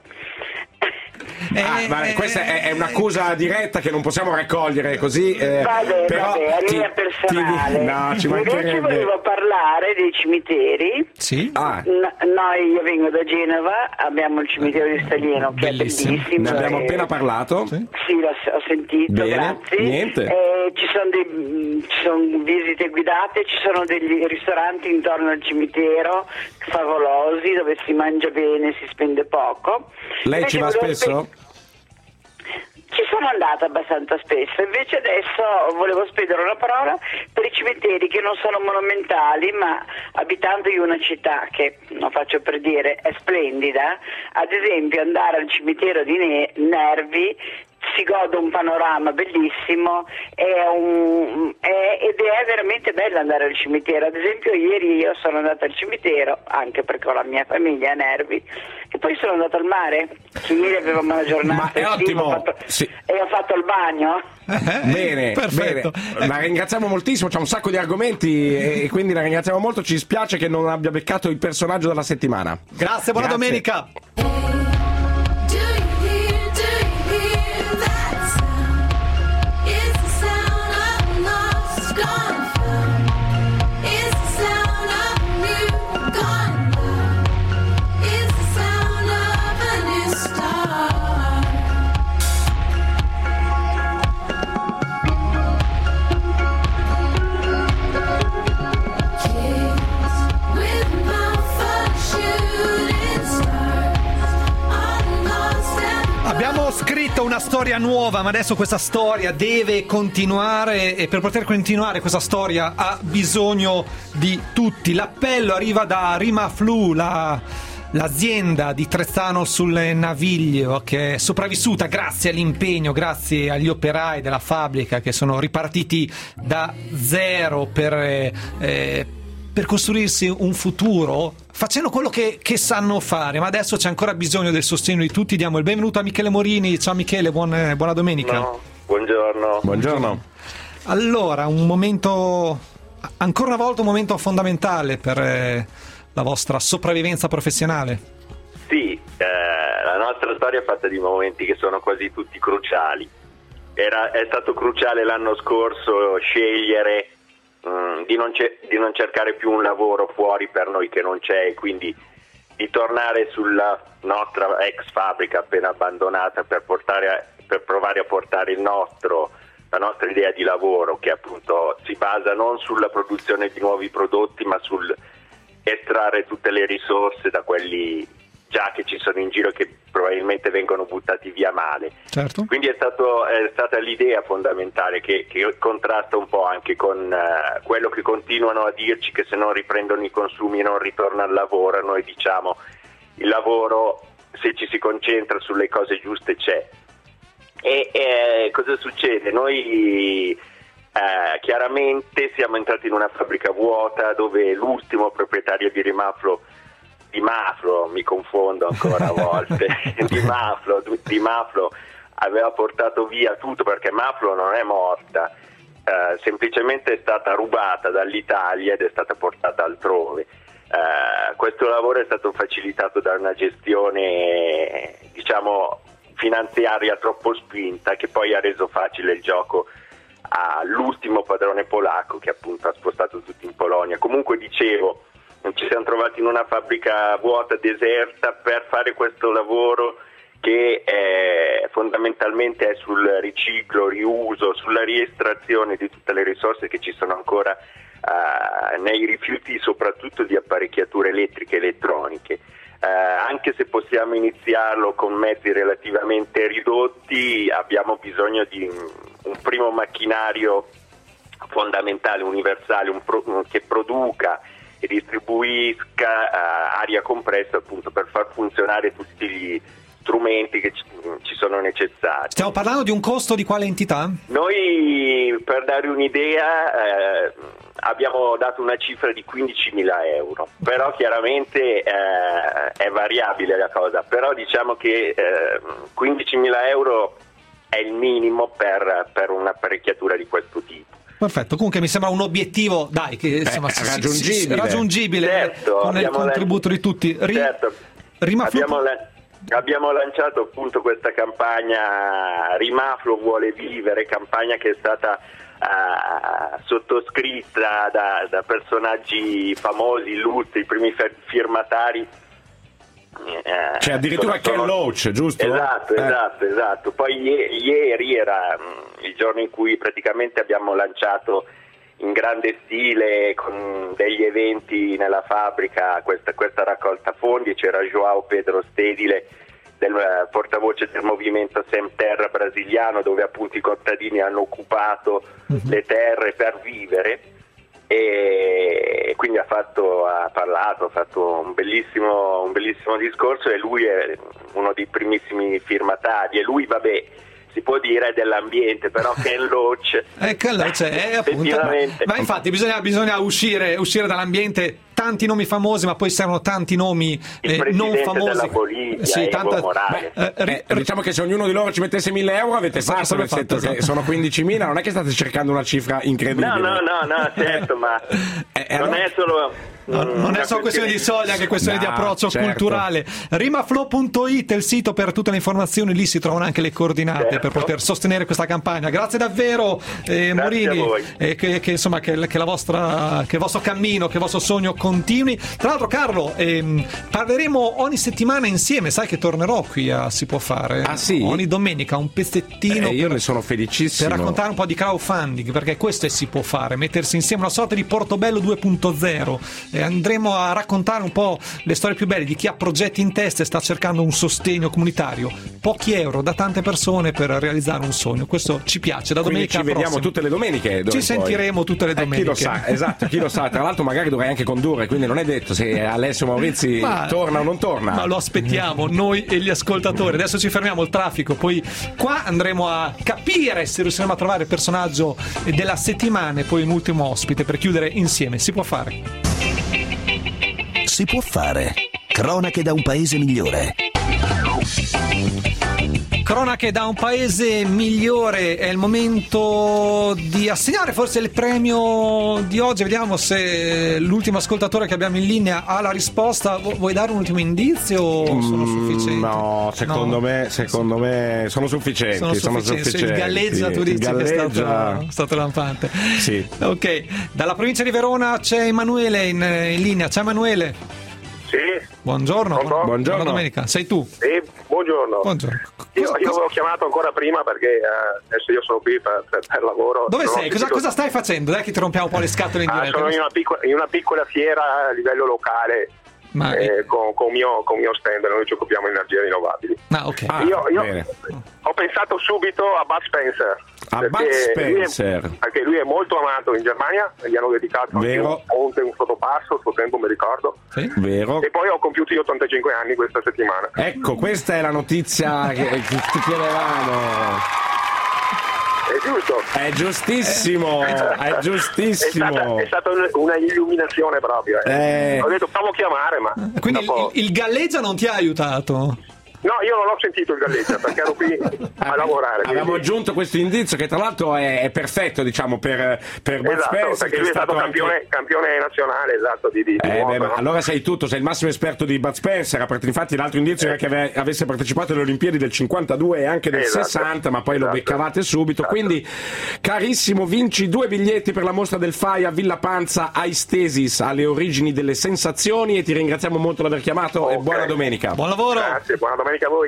Ah, vabbè, questa è, è un'accusa diretta che non possiamo raccogliere così. Eh, Vabbè, però vabbè, è ti- mia personale. ti- no, ci Invece mancherebbe. volevo parlare dei cimiteri. Sì. Ah, N- noi, io vengo da Genova, abbiamo il cimitero di Staglieno che Bellissimo. è bellissimo. ne abbiamo e- appena parlato. Sì. Sì, l'ho, ho sentito, Bene, grazie. niente. Eh, ci sono dei, mh, ci sono visite guidate, ci sono degli ristoranti intorno al cimitero favolosi dove si mangia bene, si spende poco. Lei Invece ci va volevo spesso? spe- Ci sono andata abbastanza spesso, invece adesso volevo spendere una parola per i cimiteri che non sono monumentali, ma abitando in una città che, non faccio per dire, è splendida, ad esempio andare al cimitero di Ne- Nervi si gode un panorama bellissimo, è un, è, ed è veramente bello andare al cimitero. Ad esempio ieri io sono andata al cimitero, anche perché ho la mia famiglia a Nervi, e poi sono andata al mare, che ieri avevamo una giornata Ma è estiva, ottimo, ho fatto- sì. e ho fatto il bagno. Bene, Perfetto. bene. La ringraziamo moltissimo, c'ha un sacco di argomenti e quindi la ringraziamo molto. Ci spiace che non abbia beccato il personaggio della settimana. Grazie, buona Grazie. domenica. Abbiamo scritto una storia nuova, ma adesso questa storia deve continuare e per poter continuare questa storia ha bisogno di tutti. L'appello arriva da Rimaflu, la, l'azienda di Trezzano sul Naviglio, che è sopravvissuta grazie all'impegno, grazie agli operai della fabbrica che sono ripartiti da zero per... Eh, per costruirsi un futuro facendo quello che, che sanno fare, ma adesso c'è ancora bisogno del sostegno di tutti. Diamo il benvenuto a Michele Morini. Ciao Michele, buon, buona domenica. No, buongiorno. Buongiorno. Allora, un momento, ancora una volta un momento fondamentale per eh, la vostra sopravvivenza professionale. Sì, eh, la nostra storia è fatta di momenti che sono quasi tutti cruciali. Era, è stato cruciale l'anno scorso scegliere mh, di, non ce- di non cercare più un lavoro fuori per noi che non c'è, e quindi di tornare sulla nostra ex fabbrica appena abbandonata per, portare a, per provare a portare il nostro, la nostra idea di lavoro, che appunto si basa non sulla produzione di nuovi prodotti ma sul estrarre tutte le risorse da quelli già che ci sono in giro, che probabilmente vengono buttati via male. Certo. Quindi è, stato, è stata l'idea fondamentale che, che contrasta un po' anche con uh, quello che continuano a dirci, che se non riprendono i consumi non ritorna al lavoro. Noi diciamo il lavoro, se ci si concentra sulle cose giuste, c'è. E eh, cosa succede? Noi eh, chiaramente siamo entrati in una fabbrica vuota dove l'ultimo proprietario di Rimaflo Di Maflo, mi confondo ancora a volte, di Maflo, di Maflo aveva portato via tutto, perché Maflo non è morta, eh, semplicemente è stata rubata dall'Italia ed è stata portata altrove. Eh, questo lavoro è stato facilitato da una gestione, diciamo, finanziaria troppo spinta, che poi ha reso facile il gioco all'ultimo padrone polacco che appunto ha spostato tutti in Polonia. Comunque dicevo, ci siamo trovati in una fabbrica vuota, deserta, per fare questo lavoro che è, fondamentalmente è sul riciclo, riuso, sulla riestrazione di tutte le risorse che ci sono ancora uh, nei rifiuti, soprattutto di apparecchiature elettriche e elettroniche. Uh, anche se possiamo iniziarlo con mezzi relativamente ridotti, abbiamo bisogno di un, un primo macchinario fondamentale, universale, un pro, un, che produca e distribuisca uh, aria compressa appunto per far funzionare tutti gli strumenti che ci, ci sono necessari. Stiamo parlando di un costo di quale entità? Noi, per dare un'idea, eh, abbiamo dato una cifra di quindicimila euro, però chiaramente eh, è variabile la cosa, però diciamo che eh, quindicimila euro è il minimo per, per un'apparecchiatura di questo tipo. Perfetto, comunque mi sembra un obiettivo, dai, che insomma, eh, si, raggiungibile, si, si, raggiungibile certo, con il contributo lan- di tutti. Ri- certo. Rimaflu- abbiamo, la- abbiamo lanciato appunto questa campagna Rimaflo vuole vivere, campagna che è stata uh, sottoscritta da, da personaggi famosi, illustri, i primi fer- firmatari. Eh, C'è addirittura sono, Ken Loach, giusto? Esatto, eh. esatto, esatto. Poi ie- ieri era mh, il giorno in cui praticamente abbiamo lanciato in grande stile con degli eventi nella fabbrica questa, questa raccolta fondi. C'era João Pedro Stedile, del uh, portavoce del movimento Sem Terra brasiliano, dove appunto i contadini hanno occupato uh-huh. le terre per vivere. E quindi ha fatto, ha parlato, ha fatto un bellissimo, un bellissimo discorso, e lui è uno dei primissimi firmatari, e lui vabbè si può dire dell'ambiente, però Ken Loach eh, Ken Loach è appunto, ma, ma infatti bisogna, bisogna uscire, uscire dall'ambiente. Tanti nomi famosi, ma poi servono tanti nomi eh, non famosi. Della Bolivia, sì, tanta... Morale. Beh, eh, eh, diciamo che se ognuno di loro ci mettesse mille euro avete esatto, fatto, nel senso esatto. che sono quindicimila, non è che state cercando una cifra incredibile. No, no, no, no, certo, ma eh, non allora... è solo... No, non è solo questione di soldi, è anche questione no, di approccio certo. culturale. Rimaflow punto it è il sito per tutte le informazioni, lì si trovano anche le coordinate certo. per poter sostenere questa campagna. Grazie davvero eh, Morini, e che, che insomma che, che la vostra che il vostro cammino, che il vostro sogno continui. Tra l'altro Carlo, ehm, parleremo ogni settimana insieme, sai che tornerò qui a Si Può Fare. Ah sì? Ogni domenica un pezzettino. Eh, io per, ne sono felicissimo. Per raccontare un po' di crowdfunding, perché questo è Si Può Fare, mettersi insieme, una sorta di Portobello due punto zero. E andremo a raccontare un po' le storie più belle di chi ha progetti in testa e sta cercando un sostegno comunitario. Pochi euro da tante persone per realizzare un sogno. Questo ci piace. Da Quindi domenica ci vediamo prossima. tutte le domeniche. Ci sentiremo tutte le domeniche. Eh, chi lo sa, esatto, chi lo sa. Tra l'altro magari dovrei anche condurre, quindi non è detto se Alessio Maurizi ma, torna o non torna. Ma lo aspettiamo, noi e gli ascoltatori. Adesso ci fermiamo al traffico, poi qua andremo a capire se riusciremo a trovare il personaggio della settimana e poi un ultimo ospite per chiudere insieme. Si può fare. Si può fare. Cronache da un paese migliore. Cronache da un paese migliore, è il momento di assegnare forse il premio di oggi. Vediamo se l'ultimo ascoltatore che abbiamo in linea ha la risposta. Vuoi dare un ultimo indizio o sono sufficienti? No, secondo no. me secondo me sono sufficienti. Sono sufficienti. Sono sufficienti. Il galleggia tu dici che è stato, stato lampante. Sì. Ok, dalla provincia di Verona c'è Emanuele in, in linea. Ciao Emanuele. Sì. Buongiorno. Buongiorno. Buona domenica. Sei tu? Sì, buongiorno. Buongiorno. Io, io avevo chiamato ancora prima perché eh, adesso io sono qui per, per, per lavoro. Dove sei? Cosa, dico... cosa stai facendo? Dai che ti rompiamo un po' le scatole in diretta. Ah, sono in una, piccola, in una piccola fiera a livello locale. Ma eh, con, con, mio, con mio stand, noi ci occupiamo di energie rinnovabili. Ah, ok. Ah, io io ho pensato subito a Bud Spencer. A Bud Spencer. Lui è, perché lui è molto amato in Germania, gli hanno dedicato Vero. un ponte, un fotopasso, a suo tempo mi ricordo. Sì. Vero. E poi ho compiuto io ottantacinque anni questa settimana. Ecco, questa è la notizia che, che ti chiedevamo. È giusto. È giustissimo, è giustissimo. È stata, è stata una illuminazione proprio. Eh. Eh. Ho detto, stavo chiamare, ma... Quindi il, il galleggia non ti ha aiutato? No, io non ho sentito il Galleggia perché ero qui a lavorare. Abbiamo quindi... aggiunto questo indizio che tra l'altro è, è perfetto, diciamo, per, per Bud Esatto, Spencer, perché che lui è è stato campione, anche... campione nazionale, esatto, di, di, di Eh, nuoto, beh, ma no? allora sei tutto, sei il massimo esperto di Bud Spencer. Infatti l'altro indizio era che ave- avesse partecipato alle Olimpiadi del cinquantadue e anche del Esatto. sessanta, ma poi Esatto. lo beccavate subito. Quindi, carissimo, vinci due biglietti per la mostra del F A I a Villa Panza, Aistesis, alle origini delle sensazioni, e ti ringraziamo molto di aver chiamato Okay. e buona domenica. Buon lavoro. Grazie, buona domenica a voi.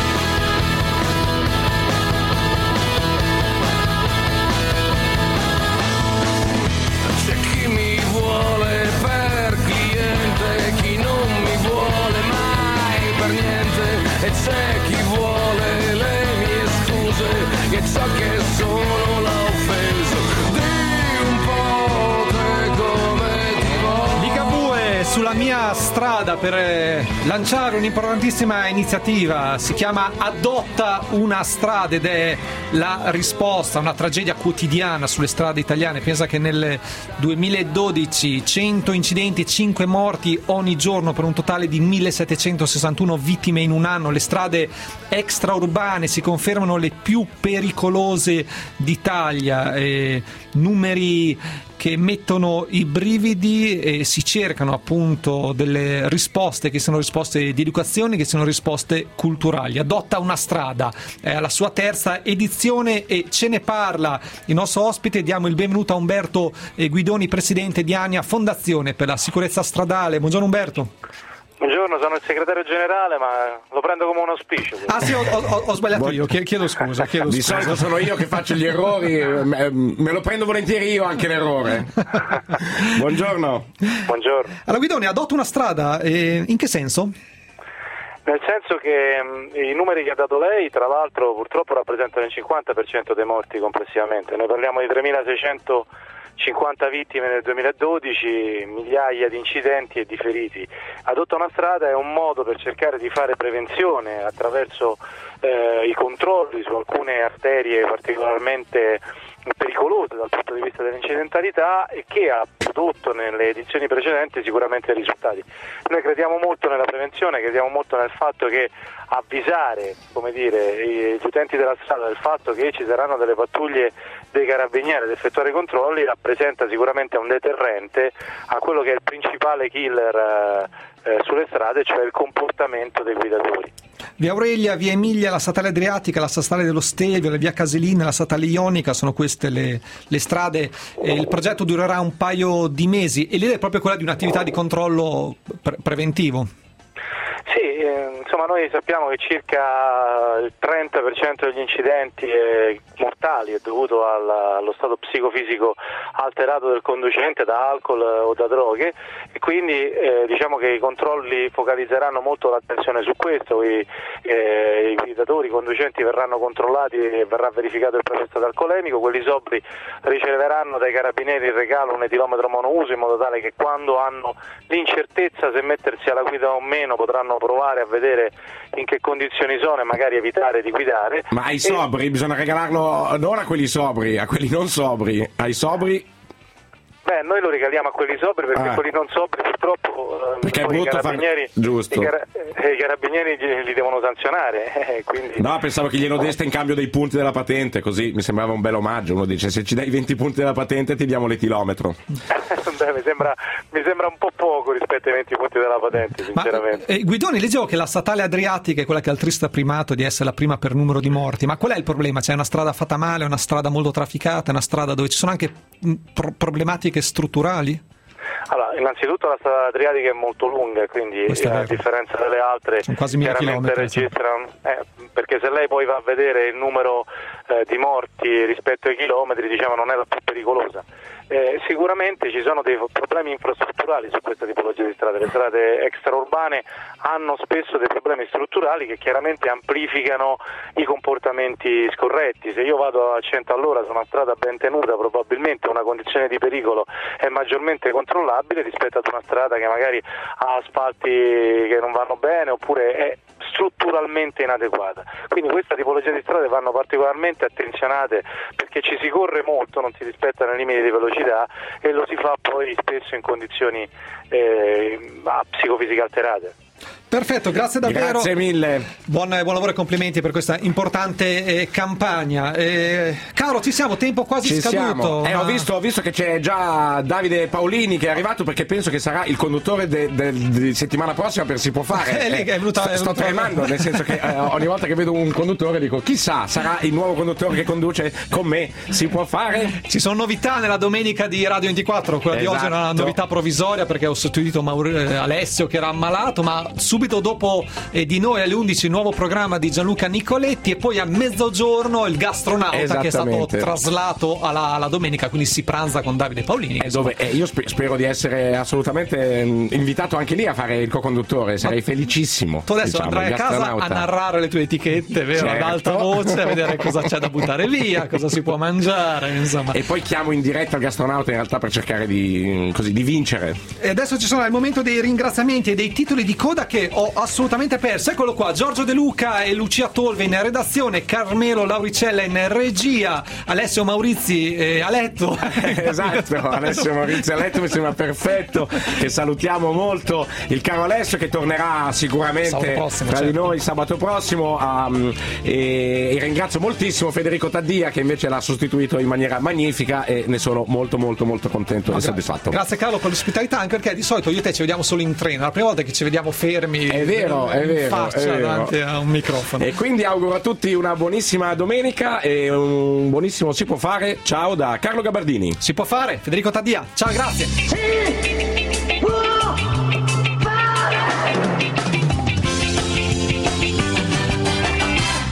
C'è chi mi vuole per cliente, chi non mi vuole mai per niente, e c'è chi vuole le mie scuse, che ciò che sono l'ha offeso. Di un po' te come ti voglio. Ligabue sulla mia strada per eh, lanciare un'importantissima iniziativa, si chiama Adotta una strada, ed è la risposta a una tragedia quotidiana sulle strade italiane. Pensa che nel duemiladodici cento incidenti, cinque morti ogni giorno, per un totale di millesettecentosessantuno vittime in un anno. Le strade extraurbane si confermano le più pericolose d'Italia, eh, numeri che mettono i brividi, e si cercano appunto delle risposte che sono risposte di educazione, che sono risposte culturali. Adotta una strada è alla sua terza edizione e ce ne parla il nostro ospite. Diamo il benvenuto a Umberto Guidoni, presidente di ANIA, Fondazione per la Sicurezza Stradale. Buongiorno Umberto. Buongiorno, sono il segretario generale, ma lo prendo come un auspicio. Ah sì, ho, ho, ho sbagliato io, chiedo scusa. Chiedo Di scusa. solito sono io che faccio gli errori, me, me lo prendo volentieri io anche l'errore. Buongiorno. Buongiorno. Allora Guidoni, adotta una strada, eh, in che senso? Nel senso che mh, i numeri che ha dato lei, tra l'altro, purtroppo rappresentano il cinquanta per cento dei morti complessivamente. Noi parliamo di tremilaseicentocinquanta vittime nel duemiladodici, migliaia di incidenti e di feriti. Adotta una strada è un modo per cercare di fare prevenzione attraverso eh, i controlli su alcune arterie particolarmente pericolose dal punto di vista dell'incidentalità, e che ha prodotto nelle edizioni precedenti sicuramente risultati. Noi crediamo molto nella prevenzione, crediamo molto nel fatto che avvisare, come dire, gli utenti della strada del fatto che ci saranno delle pattuglie dei carabinieri ad effettuare i controlli rappresenta sicuramente un deterrente a quello che è il principale killer eh, sulle strade, cioè il comportamento dei guidatori. Via Aurelia, via Emilia, la statale Adriatica, la statale dello Stelvio, la via Casilina, la statale Ionica, sono queste le, le strade. Eh, il progetto durerà un paio di mesi e l'idea è proprio quella di un'attività di controllo pre- preventivo. Sì, eh, insomma noi sappiamo che circa il trenta per cento degli incidenti eh, mortali è dovuto al, allo stato psicofisico alterato del conducente da alcol eh, o da droghe, e quindi eh, diciamo che i controlli focalizzeranno molto l'attenzione su questo. I, eh, i guidatori, i conducenti verranno controllati e verrà verificato il proprio stato alcolemico. Quelli sobri riceveranno dai carabinieri in regalo un etilometro monouso, in modo tale che quando hanno l'incertezza se mettersi alla guida o meno potranno provare a vedere in che condizioni sono e magari evitare di guidare. Ma ai sobri e... bisogna regalarlo non a quelli sobri, a quelli non sobri, ai sobri. Beh, noi lo regaliamo a quelli sobri perché ah. quelli non sobri purtroppo perché è brutto i carabinieri, far... Giusto. I, cara... i carabinieri li, li devono sanzionare. Quindi... No, pensavo che glielo deste in cambio dei punti della patente, così mi sembrava un bel omaggio. Uno dice: se ci dai venti punti della patente ti diamo l'etilometro. Beh, mi sembra, mi sembra un po' poco rispetto ai venti punti della patente, sinceramente. Ma, eh, Guidoni, leggevo che la statale Adriatica è quella che ha il triste primato di essere la prima per numero di morti, ma qual è il problema? C'è una strada fatta male, una strada molto trafficata, una strada dove ci sono anche pro- problematiche strutturali? Allora, innanzitutto la strada Adriatica è molto lunga, quindi eh, a differenza delle altre quasi chiaramente registrano, eh, perché se lei poi va a vedere il numero eh, di morti rispetto ai chilometri, diciamo, non è la più pericolosa. Eh, sicuramente ci sono dei problemi infrastrutturali su questa tipologia di strade. Le strade extraurbane hanno spesso dei problemi strutturali che chiaramente amplificano i comportamenti scorretti. Se io vado a cento all'ora su una strada ben tenuta, probabilmente una condizione di pericolo è maggiormente controllabile rispetto ad una strada che magari ha asfalti che non vanno bene oppure è strutturalmente inadeguata. Quindi questa tipologia di strade vanno particolarmente attenzionate, perché ci si corre molto, non si rispettano i limiti di velocità e lo si fa poi spesso in condizioni eh, psicofisiche alterate. Perfetto, grazie davvero. Grazie mille. Buon, buon lavoro e complimenti per questa importante eh, campagna. Eh, caro, ci siamo, tempo quasi Ci scaduto. siamo. Eh, ma... ho, visto, ho visto che c'è già Davide Paolini che è arrivato, perché penso che sarà il conduttore de, de, di settimana prossima per Si Può Fare. È lì che è venuta, sto è sto venuta... tremando, nel senso che eh, ogni volta che vedo un conduttore dico chissà, sarà il nuovo conduttore che conduce con me Si Può Fare. Ci sono novità nella domenica di Radio ventiquattro. Quella Esatto. di oggi è una novità provvisoria perché ho sostituito Maur- Alessio che era ammalato, ma subito dopo eh, di noi alle undici il nuovo programma di Gianluca Nicoletti, e poi a mezzogiorno il Gastronauta che è stato traslato alla, alla domenica, quindi si pranza con Davide Paolini. Eh, dove, eh, io sper- spero di essere assolutamente mh, invitato anche lì a fare il co-conduttore, sarei ma felicissimo. Tu adesso diciamo, andrai a casa a narrare le tue etichette, vero? Certo. Ad alta voce, a vedere cosa c'è da buttare via, cosa si può mangiare, insomma. E poi chiamo in diretta il Gastronauta in realtà per cercare di, così, di vincere. E adesso ci sono il momento dei ringraziamenti e dei titoli di coda che ho assolutamente perso. Eccolo qua: Giorgio De Luca e Lucia Tolve in redazione, Carmelo Lauricella in regia, Alessio Maurizi eh, a letto. Esatto, Alessio Maurizio a letto mi sembra perfetto, che salutiamo molto il caro Alessio che tornerà sicuramente prossimo, tra certo. di noi sabato prossimo. Um, e, e ringrazio moltissimo Federico Taddia che invece l'ha sostituito in maniera magnifica e ne sono molto molto molto contento No, e gra- soddisfatto. Grazie Carlo per l'ospitalità, anche perché di solito io e te ci vediamo solo in treno, la prima volta che ci vediamo fermi È vero, è in vero, faccia è vero. davanti a un microfono. E quindi auguro a tutti una buonissima domenica e un buonissimo Si Può Fare. Ciao da Carlo Gabardini. Si Può Fare, Federico Taddia. Ciao, grazie.